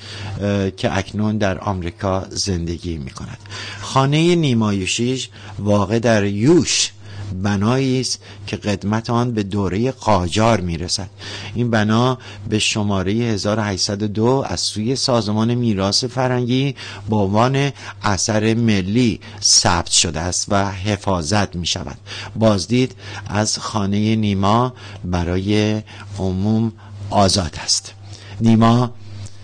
که اکنون در آمریکا زندگی می کند. خانه نیما یوشیج واقع در یوش بنایی است که قدمت آن به دوره قاجار میرسد. این بنا به شماره هزار و هشتصد و دو از سوی سازمان میراث فرهنگی به عنوان اثر ملی ثبت شده است و حفاظت می شود. بازدید از خانه نیما برای عموم آزاد است. نیما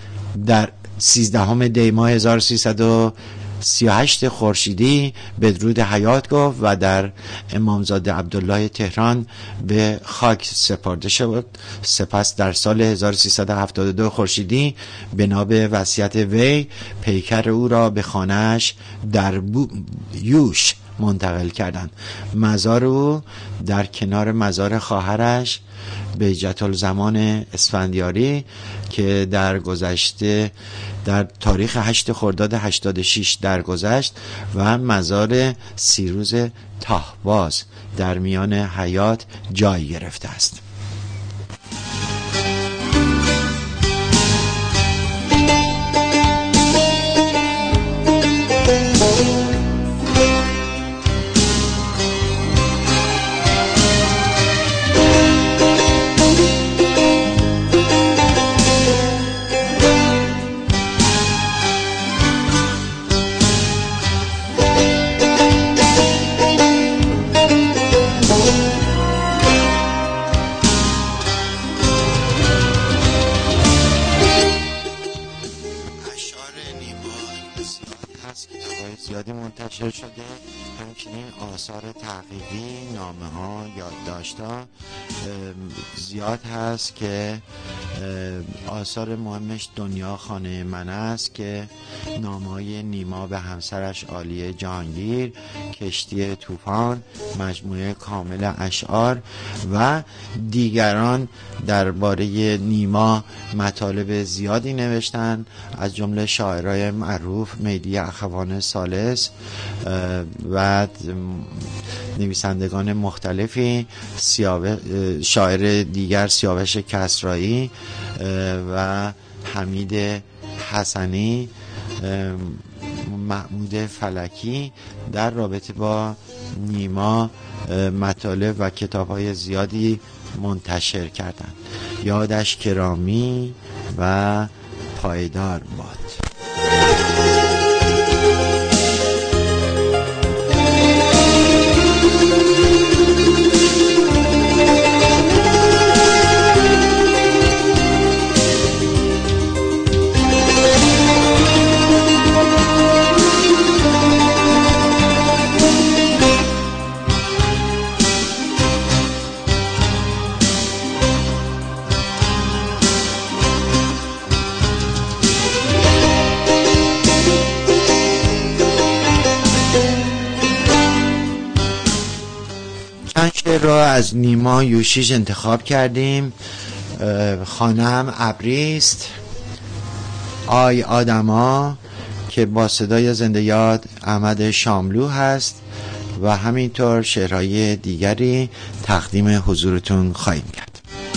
در سیزدهم دی ماه هزار و سیصد و سی و هشت خورشیدی بدرود حیات گفت و در امامزاده عبدالله تهران به خاک سپرده شد. سپس در سال هزار و سیصد و هفتاد و دو خورشیدی بنا به وصیت وی پیکر او را به خانه‌اش در یوش منتقل کردند. مزار او در کنار مزار خواهرش بهجت الزمان اسفندیاری که در گذشته در تاریخ هشت خرداد هشتاد و شش درگذشت و مزار سیروز تاهباز در میان حیات جای گرفته است. شده. همچنین آثار تحقیقی، نامه ها، یادداشت‌ها زیاد هست که آثار مهمش دنیا خانه من است که نامه‌های نیما به همسرش عالیه جهانگیر، کشتی طوفان، مجموعه کامل اشعار و دیگران درباره نیما مطالب زیادی نوشتن، از جمله شاعرای معروف مهدی اخوان ثالث و نویسندگان مختلفی، شاعر دیگر سیاوش کسرایی و حمید حسنی، محمود فلکی در رابطه با نیما مطالب و کتاب‌های زیادی منتشر کردند. یادش گرامی و پایدار باد. چند شعر را از نیما یوشیج انتخاب کردیم. خانم ابریست، آی آدما که با صدای زنده یاد احمد شاملو هست و همینطور شعرهای دیگری تقدیم حضورتون خواهیم کرد.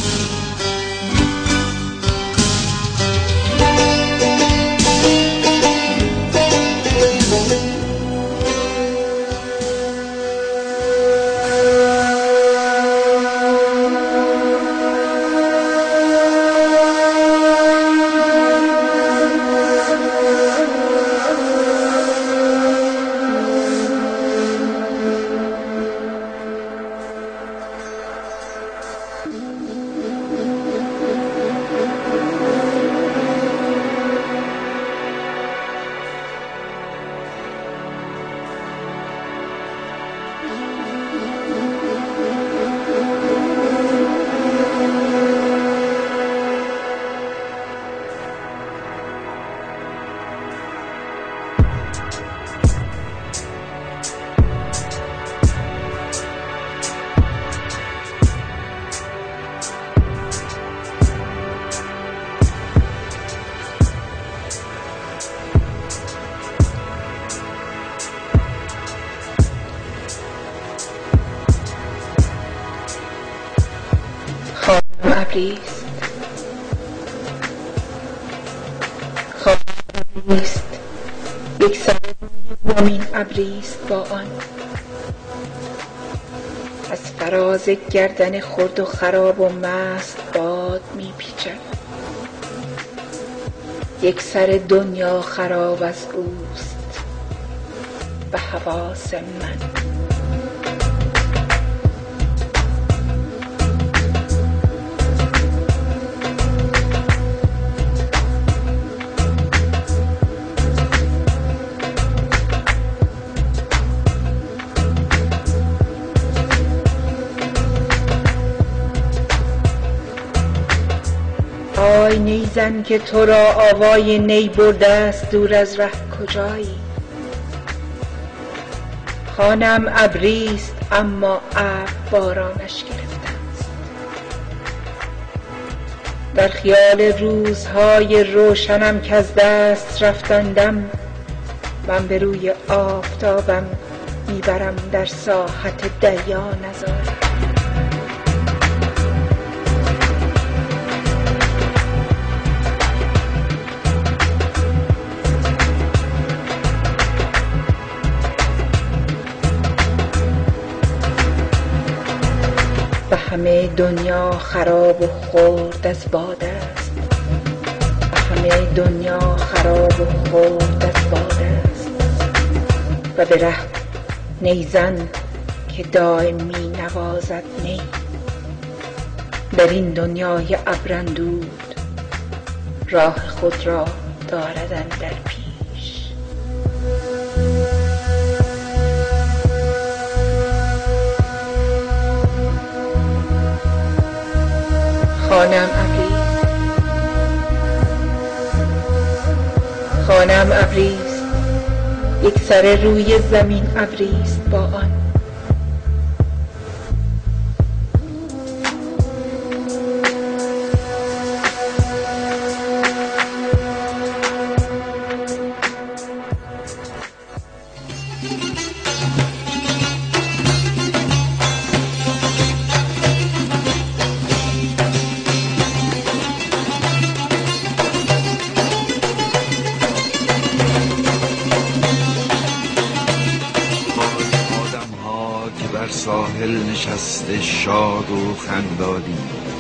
ابریست ابریست یک سر زمین ابریست با آن از فراز گردن خرد و خراب و مست باد می پیچد. یک سر دنیا خراب از اوست به حواس من. آی نیزن که تو را آوای نی برده است دور از ره کجایی؟ خانم ابریست اما ابر بارانش گرفته است. در خیال روزهای روشنم که از دست رفتندم، من به روی آفتابم میبرم در ساحت دریا نظاره. و همه دنیا خراب و خرد از باد است. و همه دنیا خراب و خرد از باد است. و به ره نیزن که دائم می نوازد نی، در این دنیای ابراندود راه خود را داردن در پیش. خانم ابریست، خانم ابریست، یک سر روی زمین ابریست با آن. ساحل نشسته شاد و خندانی،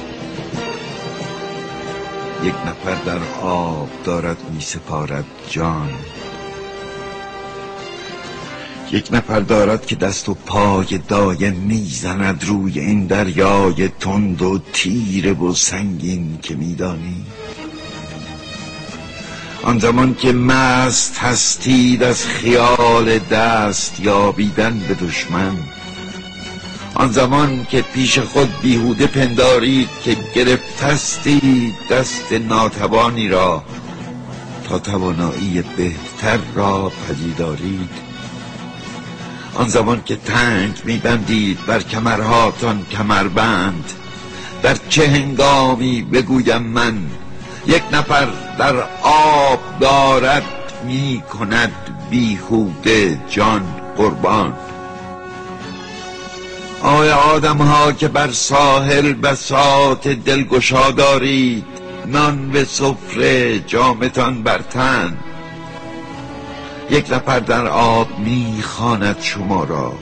یک نفر در آب دارد می سپارد جان. یک نفر دارد که دست و پای دایم میزند روی این دریای تند و تیره و سنگین که میدانی. آن زمان که مست هستید از خیال دست یابیدن به دشمن، آن زمان که پیش خود بیهوده پندارید که گرفتستید دست ناتوانی را تا توانایی بهتر را پدیدارید، آن زمان که تنگ میبندید بر کمرهاتان کمربند، در چه هنگامی بگویم من یک نفر در آب دارد می کند بیهوده جان قربان. آیا آدم ها که بر ساحل بساط دلگشا دارید، نان به سفره جامتان بر تن، یک نفر در آب می خواند شما را،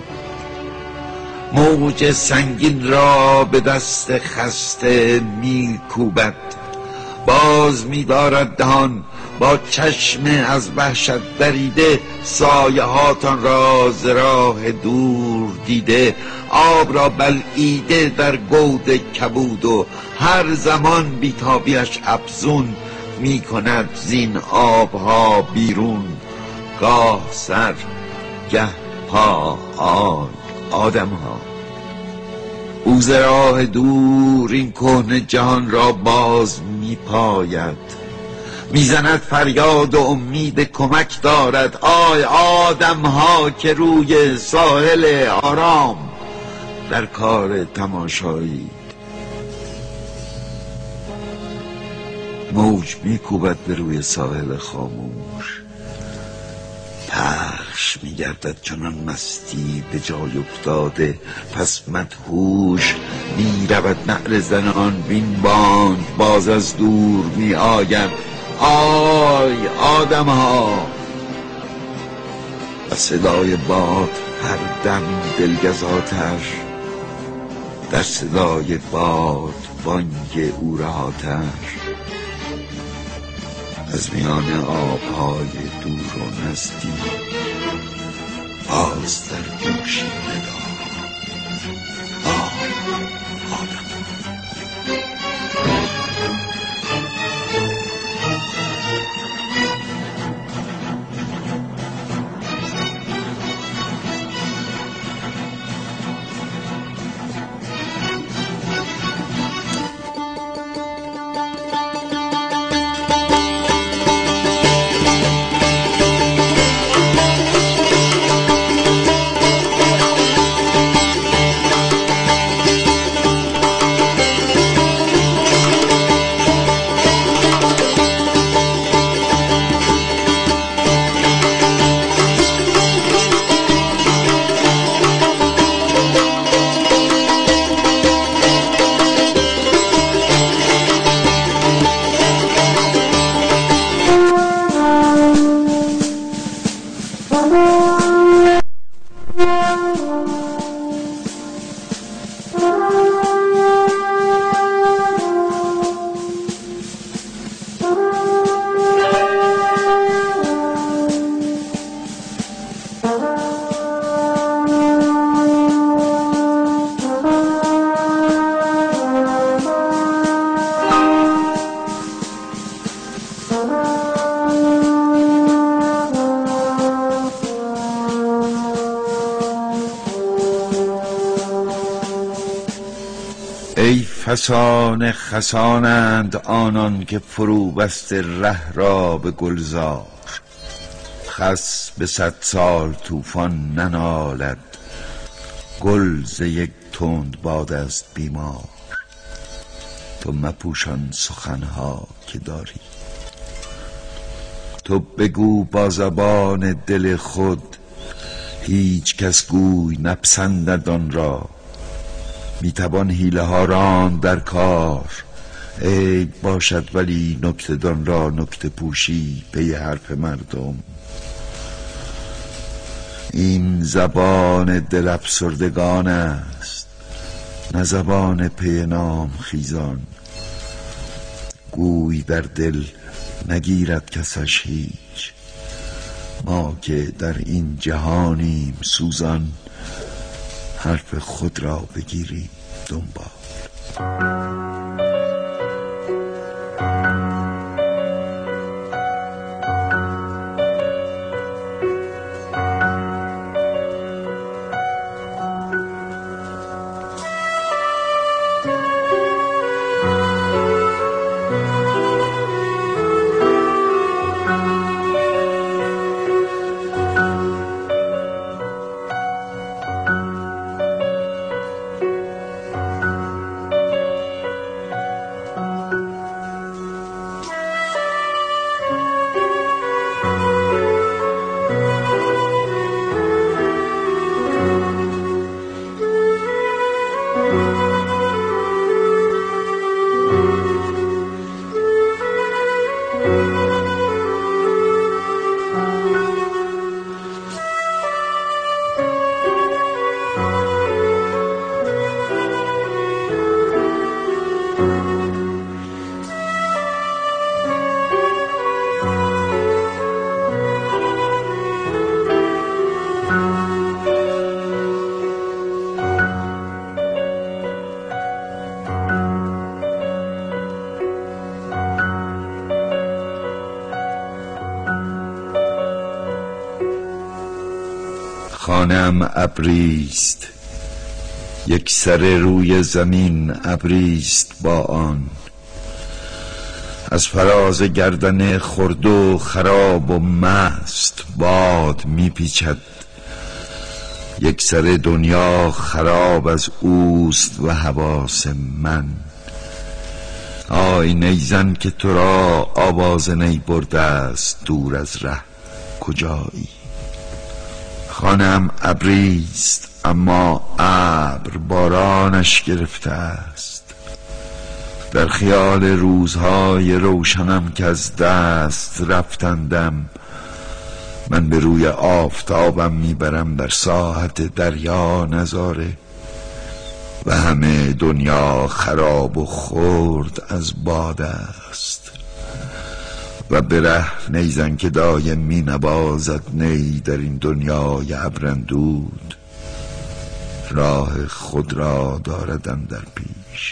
موج سنگین را به دست خسته می کوبد، باز می دارد دهان با چشم از وحشت دریده، سایه هاتان را ز راه دور دیده، آب را بلعیده در گود کبود و هر زمان بیتابیش افزون می کند زین آبها بیرون، گاه سر گه پا آی آدم ها. او ز راه دور این کهنه جهان را باز می پاید، میزند فریاد و امید کمک دارد. آی آدم ها که روی ساحل آرام در کار تماشایید، موج میکوبد به روی ساحل خاموش، پخش میگردد چنان مستی به جای افتاده، پس مدهوش میرود نعره زنان بین بانگ باز از دور می آید. آی آدم ها، و صدای باد هر دم دلگزاتر، در صدای باد بانگ او رهاتر، از میان آبهای دور و نزدیک باز در گوشی ندا. آه آدم فسان خسانند آنان که فرو بست ره را به گلزار. خس به صد سال طوفان ننالد، گل ز یک تند باد است بیمار. تو مپوشان سخنها که داری، تو بگو با زبان دل خود. هیچ کس گوی نپسندد آن را، میتوان حیله ها راند در کار. عیب باشد ولی نکته دان را نکته پوشی پی حرف مردم. این زبان دل افسردگان است، نه زبان پی نام خیزان. گوی در دل نگیرد کسش هیچ، ما که در این جهانیم سوزان. حرف خود را بگیریم دنبال. خانم ابریست، یک سر روی زمین ابریست با آن. از فراز گردن خرد و خراب و مست باد میپیچد. یک سر دنیا خراب از اوست و حواس من. آی نیزن که تو را آواز نی برده است دور از ره کجایی؟ خانم ابریست اما ابر بارانش گرفته است. در خیال روزهای روشنم که از دست رفتندم، من به روی آفتابم میبرم در ساحت دریا نظاره و همه دنیا خراب و خرد از باد است. و به ره نیزن که دایم می نبازد نی در این دنیای ابرندود، راه خود را داردم در پیش.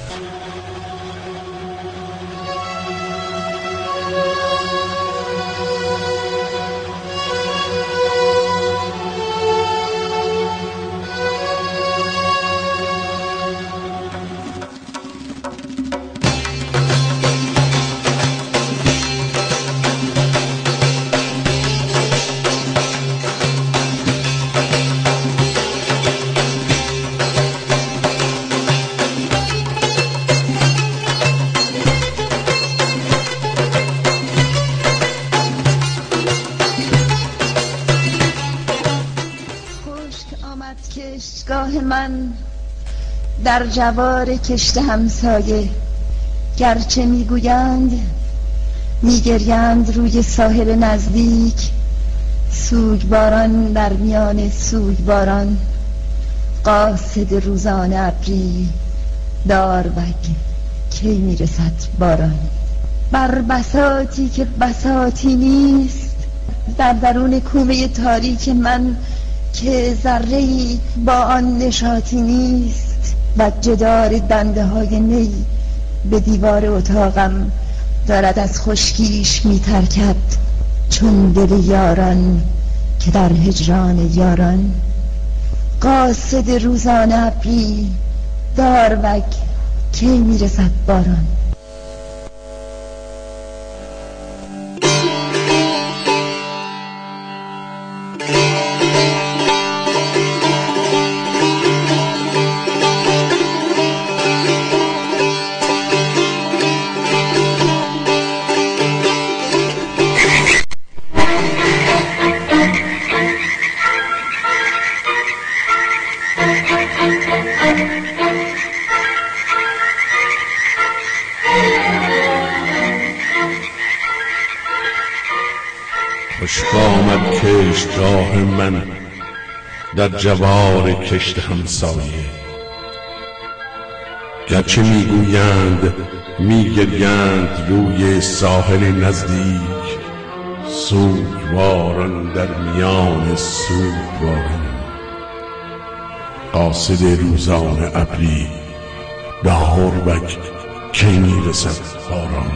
کشتگاه من در جوار کشت همسایه، گرچه میگویند میگریند روی ساحل نزدیک، سوگواران در میان سوگواران، قاصد روزانه ابری داروگ کی میرسد باران. بر بساطی که بساطی نیست، در درون کومه تاریک من که ذره‌ای با آن نشاطی نیست، و جدار دنده های نی به دیوار اتاقم دارد از خشکیش میترکد، چون دل یاران که در هجران یاران. قاصد روزانه ابری داروگ کی میرسد باران. خشک آمد کشتگاه من در جوار کشت همسایه، گرچه میگویند میگریند روی ساحل نزدیک، سوگواران در میان سوگواران. قاصد روزان ابری به هربک کی میرسد باران.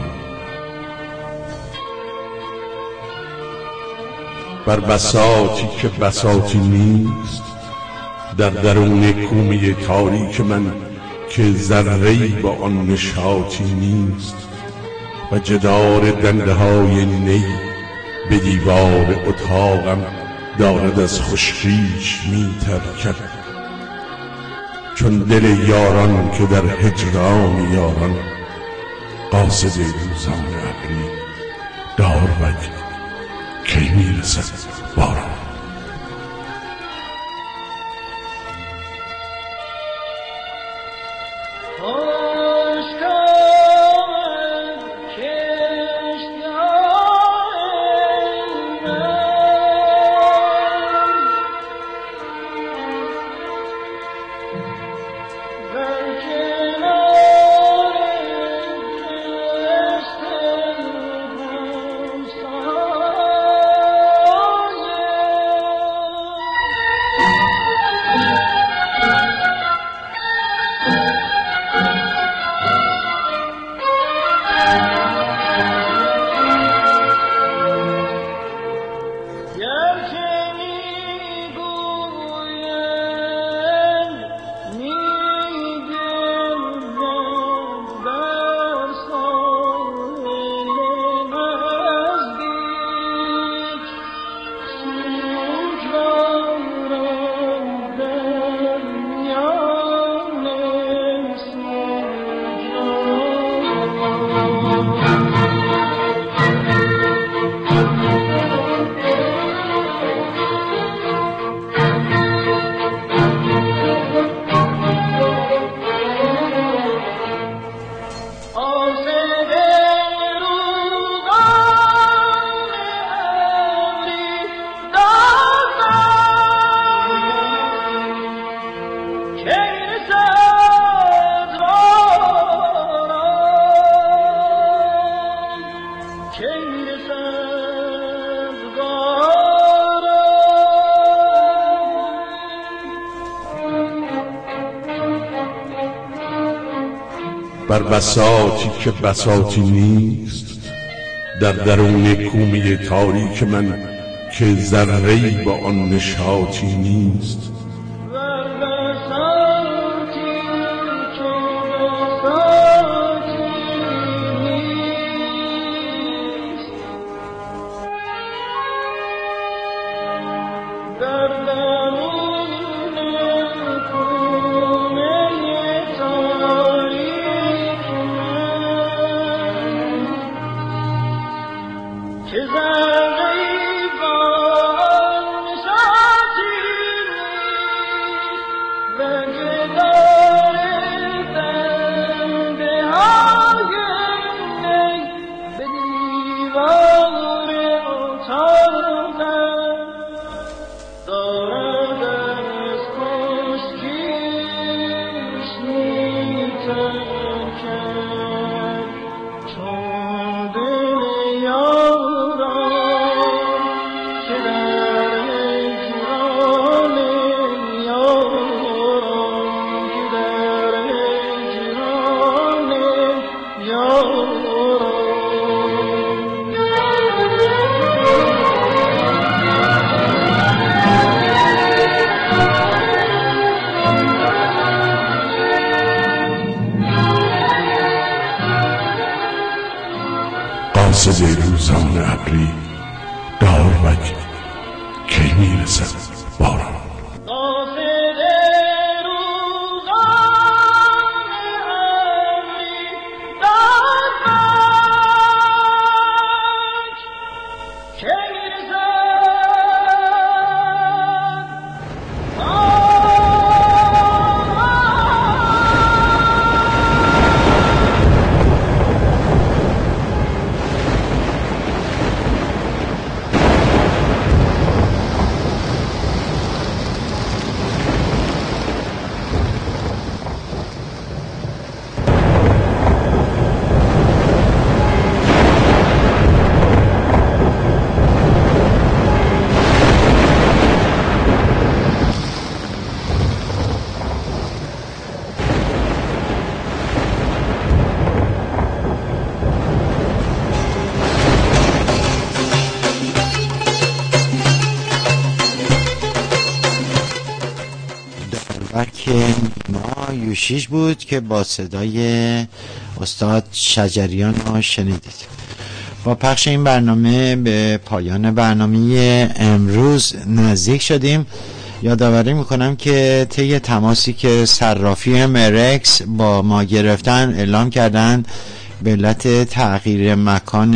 بر بساطی که بساطی نیست، در درون کومه تاریک من که ذره‌ای با آن نشاطی نیست، و جدار دنده های نی به دیوار اتاقم دارد از خشکیش می‌ترکد، چون دل یاران که در هجران یاران. قاصد روزان ابری داروک کی میرسد باران. بر بساطی که بساطی نیست، در درون کومه تاریک من که ذره‌ای با آن نشاطی نیست. Is that روزان ابری داروک کی میرسد باران. ما یوشیش بود که با صدای استاد شجریان رو شنیدید. با پخش این برنامه به پایان برنامه امروز نزدیک شدیم. یادآوری میکنم که طی تماسی که صرافی مرکس با ما گرفتن اعلام کردن به علت تغییر مکان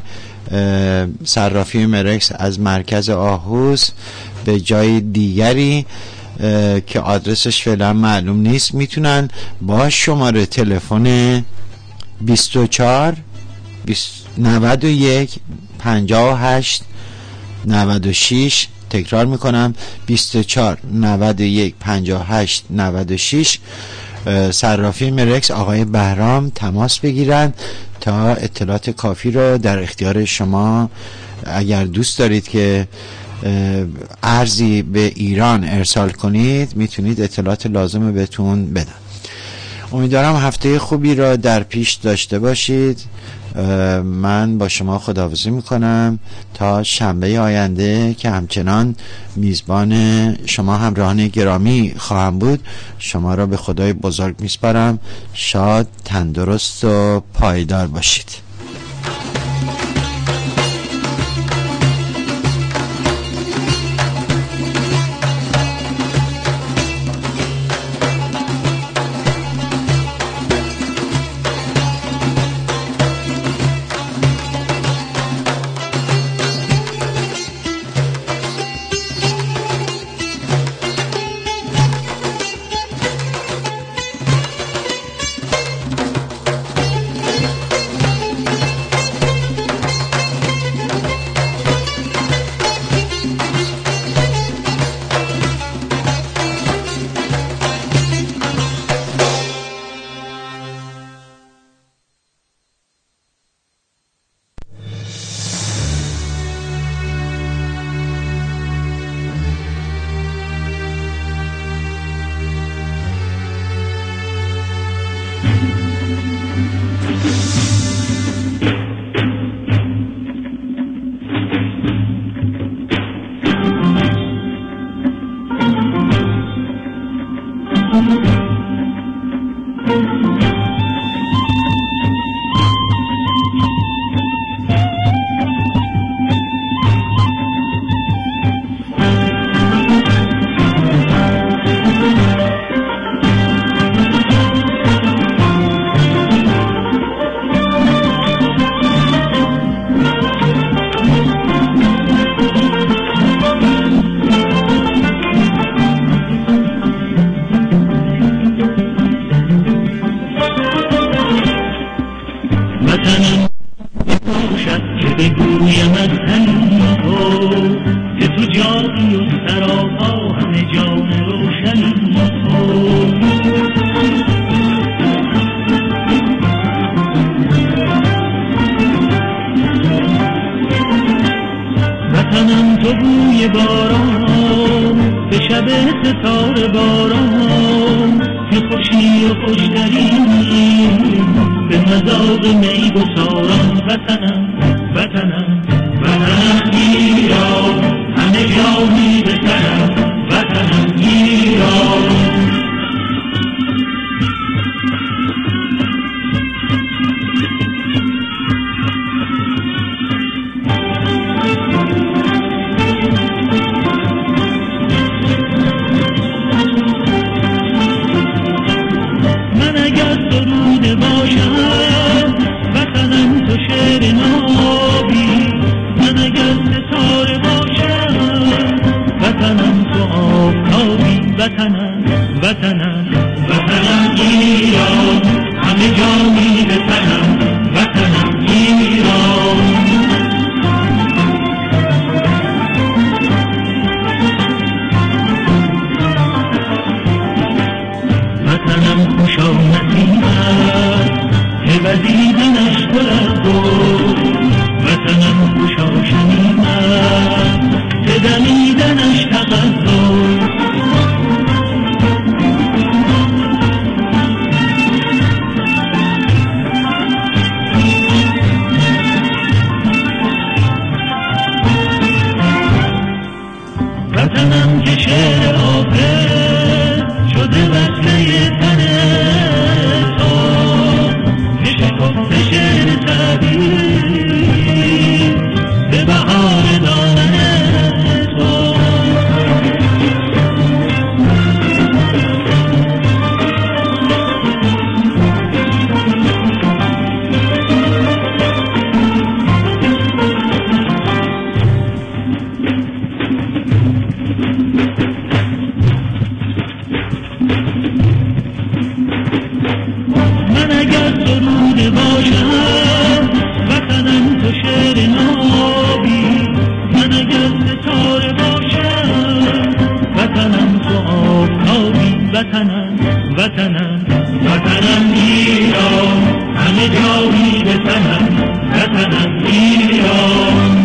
صرافی مرکس از مرکز آهوز به جای دیگری که آدرسش فعلا معلوم نیست، میتونن با شماره تلفن بیست و چهار نود و یک پنجاه و هشت نود و شش، تکرار میکنم بیست و چهار نود و یک پنجاه و هشت نود و شش، صرافی مرکس آقای بهرام تماس بگیرن تا اطلاعات کافی رو در اختیار شما اگر دوست دارید که ارزی به ایران ارسال کنید میتونید اطلاعات لازم بهتون بدن. امیدوارم هفته خوبی را در پیش داشته باشید. من با شما خداحافظی میکنم تا شنبه آینده که همچنان میزبان شما همراهان گرامی خواهم بود. شما را به خدای بزرگ میسپارم. شاد، تندرست و پایدار باشید. وطنم وطنم وطنم ایران همه جا میرسنم وطنم ایران وطنم خوشا نصیبت که وزیدنش پر از گل وطنم خوشا شنیدت که دمیدنش تغزل وطنم که شعر حافظ شده وصله تن تو که شکفت شعر تعبیر به بهار دامن تو من اگر سروده باشم وطنم تو شعر نابی من اگر ستاره باشم وطنم تو آفتابی وطنم وطنم وطنم ایران همه جا میرسنم وطنم ایران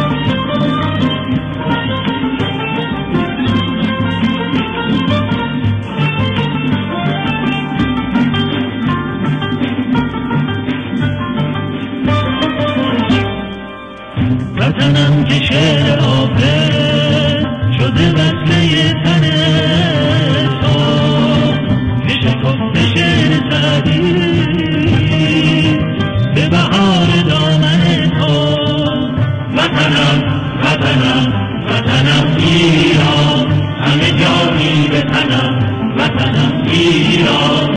وطنم که شعر حافظ شده وصله تن تو که شکفت شعر تعبیر به بهار دامن تو وطنم وطنم وطنم ایران همه جا میرسنم وطنم ایران